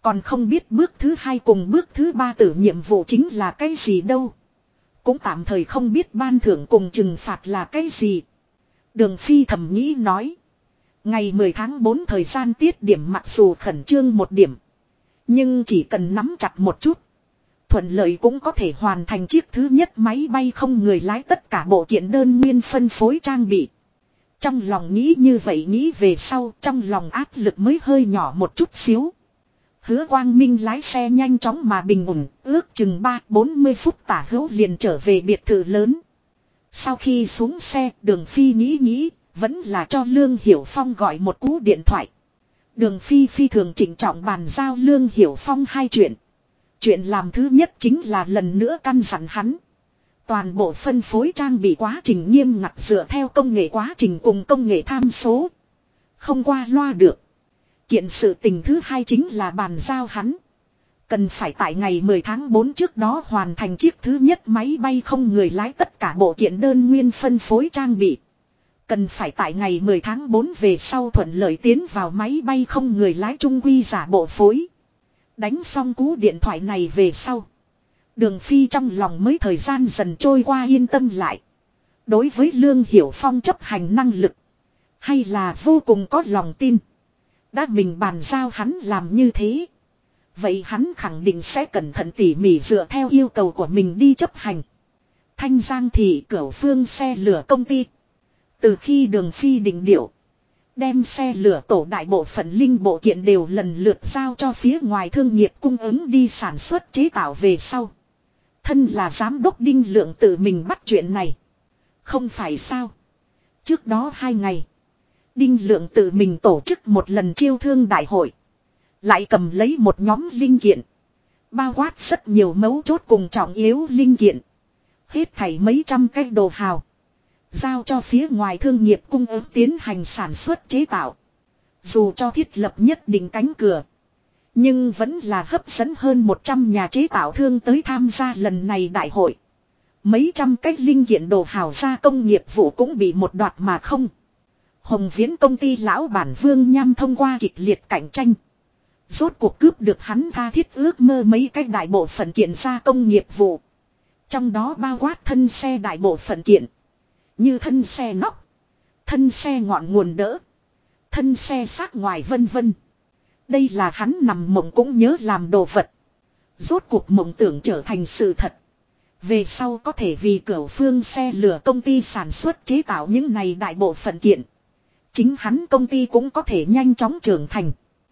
Còn không biết bước thứ 2 cùng bước thứ 3 tử nhiệm vụ chính là cái gì đâu. Cũng tạm thời không biết ban thưởng cùng trừng phạt là cái gì. Đường Phi thầm nghĩ nói. Ngày 10 tháng 4 thời gian tiết điểm mặc dù khẩn trương một điểm. Nhưng chỉ cần nắm chặt một chút. Thuận lợi cũng có thể hoàn thành chiếc thứ nhất máy bay không người lái tất cả bộ kiện đơn nguyên phân phối trang bị. Trong lòng nghĩ như vậy nghĩ về sau trong lòng áp lực mới hơi nhỏ một chút xíu. Hứa Quang Minh lái xe nhanh chóng mà bình ổn, ước chừng 3-40 phút tả hữu liền trở về biệt thự lớn. Sau khi xuống xe, Đường Phi nghĩ, vẫn là cho Lương Hiểu Phong gọi một cú điện thoại. Đường Phi phi thường trịnh trọng bàn giao Lương Hiểu Phong 2 chuyện. Chuyện làm thứ nhất chính là lần nữa căn dặn hắn. Toàn bộ phân phối trang bị quá trình nghiêm ngặt dựa theo công nghệ quá trình cùng công nghệ tham số. Không qua loa được. Kiện sự tình thứ hai chính là bàn giao hắn. Cần phải tại ngày 10 tháng 4 trước đó hoàn thành chiếc thứ nhất máy bay không người lái tất cả bộ kiện đơn nguyên phân phối trang bị. Cần phải tại ngày 10 tháng 4 về sau thuận lợi tiến vào máy bay không người lái trung quy giả bộ phối. Đánh xong cú điện thoại này về sau. Đường Phi trong lòng mới thời gian dần trôi qua yên tâm lại. Đối với Lương Hiểu Phong chấp hành năng lực. Hay là vô cùng có lòng tin. Đã mình bàn giao hắn làm như thế. Vậy hắn khẳng định sẽ cẩn thận tỉ mỉ dựa theo yêu cầu của mình đi chấp hành. Thanh Giang Thị Cửu Phương xe lửa công ty. Từ khi Đường Phi định điệu. Đem xe lửa tổ đại bộ phận linh bộ kiện đều lần lượt giao cho phía ngoài thương nghiệp cung ứng đi sản xuất chế tạo về sau. Thân là giám đốc Đinh Lượng tự mình bắt chuyện này. Không phải sao. Trước đó 2 ngày. Đinh Lượng tự mình tổ chức một lần chiêu thương đại hội. Lại cầm lấy một nhóm linh kiện. Bao quát rất nhiều mấu chốt cùng trọng yếu linh kiện. Hết thảy mấy trăm cái đồ hào. Giao cho phía ngoài thương nghiệp cung ứng tiến hành sản xuất chế tạo. Dù cho thiết lập nhất định cánh cửa. Nhưng vẫn là hấp dẫn hơn 100 nhà chế tạo thương tới tham gia lần này đại hội. Mấy trăm cái linh kiện đồ hào gia công nghiệp vụ cũng bị một đoạt mà không. Hồng Viễn công ty lão bản Vương Nham thông qua kịch liệt cạnh tranh. Rốt cuộc cướp được hắn tha thiết ước mơ mấy cái đại bộ phận kiện gia công nghiệp vụ. Trong đó bao quát thân xe đại bộ phận kiện. Như thân xe nóc, thân xe ngọn nguồn đỡ, thân xe xác ngoài vân vân. Đây là hắn nằm mộng cũng nhớ làm đồ vật. Rốt cuộc mộng tưởng trở thành sự thật. Về sau có thể vì Cửu Phương xe lửa công ty sản xuất chế tạo những này đại bộ phận kiện. Chính hắn công ty cũng có thể nhanh chóng trưởng thành.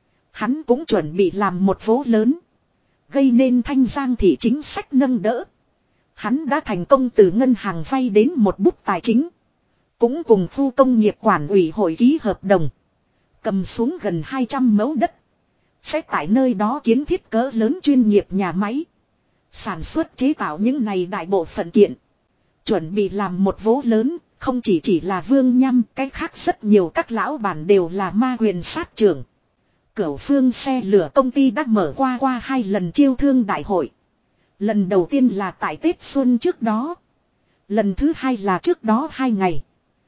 Hắn cũng chuẩn bị làm một vố lớn. Gây nên Thanh Giang Thị chính sách nâng đỡ. Hắn đã thành công từ ngân hàng vay đến một bút tài chính. Cũng cùng khu công nghiệp quản ủy hội ký hợp đồng. Cầm xuống gần 200 mẫu đất. Sẽ tại nơi đó kiến thiết cỡ lớn chuyên nghiệp nhà máy. Sản xuất chế tạo những này đại bộ phận kiện. Chuẩn bị làm một vố lớn. Không chỉ là Vương Nham. Cái khác rất nhiều các lão bản đều là ma quyền sát trưởng. Cửu Phương xe lửa công ty đã mở qua 2 lần chiêu thương đại hội. Lần đầu tiên là tại Tết Xuân trước đó. Lần thứ 2 là trước đó 2 ngày.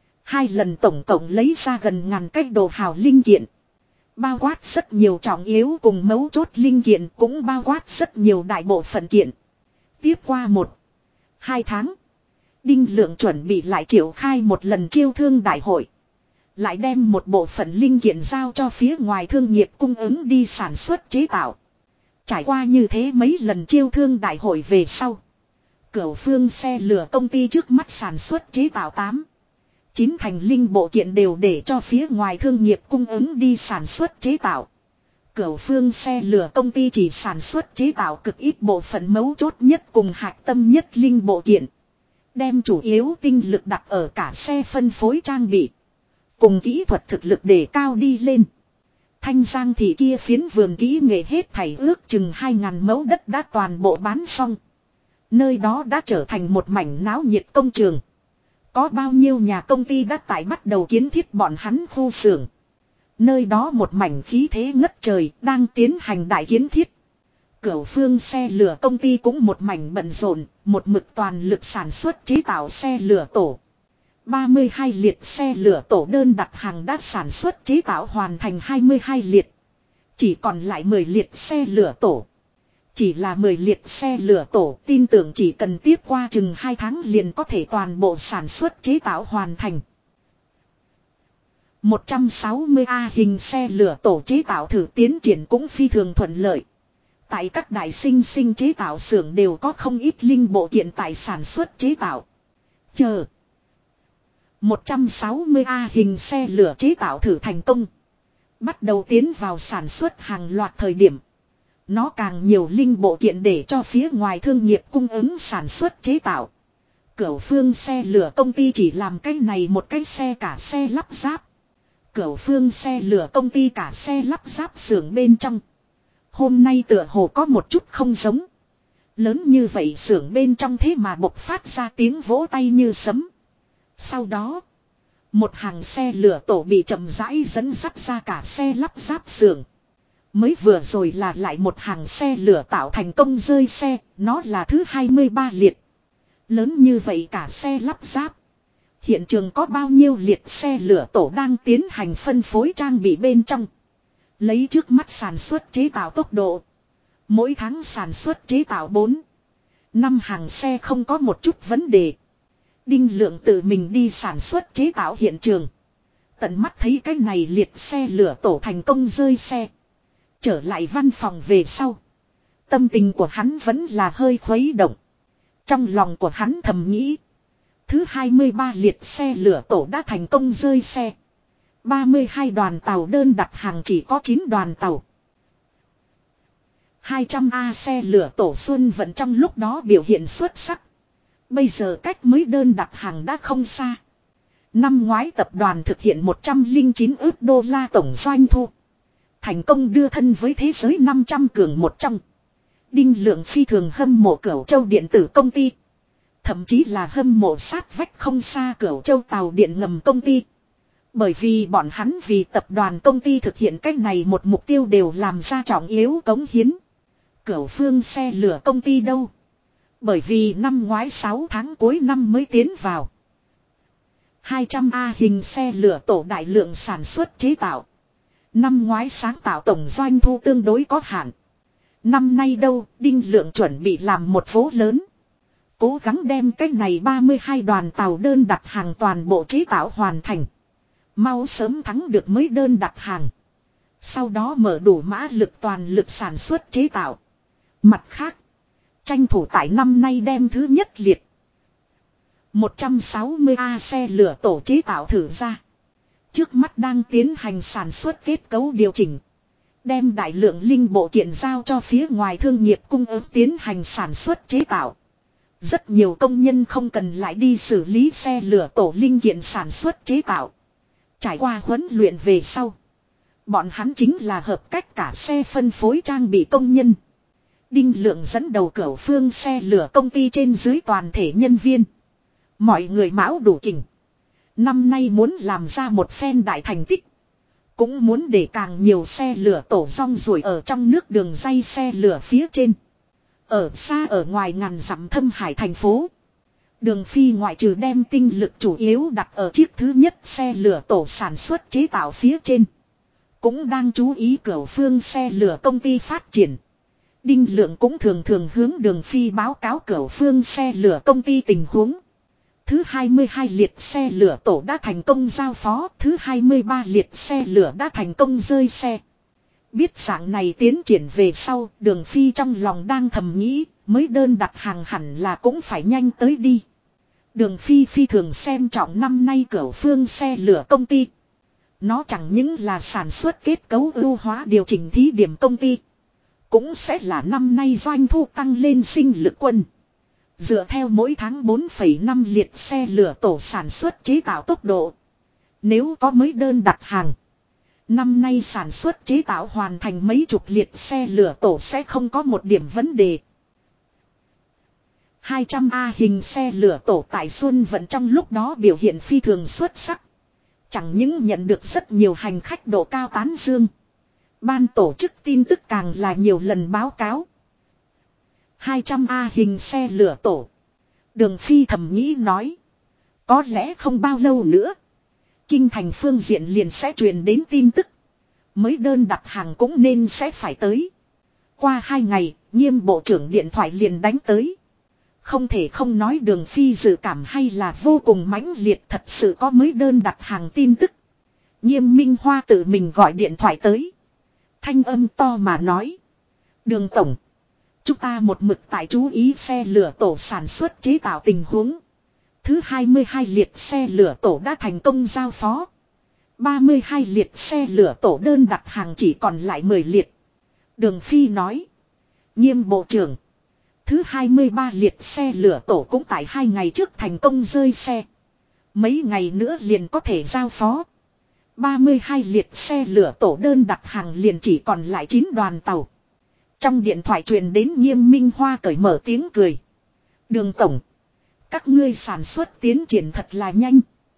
2 lần tổng cộng lấy ra gần ngàn cái đồ hào linh kiện. Bao quát rất nhiều trọng yếu cùng mấu chốt linh kiện cũng bao quát rất nhiều đại bộ phận kiện. Tiếp qua 1-2 tháng. Đinh Lượng chuẩn bị lại triệu khai một lần chiêu thương đại hội. Lại đem một bộ phận linh kiện giao cho phía ngoài thương nghiệp cung ứng đi sản xuất chế tạo. Trải qua như thế mấy lần chiêu thương đại hội về sau. Cửu Phương xe lửa công ty trước mắt sản xuất chế tạo 8-9 thành linh bộ kiện đều để cho phía ngoài thương nghiệp cung ứng đi sản xuất chế tạo. Cửu Phương xe lửa công ty chỉ sản xuất chế tạo cực ít bộ phận mấu chốt nhất cùng hạch tâm nhất linh bộ kiện. Đem chủ yếu tinh lực đặt ở cả xe phân phối trang bị. Cùng kỹ thuật thực lực để cao đi lên. Thanh Giang Thị kia phiến vườn kỹ nghệ hết thảy ước chừng 2.000 mẫu đất đã toàn bộ bán xong. Nơi đó đã trở thành một mảnh náo nhiệt công trường. Có bao nhiêu nhà công ty đã tại bắt đầu kiến thiết bọn hắn khu xưởng. Nơi đó một mảnh khí thế ngất trời đang tiến hành đại kiến thiết. Cửu Phương xe lửa công ty cũng một mảnh bận rộn, một mực toàn lực sản xuất chế tạo xe lửa tổ. 32 liệt xe lửa tổ đơn đặt hàng đã sản xuất chế tạo hoàn thành 22 liệt. Chỉ còn lại 10 liệt xe lửa tổ. Chỉ là 10 liệt xe lửa tổ, tin tưởng chỉ cần tiếp qua chừng 2 tháng liền có thể toàn bộ sản xuất chế tạo hoàn thành. 160A hình xe lửa tổ chế tạo thử tiến triển cũng phi thường thuận lợi. Tại các đại sinh chế tạo xưởng đều có không ít linh bộ kiện tại sản xuất chế tạo. Chờ 160A hình xe lửa chế tạo thử thành công. Bắt đầu tiến vào sản xuất hàng loạt thời điểm. Nó càng nhiều linh bộ kiện để cho phía ngoài thương nghiệp cung ứng sản xuất chế tạo. Cửu Phương xe lửa công ty chỉ làm cái này một cái xe cả xe lắp ráp. Cửu Phương xe lửa công ty cả xe lắp ráp xưởng bên trong. Hôm nay tựa hồ có một chút không giống. Lớn như vậy xưởng bên trong thế mà bộc phát ra tiếng vỗ tay như sấm. Sau đó, một hàng xe lửa tổ bị chậm rãi dẫn dắt ra cả xe lắp ráp xưởng. Mới vừa rồi là lại một hàng xe lửa tạo thành công rơi xe, nó là thứ 23 liệt. Lớn như vậy cả xe lắp ráp. Hiện trường có bao nhiêu liệt xe lửa tổ đang tiến hành phân phối trang bị bên trong. Lấy trước mắt sản xuất chế tạo tốc độ. Mỗi tháng sản xuất chế tạo 4-5 hàng xe không có một chút vấn đề. Đinh Lượng tự mình đi sản xuất chế tạo hiện trường. Tận mắt thấy cái này liệt xe lửa tổ thành công rơi xe. Trở lại văn phòng về sau. Tâm tình của hắn vẫn là hơi khuấy động. Trong lòng của hắn thầm nghĩ. Thứ 23 liệt xe lửa tổ đã thành công rơi xe. 32 đoàn tàu đơn đặt hàng chỉ có 9 đoàn tàu. 200A xe lửa tổ Xuân vẫn trong lúc đó biểu hiện xuất sắc. Bây giờ cách mới đơn đặt hàng đã không xa. Năm ngoái tập đoàn thực hiện 109 ức đô la tổng doanh thu. Thành công đưa thân với thế giới 500 cường một trong. Đinh Lượng phi thường hâm mộ Cửu Châu điện tử công ty. Thậm chí là hâm mộ sát vách không xa Cửu Châu tàu điện ngầm công ty. Bởi vì bọn hắn vì tập đoàn công ty thực hiện cách này một mục tiêu đều làm ra trọng yếu cống hiến. Cửu Phương xe lửa công ty đâu? Bởi vì năm ngoái 6 tháng cuối năm mới tiến vào. 200A hình xe lửa tổ đại lượng sản xuất chế tạo. Năm ngoái sáng tạo tổng doanh thu tương đối có hạn. Năm nay đâu, Đinh Lượng chuẩn bị làm một vố lớn. Cố gắng đem cái này 32 đoàn tàu đơn đặt hàng toàn bộ chế tạo hoàn thành. Mau sớm thắng được mới đơn đặt hàng. Sau đó mở đủ mã lực toàn lực sản xuất chế tạo. Mặt khác, tranh thủ tại năm nay đem thứ nhất liệt 160A xe lửa tổ chế tạo thử ra. Trước mắt đang tiến hành sản xuất kết cấu điều chỉnh. Đem đại lượng linh bộ kiện giao cho phía ngoài thương nghiệp cung ứng tiến hành sản xuất chế tạo. Rất nhiều công nhân không cần lại đi xử lý xe lửa tổ linh kiện sản xuất chế tạo. Trải qua huấn luyện về sau. Bọn hắn chính là hợp cách cả xe phân phối trang bị công nhân. Đinh Lượng dẫn đầu Cửu Phương xe lửa công ty trên dưới toàn thể nhân viên. Mọi người mão đủ kình. Năm nay muốn làm ra một phen đại thành tích. Cũng muốn để càng nhiều xe lửa tổ rong ruổi ở trong nước đường ray xe lửa phía trên. Ở xa ở ngoài ngàn dặm thâm hải thành phố. Đường Phi ngoại trừ đem tinh lực chủ yếu đặt ở chiếc thứ nhất xe lửa tổ sản xuất chế tạo phía trên. Cũng đang chú ý Cửu Phương xe lửa công ty phát triển. Đinh Lượng cũng thường thường hướng Đường Phi báo cáo Cửu Phương xe lửa công ty tình huống. Thứ 22 liệt xe lửa tổ đã thành công giao phó, thứ 23 liệt xe lửa đã thành công rơi xe. Biết dạng này tiến triển về sau, Đường Phi trong lòng đang thầm nghĩ, mới đơn đặt hàng hẳn là cũng phải nhanh tới đi. Đường Phi phi thường xem trọng năm nay Cửu Phương xe lửa công ty. Nó chẳng những là sản xuất kết cấu ưu hóa điều chỉnh thí điểm công ty. Cũng sẽ là năm nay doanh thu tăng lên sinh lực quân. Dựa theo mỗi tháng 4,5 liệt xe lửa tổ sản xuất chế tạo tốc độ. Nếu có mới đơn đặt hàng. Năm nay sản xuất chế tạo hoàn thành mấy chục liệt xe lửa tổ sẽ không có một điểm vấn đề. 200A hình xe lửa tổ tại Xuân Vận trong lúc đó biểu hiện phi thường xuất sắc. Chẳng những nhận được rất nhiều hành khách độ cao tán dương. Ban tổ chức tin tức càng là nhiều lần báo cáo. 200A hình xe lửa tổ. Đường Phi thầm nghĩ nói. Có lẽ không bao lâu nữa. Kinh thành phương diện liền sẽ truyền đến tin tức. Mới đơn đặt hàng cũng nên sẽ phải tới. Qua 2 ngày, Nghiêm bộ trưởng điện thoại liền đánh tới. Không thể không nói Đường Phi dự cảm hay là vô cùng mãnh liệt, thật sự có mới đơn đặt hàng tin tức. Nghiêm Minh Hoa tự mình gọi điện thoại tới. Thanh âm to mà nói. Đường tổng. Chúng ta một mực tại chú ý xe lửa tổ sản xuất chế tạo tình huống. Thứ 22 liệt xe lửa tổ đã thành công giao phó. 32 liệt xe lửa tổ đơn đặt hàng chỉ còn lại 10 liệt. Đường Phi nói. Nghiêm bộ trưởng. Thứ 23 liệt xe lửa tổ cũng tại 2 ngày trước thành công rơi xe. Mấy ngày nữa liền có thể giao phó. 32 liệt xe lửa tổ đơn đặt hàng liền chỉ còn lại 9 đoàn tàu. Trong điện thoại truyền đến Nghiêm Minh Hoa cởi mở tiếng cười. Đường tổng. Các ngươi sản xuất tiến triển thật là nhanh.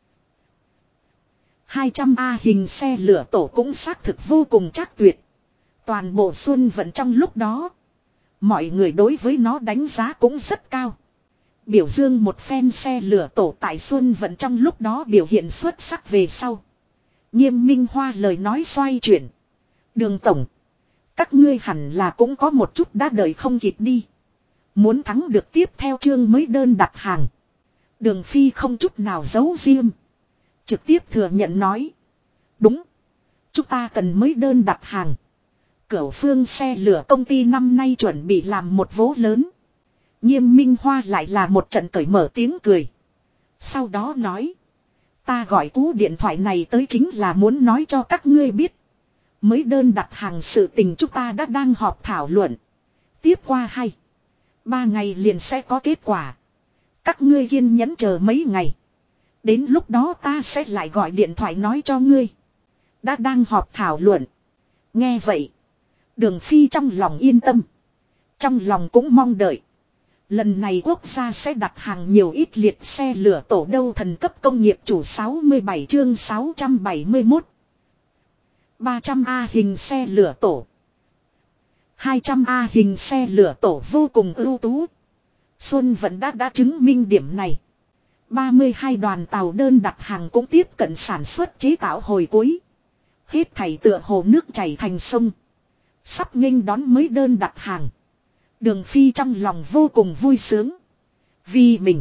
200A hình xe lửa tổ cũng xác thực vô cùng chắc tuyệt. Toàn bộ Xuân Vận trong lúc đó. Mọi người đối với nó đánh giá cũng rất cao. Biểu dương một phen xe lửa tổ tại Xuân Vận trong lúc đó biểu hiện xuất sắc về sau. Nghiêm Minh Hoa lời nói xoay chuyển. Đường tổng. Các ngươi hẳn là cũng có một chút đã đợi không kịp đi. Muốn thắng được tiếp theo chương mới đơn đặt hàng. Đường Phi không chút nào giấu riêng. Trực tiếp thừa nhận nói. Đúng. Chúng ta cần mới đơn đặt hàng. Cửu Phương xe lửa công ty năm nay chuẩn bị làm một vố lớn. Nghiêm Minh Hoa lại là một trận cởi mở tiếng cười. Sau đó nói. Ta gọi cú điện thoại này tới chính là muốn nói cho các ngươi biết. Mới đơn đặt hàng sự tình chúng ta đã đang họp thảo luận. Tiếp qua 2-3 ngày liền sẽ có kết quả. Các ngươi kiên nhẫn chờ mấy ngày. Đến lúc đó ta sẽ lại gọi điện thoại nói cho ngươi. Đã đang họp thảo luận. Nghe vậy. Đường Phi trong lòng yên tâm. Trong lòng cũng mong đợi. Lần này quốc gia sẽ đặt hàng nhiều ít liệt xe lửa tổ đâu thần cấp công nghiệp chủ 67 chương 671. 300A hình xe lửa tổ. 200A hình xe lửa tổ vô cùng ưu tú. Xuân vẫn đã chứng minh điểm này. 32 đoàn tàu đơn đặt hàng cũng tiếp cận sản xuất chế tạo hồi cuối. Hết thảy tựa hồ nước chảy thành sông. Sắp nghênh đón mới đơn đặt hàng. Đường Phi trong lòng vô cùng vui sướng. Vì mình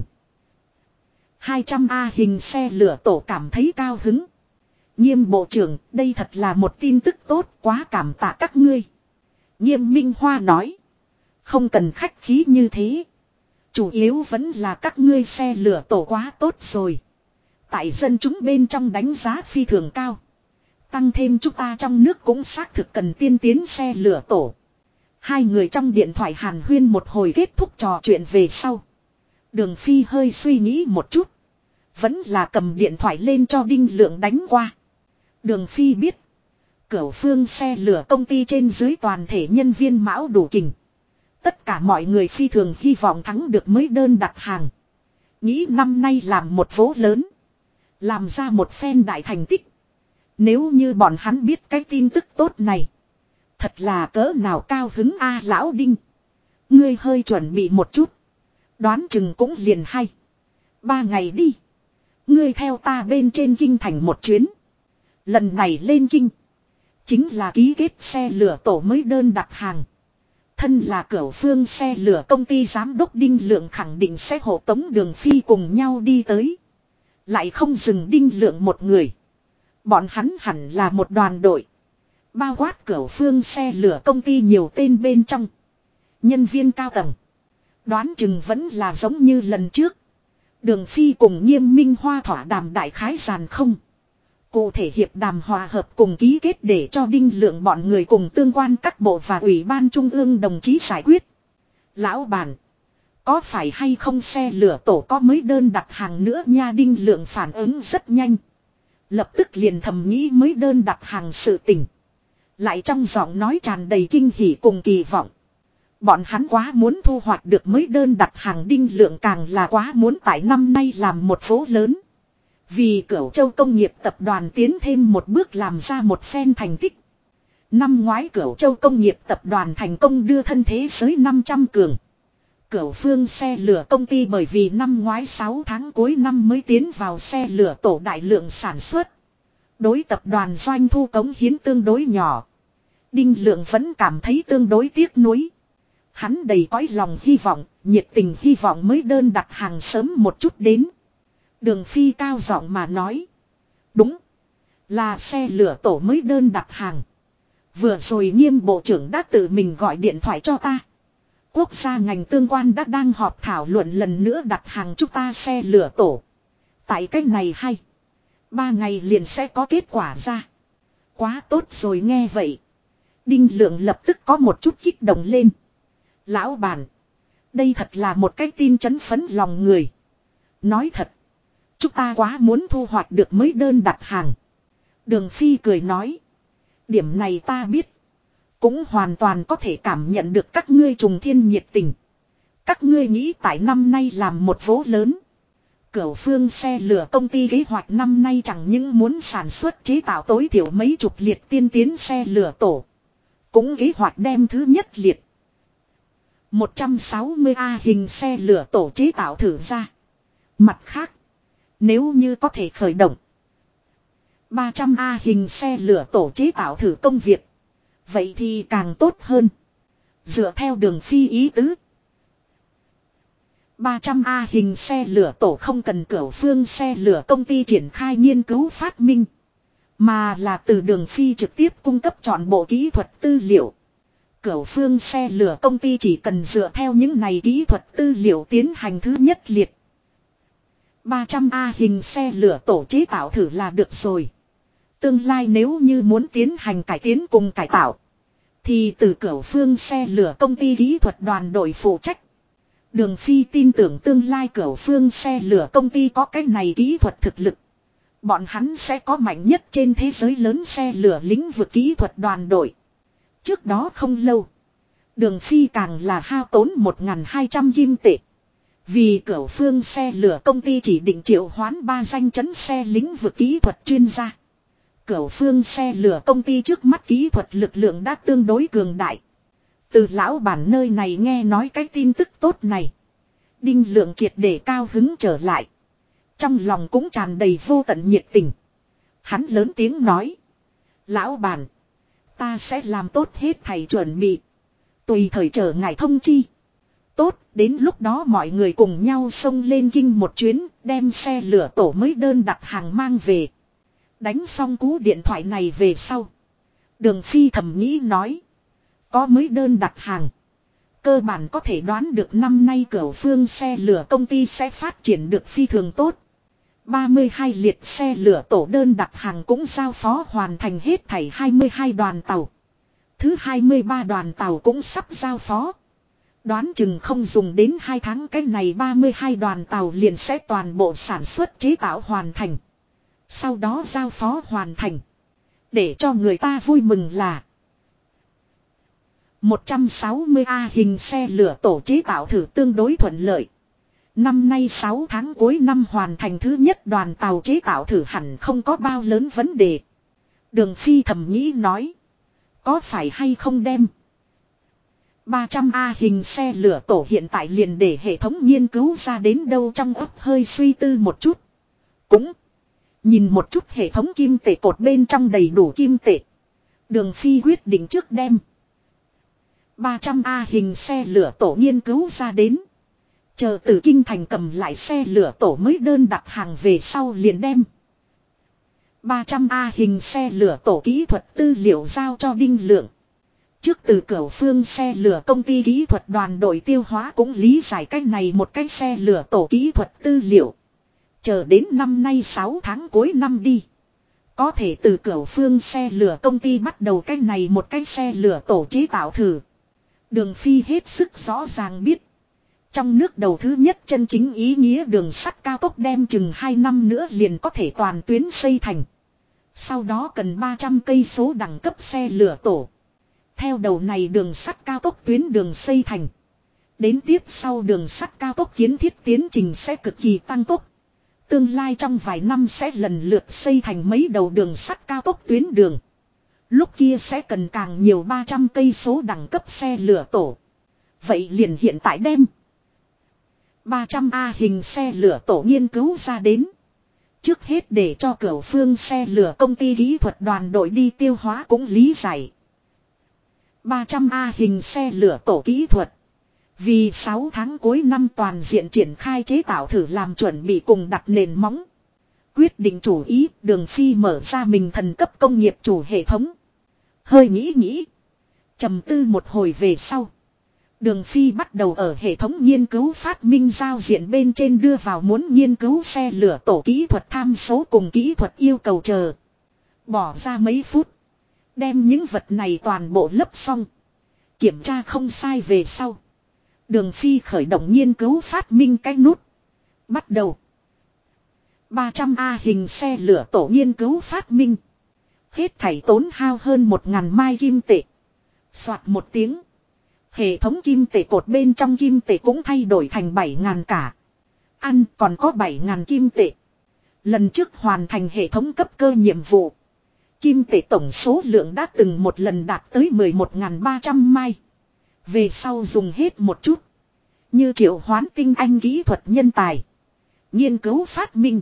200A hình xe lửa tổ cảm thấy cao hứng. Nghiêm bộ trưởng, đây thật là một tin tức tốt, quá cảm tạ các ngươi. Nghiêm Minh Hoa nói. Không cần khách khí như thế. Chủ yếu vẫn là các ngươi xe lửa tổ quá tốt rồi. Tại dân chúng bên trong đánh giá phi thường cao. Tăng thêm chúng ta trong nước cũng xác thực cần tiên tiến xe lửa tổ. Hai người trong điện thoại hàn huyên một hồi kết thúc trò chuyện về sau. Đường Phi hơi suy nghĩ một chút. Vẫn là cầm điện thoại lên cho Đinh Lượng đánh qua. Đường Phi biết. Cửu Phương xe lửa công ty trên dưới toàn thể nhân viên mão đủ kình. Tất cả mọi người phi thường hy vọng thắng được mới đơn đặt hàng. Nghĩ năm nay làm một vố lớn. Làm ra một phen đại thành tích. Nếu như bọn hắn biết cái tin tức tốt này. Thật là cỡ nào cao hứng a lão Đinh. Ngươi hơi chuẩn bị một chút. Đoán chừng cũng liền 2-3 ngày đi. Ngươi theo ta bên trên kinh thành một chuyến. Lần này lên kinh. Chính là ký kết xe lửa tổ mới đơn đặt hàng. Thân là Cửu Phương xe lửa công ty giám đốc Đinh Lượng khẳng định sẽ hộ tống Đường Phi cùng nhau đi tới. Lại không dừng Đinh Lượng một người. Bọn hắn hẳn là một đoàn đội. Bao quát Cửu Phương xe lửa công ty nhiều tên bên trong. Nhân viên cao tầng. Đoán chừng vẫn là giống như lần trước. Đường Phi cùng Nghiêm Minh Hoa thỏa đàm đại khái giàn không. Cụ thể hiệp đàm hòa hợp cùng ký kết để cho Đinh Lượng bọn người cùng tương quan các bộ và ủy ban trung ương đồng chí giải quyết. Lão bản. Có phải hay không xe lửa tổ có mới đơn đặt hàng nữa nha? Đinh Lượng phản ứng rất nhanh. Lập tức liền thầm nghĩ mới đơn đặt hàng sự tình. Lại trong giọng nói tràn đầy kinh hỉ cùng kỳ vọng. Bọn hắn quá muốn thu hoạch được mới đơn đặt hàng. Đinh Lượng càng là quá muốn tại năm nay làm một phố lớn. Vì Cửu Châu công nghiệp tập đoàn tiến thêm một bước làm ra một phen thành tích. Năm ngoái Cửu Châu công nghiệp tập đoàn thành công đưa thân thế giới 500 cường. Cửu Phương xe lửa công ty bởi vì năm ngoái 6 tháng cuối năm mới tiến vào xe lửa tổ đại lượng sản xuất. Đối tập đoàn doanh thu cống hiến tương đối nhỏ. Đinh Lượng vẫn cảm thấy tương đối tiếc nuối. Hắn đầy cõi lòng hy vọng, nhiệt tình hy vọng mới đơn đặt hàng sớm một chút đến. Đường Phi cao giọng mà nói. Đúng. Là xe lửa tổ mới đơn đặt hàng. Vừa rồi Nghiêm bộ trưởng đã tự mình gọi điện thoại cho ta. Quốc gia ngành tương quan đã đang họp thảo luận lần nữa đặt hàng chúng ta xe lửa tổ. Tại cách này hay. 3 ngày liền sẽ có kết quả ra. Quá tốt rồi nghe vậy. Đinh Lượng lập tức có một chút kích động lên. Lão bản. Đây thật là một cái tin chấn phấn lòng người. Nói thật. Chúng ta quá muốn thu hoạch được mới đơn đặt hàng. Đường Phi cười nói. Điểm này ta biết. Cũng hoàn toàn có thể cảm nhận được các ngươi trùng thiên nhiệt tình. Các ngươi nghĩ tại năm nay làm một vố lớn. Cửu Phương xe lửa công ty kế hoạch năm nay chẳng những muốn sản xuất chế tạo tối thiểu mấy chục liệt tiên tiến xe lửa tổ. Cũng kế hoạch đem thứ nhất liệt 160A hình xe lửa tổ chế tạo thử ra. Mặt khác, nếu như có thể khởi động 300A hình xe lửa tổ chế tạo thử công việc, vậy thì càng tốt hơn. Dựa theo Đường Phi ý tứ, 300A hình xe lửa tổ không cần Cửu Phương xe lửa công ty triển khai nghiên cứu phát minh, mà là từ Đường Phi trực tiếp cung cấp trọn bộ kỹ thuật tư liệu. Cửu Phương xe lửa công ty chỉ cần dựa theo những này kỹ thuật tư liệu tiến hành thứ nhất liệt 300A hình xe lửa tổ chế tạo thử là được rồi. Tương lai nếu như muốn tiến hành cải tiến cùng cải tạo, thì từ Cửu Phương xe lửa công ty kỹ thuật đoàn đội phụ trách. Đường Phi tin tưởng tương lai Cửu Phương xe lửa công ty có cái này kỹ thuật thực lực. Bọn hắn sẽ có mạnh nhất trên thế giới lớn xe lửa lĩnh vực kỹ thuật đoàn đội. Trước đó không lâu, Đường Phi càng là hao tốn 1.200 kim tệ. Vì Cửu Phương xe lửa công ty chỉ định triệu hoán 3 danh chấn xe lĩnh vực kỹ thuật chuyên gia. Cửu Phương xe lửa công ty trước mắt kỹ thuật lực lượng đã tương đối cường đại. Từ lão bản nơi này nghe nói cái tin tức tốt này, Đinh Lượng triệt để cao hứng trở lại. Trong lòng cũng tràn đầy vô tận nhiệt tình. Hắn lớn tiếng nói. Lão bản, ta sẽ làm tốt hết thầy chuẩn bị. Tùy thời chờ ngài thông chi. Tốt, đến lúc đó mọi người cùng nhau xông lên kinh một chuyến, đem xe lửa tổ mới đơn đặt hàng mang về. Đánh xong cú điện thoại này về sau, Đường Phi thầm nghĩ nói. Có mới đơn đặt hàng, cơ bản có thể đoán được năm nay Cửu Phương xe lửa công ty sẽ phát triển được phi thường tốt. 32 liệt xe lửa tổ đơn đặt hàng cũng giao phó hoàn thành hết thảy 22 đoàn tàu. Thứ 23 đoàn tàu cũng sắp giao phó. Đoán chừng không dùng đến 2 tháng cái này 32 đoàn tàu liền sẽ toàn bộ sản xuất chế tạo hoàn thành. Sau đó giao phó hoàn thành. Để cho người ta vui mừng là 160A hình xe lửa tổ chế tạo thử tương đối thuận lợi. Năm nay 6 tháng cuối năm hoàn thành thứ nhất đoàn tàu chế tạo thử hẳn không có bao lớn vấn đề. Đường Phi thầm nghĩ nói. Có phải hay không đem 300A hình xe lửa tổ hiện tại liền để hệ thống nghiên cứu ra đến đâu trong óc hơi suy tư một chút. Cũng nhìn một chút hệ thống kim tệ cột bên trong đầy đủ kim tệ. Đường Phi quyết định trước đem 300A hình xe lửa tổ nghiên cứu ra đến. Chờ từ kinh thành cầm lại xe lửa tổ mới đơn đặt hàng về sau liền đem 300A hình xe lửa tổ kỹ thuật tư liệu giao cho Đinh Lượng. Trước từ Cửu Phương xe lửa công ty kỹ thuật đoàn đội tiêu hóa cũng lý giải cách này một cái xe lửa tổ kỹ thuật tư liệu. Chờ đến năm nay 6 tháng cuối năm đi, có thể từ Cửu Phương xe lửa công ty bắt đầu cách này một cái xe lửa tổ chế tạo thử. Đường Phi hết sức rõ ràng biết. Trong nước đầu thứ nhất chân chính ý nghĩa đường sắt cao tốc đem chừng 2 năm nữa liền có thể toàn tuyến xây thành. Sau đó cần 300 cây số đẳng cấp xe lửa tổ. Theo đầu này đường sắt cao tốc tuyến đường xây thành. Đến tiếp sau đường sắt cao tốc kiến thiết tiến trình sẽ cực kỳ tăng tốc. Tương lai trong vài năm sẽ lần lượt xây thành mấy đầu đường sắt cao tốc tuyến đường. Lúc kia sẽ cần càng nhiều 300 cây số đẳng cấp xe lửa tổ. Vậy liền hiện tại đem 300A hình xe lửa tổ nghiên cứu ra đến. Trước hết để cho Cửu Phương xe lửa công ty kỹ thuật đoàn đội đi tiêu hóa cũng lý giải. 300A hình xe lửa tổ kỹ thuật. Vì 6 tháng cuối năm toàn diện triển khai chế tạo thử làm chuẩn bị cùng đặt nền móng. Quyết định chủ ý, Đường Phi mở ra mình thần cấp công nghiệp chủ hệ thống. Hơi nghĩ. Trầm tư một hồi về sau. Đường Phi bắt đầu ở hệ thống nghiên cứu phát minh giao diện bên trên đưa vào muốn nghiên cứu xe lửa tổ kỹ thuật tham số cùng kỹ thuật yêu cầu chờ. Bỏ ra mấy phút. Đem những vật này toàn bộ lấp xong. Kiểm tra không sai về sau. Đường Phi khởi động nghiên cứu phát minh cái nút. Bắt đầu. 300A hình xe lửa tổ nghiên cứu phát minh. Hết thảy tốn hao hơn 1.000 mai kim tệ. Soạt một tiếng. Hệ thống kim tệ cột bên trong kim tệ cũng thay đổi thành 7.000 cả. Ăn còn có 7.000 kim tệ. Lần trước hoàn thành hệ thống cấp cơ nhiệm vụ. Kim tệ tổng số lượng đã từng một lần đạt tới 11.300 mai. Về sau dùng hết một chút. Như triệu hoán tinh anh kỹ thuật nhân tài. Nghiên cứu phát minh.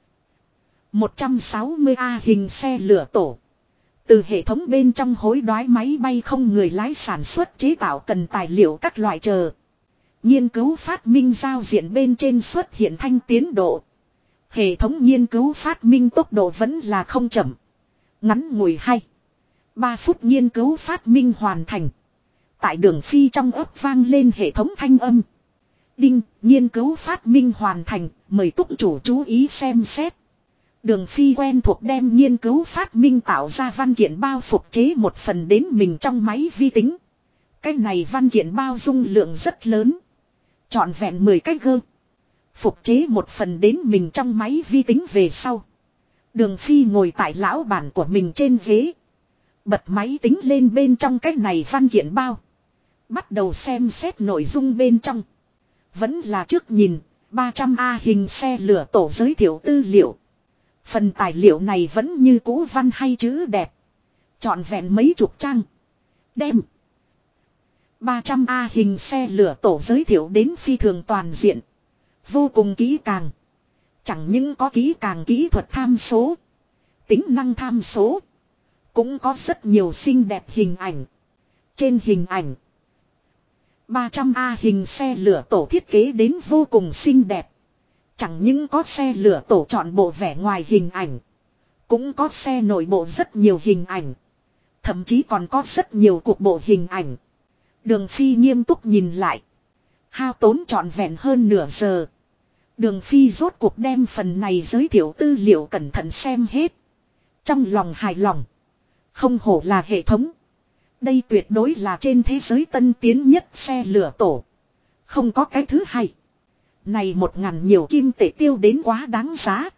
160A hình xe lửa tổ. Từ hệ thống bên trong hối đoái máy bay không người lái sản xuất chế tạo cần tài liệu các loại chờ. Nghiên cứu phát minh giao diện bên trên xuất hiện thanh tiến độ. Hệ thống nghiên cứu phát minh tốc độ vẫn là không chậm. Ngắn ngủi 3 phút nghiên cứu phát minh hoàn thành. Tại Đường Phi trong ấp vang lên hệ thống thanh âm. Đinh, nghiên cứu phát minh hoàn thành, mời túc chủ chú ý xem xét. Đường Phi quen thuộc đem nghiên cứu phát minh tạo ra văn kiện bao phục chế một phần đến mình trong máy vi tính. Cái này văn kiện bao dung lượng rất lớn. Trọn vẹn 10 cái gơ. Phục chế một phần đến mình trong máy vi tính về sau. Đường Phi ngồi tại lão bản của mình trên ghế. Bật máy tính lên bên trong cái này văn kiện bao. Bắt đầu xem xét nội dung bên trong. Vẫn là trước nhìn, 300A hình xe lửa tổ giới thiệu tư liệu. Phần tài liệu này vẫn như cũ văn hay chữ đẹp. Trọn vẹn mấy chục trang. Đem 300A hình xe lửa tổ giới thiệu đến phi thường toàn diện. Vô cùng kỹ càng. Chẳng những có kỹ càng kỹ thuật tham số. Tính năng tham số. Cũng có rất nhiều xinh đẹp hình ảnh. Trên hình ảnh 300A hình xe lửa tổ thiết kế đến vô cùng xinh đẹp. Chẳng những có xe lửa tổ chọn bộ vẻ ngoài hình ảnh. Cũng có xe nội bộ rất nhiều hình ảnh. Thậm chí còn có rất nhiều cuộc bộ hình ảnh. Đường Phi nghiêm túc nhìn lại. Hao tốn trọn vẹn hơn nửa giờ. Đường Phi rốt cuộc đem phần này giới thiệu tư liệu cẩn thận xem hết. Trong lòng hài lòng. Không hổ là hệ thống. Đây tuyệt đối là trên thế giới tân tiến nhất xe lửa tổ. Không có cái thứ hai. Này 1.000 nhiều kim tệ tiêu đến quá đáng giá.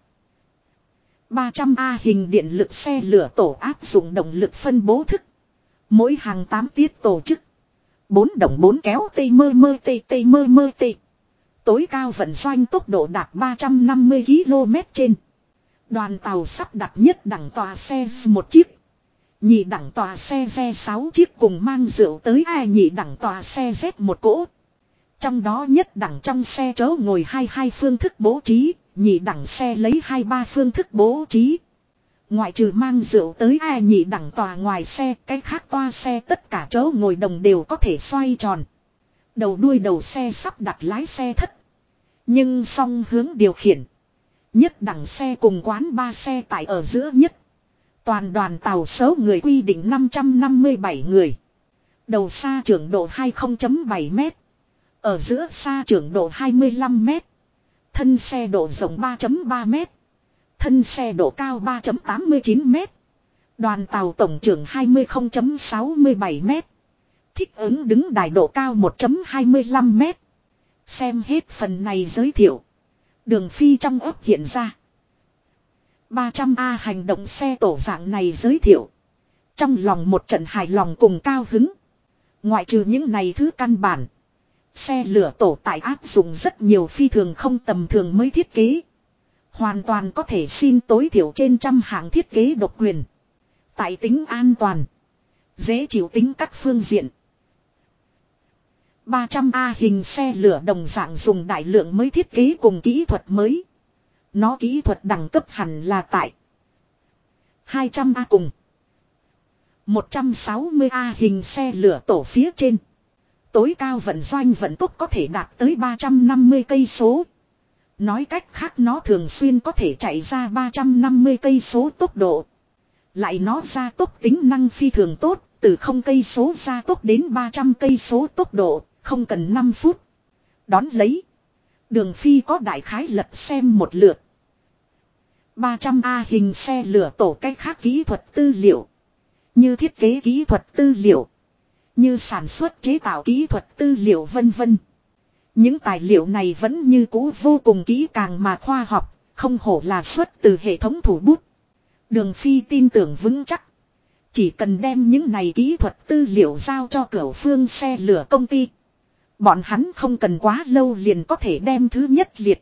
300A hình điện lực xe lửa tổ áp dụng động lực phân bố thức. Mỗi hàng 8 tiết tổ chức. 4 động 4 kéo tê mơ mơ tê. Tối cao vận doanh tốc độ đạt 350 km trên. Đoàn tàu sắp đặt nhất đẳng tòa xe một chiếc. Nhị đẳng tòa xe Z 6 chiếc cùng mang rượu tới nhị đẳng tòa xe Z một cỗ. Trong đó nhất đẳng trong xe chỗ ngồi 22 phương thức bố trí, nhị đẳng xe lấy 23 phương thức bố trí. Ngoại trừ mang rượu tới nhị đẳng tòa ngoài xe, cái khác toa xe tất cả chỗ ngồi đồng đều có thể xoay tròn. Đầu đuôi đầu xe sắp đặt lái xe thất. Nhưng song hướng điều khiển. Nhất đẳng xe cùng quán ba xe tại ở giữa nhất. Toàn đoàn tàu số người quy định 557 người. Đầu xa trưởng độ 20.7 m. Ở giữa xa trưởng độ 25 m. Thân xe độ rộng 3.3 m. Thân xe độ cao 3.89 m. Đoàn tàu tổng trưởng 20.67 m. Thích ứng đứng đài độ cao 1.25 m. Xem hết phần này giới thiệu. Đường Phi trong ấp hiện ra 300A hành động xe tổ dạng này giới thiệu. Trong lòng một trận hài lòng cùng cao hứng. Ngoại trừ những này thứ căn bản. Xe lửa tổ tại áp dụng rất nhiều phi thường không tầm thường mới thiết kế. Hoàn toàn có thể xin tối thiểu trên trăm hạng thiết kế độc quyền. Tại tính an toàn. Dễ chịu tính các phương diện. 300A hình xe lửa đồng dạng dùng đại lượng mới thiết kế cùng kỹ thuật mới. Nó kỹ thuật đẳng cấp hẳn là tại 200A cùng 160A hình xe lửa tổ phía trên. Tối cao vận doanh vận tốc có thể đạt tới 350 cây số. Nói cách khác nó thường xuyên có thể chạy ra 350 cây số tốc độ. Lại nó gia tốc tính năng phi thường tốt, từ 0 cây số gia tốc đến 300 cây số tốc độ, không cần 5 phút. Đón lấy. Đường phi có đại khái lật xem một lượt. 300A hình xe lửa tổ cách khác kỹ thuật tư liệu. Như thiết kế kỹ thuật tư liệu. Như sản xuất chế tạo kỹ thuật tư liệu vân vân. Những tài liệu này vẫn như cũ vô cùng kỹ càng mà khoa học, không hổ là xuất từ hệ thống thủ bút. Đường phi tin tưởng vững chắc. Chỉ cần đem những này kỹ thuật tư liệu giao cho Cửu Phương xe lửa công ty. Bọn hắn không cần quá lâu liền có thể đem thứ nhất liệt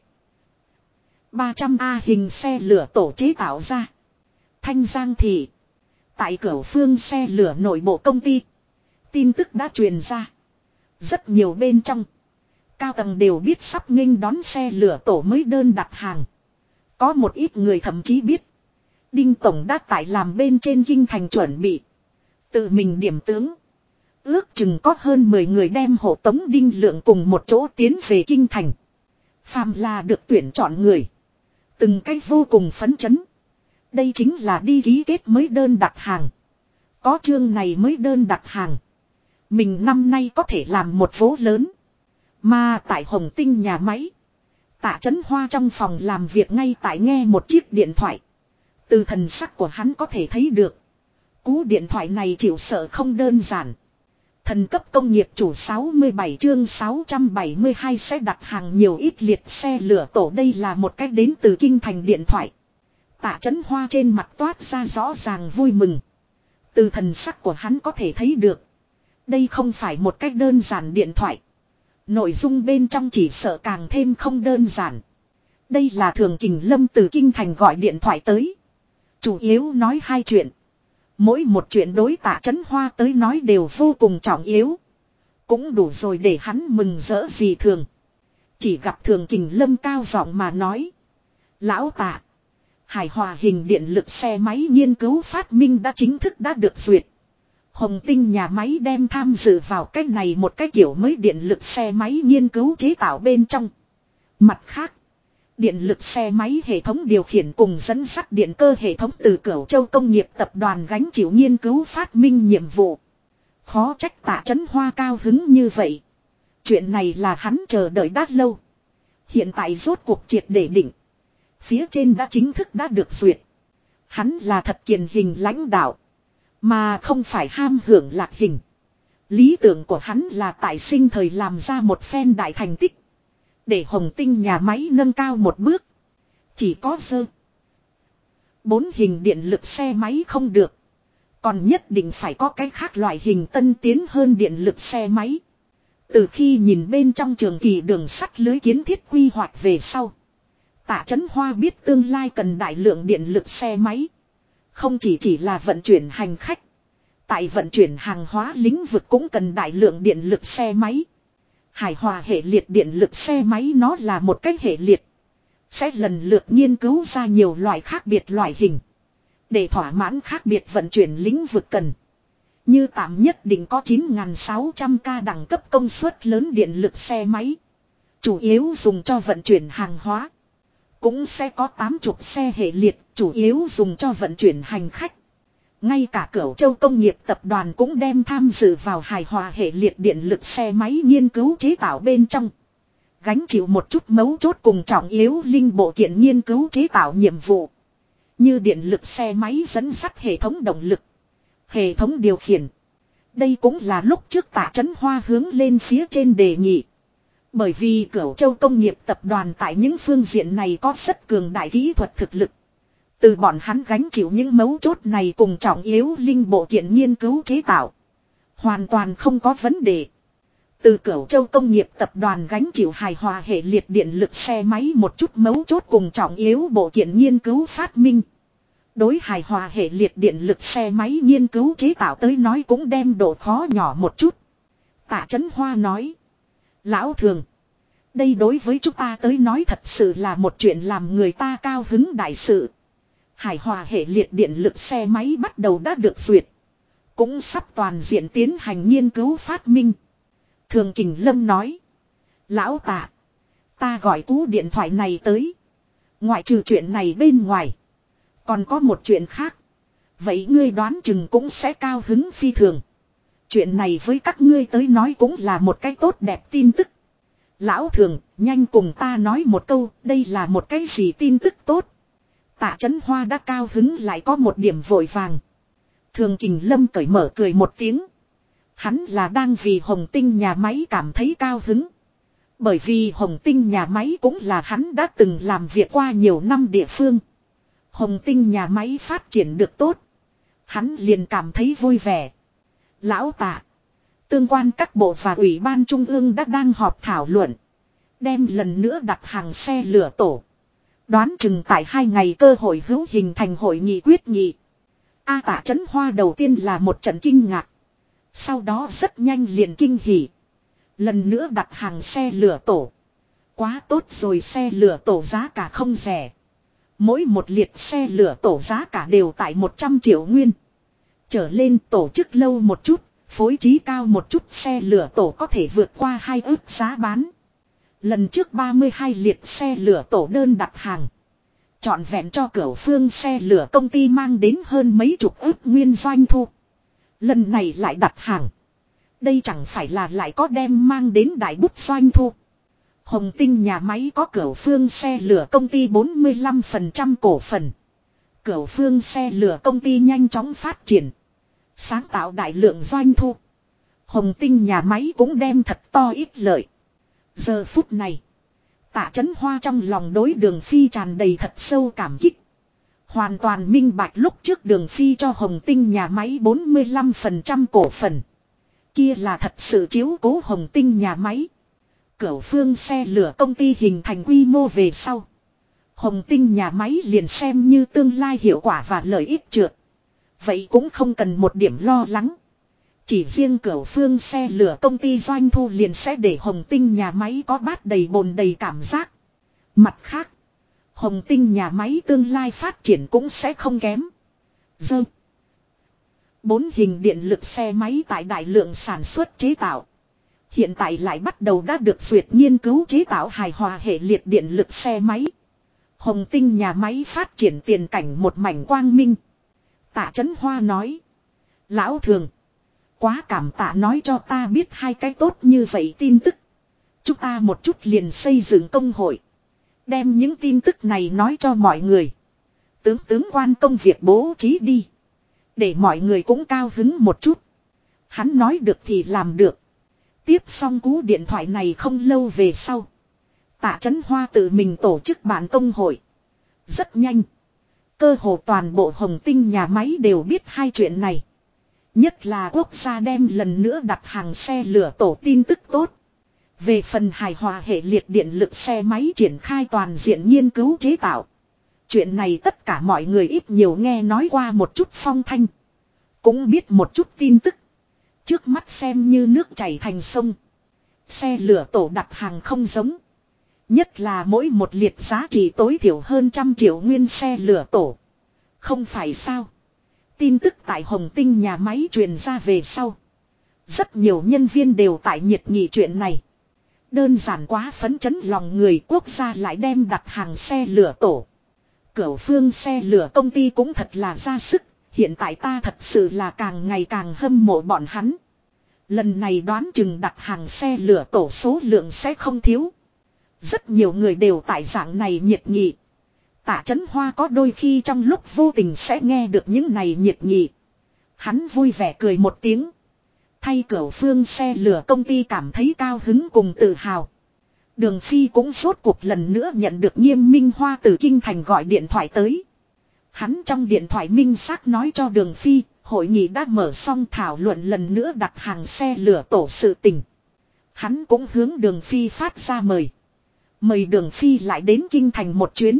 300A hình xe lửa tổ chế tạo ra. Thanh Giang thị. Tại Cửu Phương xe lửa nội bộ công ty. Tin tức đã truyền ra. Rất nhiều bên trong. Cao tầng đều biết sắp nghênh đón xe lửa tổ mới đơn đặt hàng. Có một ít người thậm chí biết. Đinh Tổng đã tại làm bên trên kinh thành chuẩn bị. Tự mình điểm tướng. Ước chừng có hơn 10 người đem hộ tống Đinh Lượng cùng một chỗ tiến về kinh thành. Phàm là được tuyển chọn người. Từng cách vô cùng phấn chấn. Đây chính là đi ký kết mới đơn đặt hàng. Có chương này mới đơn đặt hàng. Mình năm nay có thể làm một vố lớn. Mà tại Hồng Tinh nhà máy. Tạ Chấn Hoa trong phòng làm việc ngay tại nghe một chiếc điện thoại. Từ thần sắc của hắn có thể thấy được. Cú điện thoại này chịu sợ không đơn giản. Thần cấp công nghiệp chủ 67 chương 672 sẽ đặt hàng nhiều ít liệt xe lửa tổ. Đây là một cách đến từ kinh thành điện thoại. Tạ Chấn Hoa trên mặt toát ra rõ ràng vui mừng. Từ thần sắc của hắn có thể thấy được. Đây không phải một cách đơn giản điện thoại. Nội dung bên trong chỉ sợ càng thêm không đơn giản. Đây là Thường Kình Lâm từ kinh thành gọi điện thoại tới. Chủ yếu nói hai chuyện. Mỗi một chuyện đối Tạ Chấn Hoa tới nói đều vô cùng trọng yếu. Cũng đủ rồi để hắn mừng rỡ gì thường. Chỉ gặp Thường Kình Lâm cao giọng mà nói. Lão Tạ. Hài hòa hình điện lực xe máy nghiên cứu phát minh đã chính thức đã được duyệt. Hồng Tinh nhà máy đem tham dự vào cái này một cái kiểu mới điện lực xe máy nghiên cứu chế tạo bên trong. Mặt khác. Điện lực xe máy hệ thống điều khiển cùng dẫn dắt điện cơ hệ thống từ Cửu Châu Công nghiệp tập đoàn gánh chịu nghiên cứu phát minh nhiệm vụ. Khó trách Tạ Chấn Hoa cao hứng như vậy. Chuyện này là hắn chờ đợi đã lâu. Hiện tại rốt cuộc triệt để định. Phía trên đã chính thức đã được duyệt. Hắn là thật kiền hình lãnh đạo. Mà không phải ham hưởng lạc hình. Lý tưởng của hắn là tại sinh thời làm ra một phen đại thành tích. Để Hồng Tinh nhà máy nâng cao một bước. Chỉ có dơ 4 hình điện lực xe máy không được. Còn nhất định phải có cái khác loại hình tân tiến hơn điện lực xe máy. Từ khi nhìn bên trong trường kỳ đường sắt lưới kiến thiết quy hoạch về sau. Tạ Chấn Hoa biết tương lai cần đại lượng điện lực xe máy. Không chỉ là vận chuyển hành khách. Tại vận chuyển hàng hóa lĩnh vực cũng cần đại lượng điện lực xe máy. Hài hòa hệ liệt điện lực xe máy nó là một cái hệ liệt. Sẽ lần lượt nghiên cứu ra nhiều loại khác biệt loại hình. Để thỏa mãn khác biệt vận chuyển lĩnh vực cần. Như tạm nhất định có 9.600K đẳng cấp công suất lớn điện lực xe máy. Chủ yếu dùng cho vận chuyển hàng hóa. Cũng sẽ có 80 xe hệ liệt chủ yếu dùng cho vận chuyển hành khách. Ngay cả Cửu Châu Công nghiệp tập đoàn cũng đem tham dự vào hài hòa hệ liệt điện lực xe máy nghiên cứu chế tạo bên trong. Gánh chịu một chút mấu chốt cùng trọng yếu linh bộ kiện nghiên cứu chế tạo nhiệm vụ. Như điện lực xe máy dẫn dắt hệ thống động lực. Hệ thống điều khiển. Đây cũng là lúc trước Tạ Chấn Hoa hướng lên phía trên đề nghị. Bởi vì Cửu Châu Công nghiệp tập đoàn tại những phương diện này có rất cường đại kỹ thuật thực lực. Từ bọn hắn gánh chịu những mấu chốt này cùng trọng yếu linh bộ kiện nghiên cứu chế tạo. Hoàn toàn không có vấn đề. Từ Cửu Châu Công nghiệp tập đoàn gánh chịu hài hòa hệ liệt điện lực xe máy một chút mấu chốt cùng trọng yếu bộ kiện nghiên cứu phát minh. Đối hài hòa hệ liệt điện lực xe máy nghiên cứu chế tạo tới nói cũng đem độ khó nhỏ một chút. Tạ Chấn Hoa nói. Lão Thường. Đây đối với chúng ta tới nói thật sự là một chuyện làm người ta cao hứng đại sự. Hải hòa hệ liệt điện lực xe máy bắt đầu đã được duyệt. Cũng sắp toàn diện tiến hành nghiên cứu phát minh. Thường Kình Lâm nói. Lão Tạ. Ta gọi cú điện thoại này tới. Ngoại trừ chuyện này bên ngoài. Còn có một chuyện khác. Vậy ngươi đoán chừng cũng sẽ cao hứng phi thường. Chuyện này với các ngươi tới nói cũng là một cái tốt đẹp tin tức. Lão Thường, nhanh cùng ta nói một câu, đây là một cái gì tin tức tốt. Tạ Chấn Hoa đã cao hứng lại có một điểm vội vàng. Thường Kình Lâm cởi mở cười một tiếng. Hắn là đang vì Hồng Tinh nhà máy cảm thấy cao hứng. Bởi vì Hồng Tinh nhà máy cũng là hắn đã từng làm việc qua nhiều năm địa phương. Hồng Tinh nhà máy phát triển được tốt. Hắn liền cảm thấy vui vẻ. Lão Tạ. Tương quan các bộ và ủy ban trung ương đã đang họp thảo luận. Đem lần nữa đặt hàng xe lửa tổ. Đoán chừng tại 2 ngày cơ hội hữu hình thành hội nghị quyết nghị. Tạ Chấn Hoa đầu tiên là một trận kinh ngạc. Sau đó rất nhanh liền kinh hỉ. Lần nữa đặt hàng xe lửa tổ. Quá tốt rồi, xe lửa tổ giá cả không rẻ. Mỗi một liệt xe lửa tổ giá cả đều tại 100 triệu nguyên. Trở lên tổ chức lâu một chút, phối trí cao một chút xe lửa tổ có thể vượt qua 2 ức giá bán. Lần trước 32 liệt xe lửa tổ đơn đặt hàng. Trọn vẹn cho Cửu Phương xe lửa công ty mang đến hơn mấy chục ức nguyên doanh thu. Lần này lại đặt hàng. Đây chẳng phải là lại có đem mang đến đại bút doanh thu. Hồng Tinh nhà máy có Cửu Phương xe lửa công ty 45% cổ phần. Cửu Phương xe lửa công ty nhanh chóng phát triển. Sáng tạo đại lượng doanh thu. Hồng Tinh nhà máy cũng đem thật to ít lợi. Giờ phút này. Tạ Chấn Hoa trong lòng đối Đường Phi tràn đầy thật sâu cảm kích. Hoàn toàn minh bạch lúc trước Đường Phi cho Hồng Tinh nhà máy 45% cổ phần. Kia là thật sự chiếu cố Hồng Tinh nhà máy. Cửu Phương xe lửa công ty hình thành quy mô về sau. Hồng Tinh nhà máy liền xem như tương lai hiệu quả và lợi ích trượt. Vậy cũng không cần một điểm lo lắng. Chỉ riêng Cửu Phương xe lửa công ty doanh thu liền sẽ để Hồng Tinh nhà máy có bát đầy bồn đầy cảm giác. Mặt khác, Hồng Tinh nhà máy tương lai phát triển cũng sẽ không kém. 4 hình điện lực xe máy tại đại lượng sản xuất chế tạo. Hiện tại lại bắt đầu đã được duyệt nghiên cứu chế tạo hài hòa hệ liệt điện lực xe máy. Hồng Tinh nhà máy phát triển tiền cảnh một mảnh quang minh. Tạ Chấn Hoa nói. Lão Thường. Quá cảm tạ nói cho ta biết 2 cái tốt như vậy tin tức. Chúng ta một chút liền xây dựng công hội. Đem những tin tức này nói cho mọi người. Tướng quan công việc bố trí đi. Để mọi người cũng cao hứng một chút. Hắn nói được thì làm được. Tiếp xong cú điện thoại này không lâu về sau. Tạ Chấn Hoa tự mình tổ chức bản công hội. Rất nhanh. Cơ hồ toàn bộ Hồng Tinh nhà máy đều biết 2 chuyện này. Nhất là quốc gia đem lần nữa đặt hàng xe lửa tổ tin tức tốt. Về phần hài hòa hệ liệt điện lực xe máy triển khai toàn diện nghiên cứu chế tạo. Chuyện này tất cả mọi người ít nhiều nghe nói qua một chút phong thanh. Cũng biết một chút tin tức. Trước mắt xem như nước chảy thành sông. Xe lửa tổ đặt hàng không giống. Nhất là mỗi một liệt giá trị tối thiểu hơn 100 triệu nguyên xe lửa tổ. Không phải sao. Tin tức tại Hồng Tinh nhà máy truyền ra về sau. Rất nhiều nhân viên đều tại nhiệt nghị chuyện này. Đơn giản quá phấn chấn lòng người, quốc gia lại đem đặt hàng xe lửa tổ. Cửu Phương xe lửa công ty cũng thật là ra sức. Hiện tại ta thật sự là càng ngày càng hâm mộ bọn hắn. Lần này đoán chừng đặt hàng xe lửa tổ số lượng sẽ không thiếu. Rất nhiều người đều tại dạng này nhiệt nghị. Tạ Chấn Hoa có đôi khi trong lúc vô tình sẽ nghe được những này nhiệt nghị. Hắn vui vẻ cười một tiếng. Thay Cửu Phương xe lửa công ty cảm thấy cao hứng cùng tự hào. Đường Phi cũng rốt cuộc lần nữa nhận được Nghiêm Minh Hoa từ Kinh Thành gọi điện thoại tới. Hắn trong điện thoại minh xác nói cho Đường Phi, hội nghị đã mở xong thảo luận lần nữa đặt hàng xe lửa tổ sự tình. Hắn cũng hướng Đường Phi phát ra mời. Mời Đường Phi lại đến Kinh Thành một chuyến.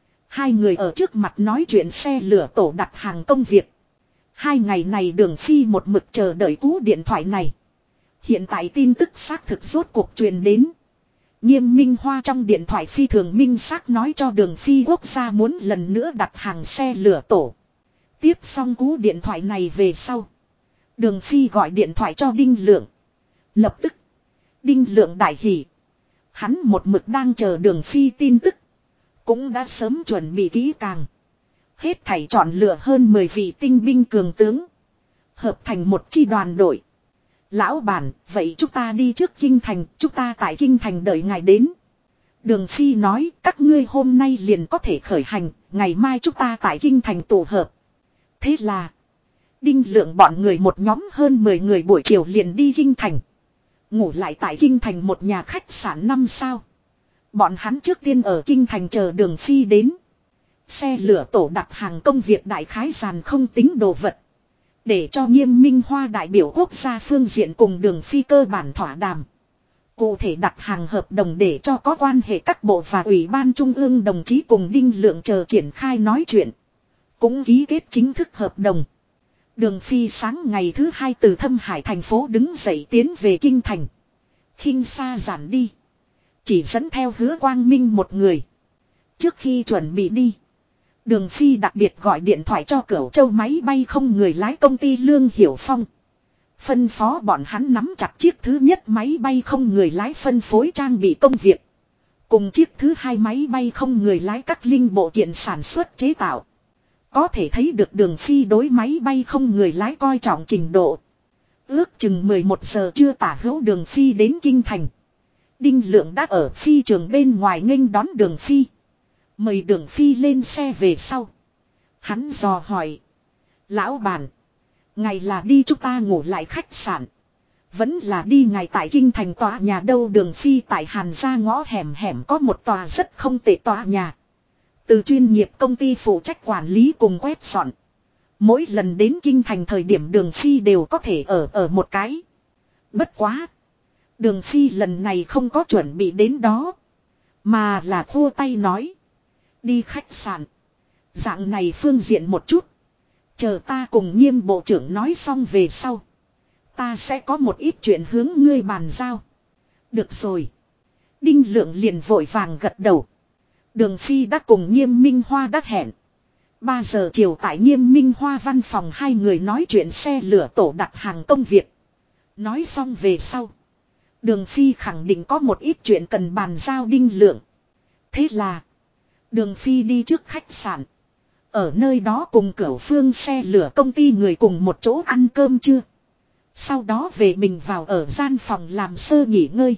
2 người ở trước mặt nói chuyện xe lửa tổ đặt hàng công việc. 2 ngày này Đường Phi một mực chờ đợi cú điện thoại này. Hiện tại tin tức xác thực rốt cuộc truyền đến. Nghiêm Minh Hoa trong điện thoại phi thường minh xác nói cho Đường Phi quốc gia muốn lần nữa đặt hàng xe lửa tổ. Tiếp xong cú điện thoại này về sau. Đường Phi gọi điện thoại cho Đinh Lượng. Lập tức. Đinh Lượng đại hỉ. Hắn một mực đang chờ Đường Phi tin tức. Cũng đã sớm chuẩn bị kỹ càng. Hết thảy chọn lựa hơn 10 vị tinh binh cường tướng. Hợp thành một chi đoàn đội. Lão bản, vậy chúng ta đi trước Kinh Thành, chúng ta tại Kinh Thành đợi ngài đến. Đường Phi nói, các ngươi hôm nay liền có thể khởi hành, ngày mai chúng ta tại Kinh Thành tụ hợp. Thế là, Đinh Lượng bọn người một nhóm hơn 10 người buổi chiều liền đi Kinh Thành. Ngủ lại tại Kinh Thành một nhà khách sạn 5 sao. Bọn hắn trước tiên ở Kinh Thành chờ Đường Phi đến. Xe lửa tổ đặt hàng công việc đại khái giàn không tính đồ vật. Để cho Nghiêm Minh Hoa đại biểu quốc gia phương diện cùng Đường Phi cơ bản thỏa đàm. Cụ thể đặt hàng hợp đồng để cho có quan hệ các bộ và ủy ban trung ương đồng chí cùng Đinh Lượng chờ triển khai nói chuyện. Cũng ký kết chính thức hợp đồng. Đường Phi sáng ngày thứ 2 từ Thâm Hải thành phố đứng dậy tiến về Kinh Thành. Khinh xa giản đi. Chỉ dẫn theo Hứa Quang Minh một người. Trước khi chuẩn bị đi. Đường Phi đặc biệt gọi điện thoại cho Cửu Châu máy bay không người lái công ty Lương Hiểu Phong. Phân phó bọn hắn nắm chặt chiếc thứ nhất máy bay không người lái phân phối trang bị công việc. Cùng chiếc thứ hai máy bay không người lái các linh bộ kiện sản xuất chế tạo. Có thể thấy được Đường Phi đối máy bay không người lái coi trọng trình độ. Ước chừng 11 giờ trưa tả hữu Đường Phi đến Kinh Thành. Đinh Lượng đã ở phi trường bên ngoài nghênh đón Đường Phi. Mời Đường Phi lên xe về sau. Hắn dò hỏi. Lão bản. Ngày là đi chúng ta ngủ lại khách sạn. Vẫn là đi ngày tại Kinh Thành tòa nhà đâu. Đường Phi tại Hàn Gia ngõ hẻm hẻm có một tòa rất không tệ tòa nhà. Từ chuyên nghiệp công ty phụ trách quản lý cùng quét dọn. Mỗi lần đến Kinh Thành thời điểm Đường Phi đều có thể ở một cái. Bất quá. Đường Phi lần này không có chuẩn bị đến đó. Mà là khua tay nói. Đi khách sạn. Dạng này phương diện một chút. Chờ ta cùng Nghiêm bộ trưởng nói xong về sau. Ta sẽ có một ít chuyện hướng ngươi bàn giao. Được rồi. Đinh Lượng liền vội vàng gật đầu. Đường Phi đã cùng Nghiêm Minh Hoa đã hẹn. 3 giờ chiều tại Nghiêm Minh Hoa văn phòng hai người nói chuyện xe lửa tổ đặt hàng công việc. Nói xong về sau. Đường Phi khẳng định có một ít chuyện cần bàn giao Đinh Lượng. Thế là. Đường Phi đi trước khách sạn. Ở nơi đó cùng Cửu Phương xe lửa công ty người cùng một chỗ ăn cơm trưa. Sau đó về mình vào ở gian phòng làm sơ nghỉ ngơi.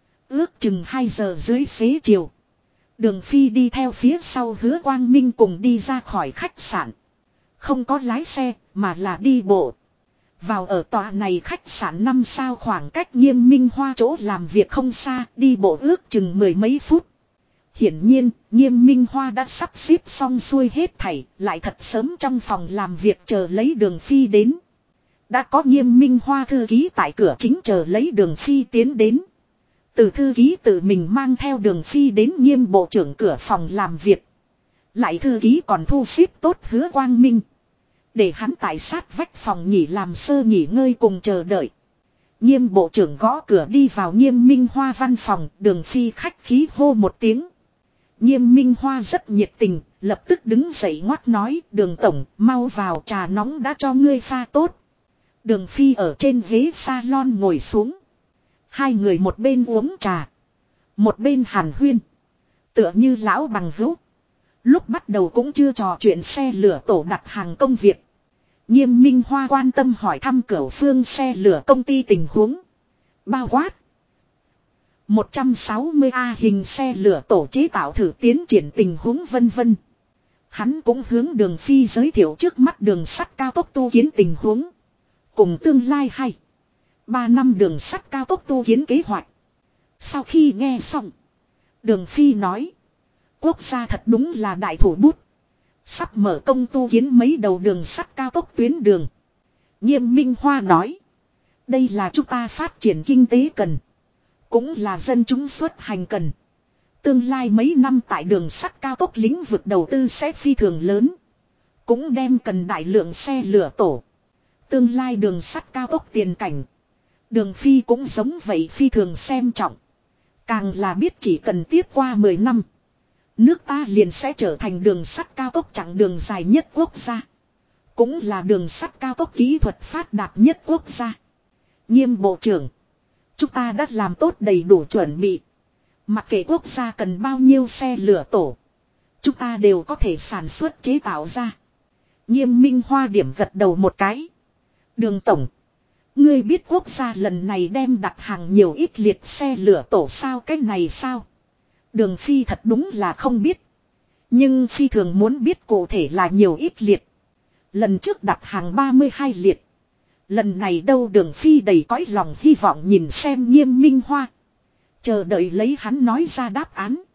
Ước chừng 2 giờ dưới xế chiều. Đường Phi đi theo phía sau Hứa Quang Minh cùng đi ra khỏi khách sạn. Không có lái xe mà là đi bộ. Vào ở tòa này khách sạn 5 sao khoảng cách Nghiêm Minh Hoa chỗ làm việc không xa, đi bộ ước chừng 10 mấy phút. Hiển nhiên, Nghiêm Minh Hoa đã sắp xếp xong xuôi hết thảy, lại thật sớm trong phòng làm việc chờ lấy Đường Phi đến. Đã có Nghiêm Minh Hoa thư ký tại cửa chính chờ lấy Đường Phi tiến đến. Từ thư ký tự mình mang theo Đường Phi đến Nghiêm bộ trưởng cửa phòng làm việc. Lại thư ký còn thu xếp tốt Hứa Quang Minh. Để hắn tại sát vách phòng nghỉ làm sơ nghỉ ngơi cùng chờ đợi. Nghiêm bộ trưởng gõ cửa đi vào Nghiêm Minh Hoa văn phòng, Đường Phi khách khí hô một tiếng. Nghiêm Minh Hoa rất nhiệt tình, lập tức đứng dậy ngoắt nói, Đường tổng, mau vào, trà nóng đã cho ngươi pha tốt. Đường Phi ở trên ghế salon ngồi xuống. Hai người một bên uống trà, một bên hàn huyên. Tựa như lão bằng hữu. Lúc bắt đầu cũng chưa trò chuyện xe lửa tổ đặt hàng công việc. Nghiêm Minh Hoa quan tâm hỏi thăm Cửu Phương xe lửa công ty tình huống. Bao quát 160A hình xe lửa tổ chế tạo thử tiến triển tình huống vân vân. Hắn cũng hướng Đường Phi giới thiệu trước mắt đường sắt cao tốc tu kiến tình huống. Cùng tương lai 3 năm đường sắt cao tốc tu kiến kế hoạch. Sau khi nghe xong, Đường Phi nói. Quốc gia thật đúng là đại thủ bút. Sắp mở công tu kiến mấy đầu đường sắt cao tốc tuyến đường. Nghiêm Minh Hoa nói. Đây là chúng ta phát triển kinh tế cần. Cũng là dân chúng xuất hành cần. Tương lai mấy năm tại đường sắt cao tốc lĩnh vực đầu tư sẽ phi thường lớn. Cũng đem cần đại lượng xe lửa tổ. Tương lai đường sắt cao tốc tiền cảnh. Đường Phi cũng giống vậy phi thường xem trọng. Càng là biết chỉ cần tiếp qua 10 năm. Nước ta liền sẽ trở thành đường sắt cao tốc chặng đường dài nhất quốc gia. Cũng là đường sắt cao tốc kỹ thuật phát đạt nhất quốc gia. Nghiêm bộ trưởng. Chúng ta đã làm tốt đầy đủ chuẩn bị. Mặc kệ quốc gia cần bao nhiêu xe lửa tổ. Chúng ta đều có thể sản xuất chế tạo ra. Nghiêm Minh Hoa điểm gật đầu một cái. Đường tổng. Ngươi biết quốc gia lần này đem đặt hàng nhiều ít liệt xe lửa tổ sao cái này sao? Đường Phi thật đúng là không biết. Nhưng Phi thường muốn biết cụ thể là nhiều ít liệt. Lần trước đặt hàng 32 liệt. Lần này đâu Đường Phi đầy cõi lòng hy vọng nhìn xem Nghiêm Minh Hoa. Chờ đợi lấy hắn nói ra đáp án.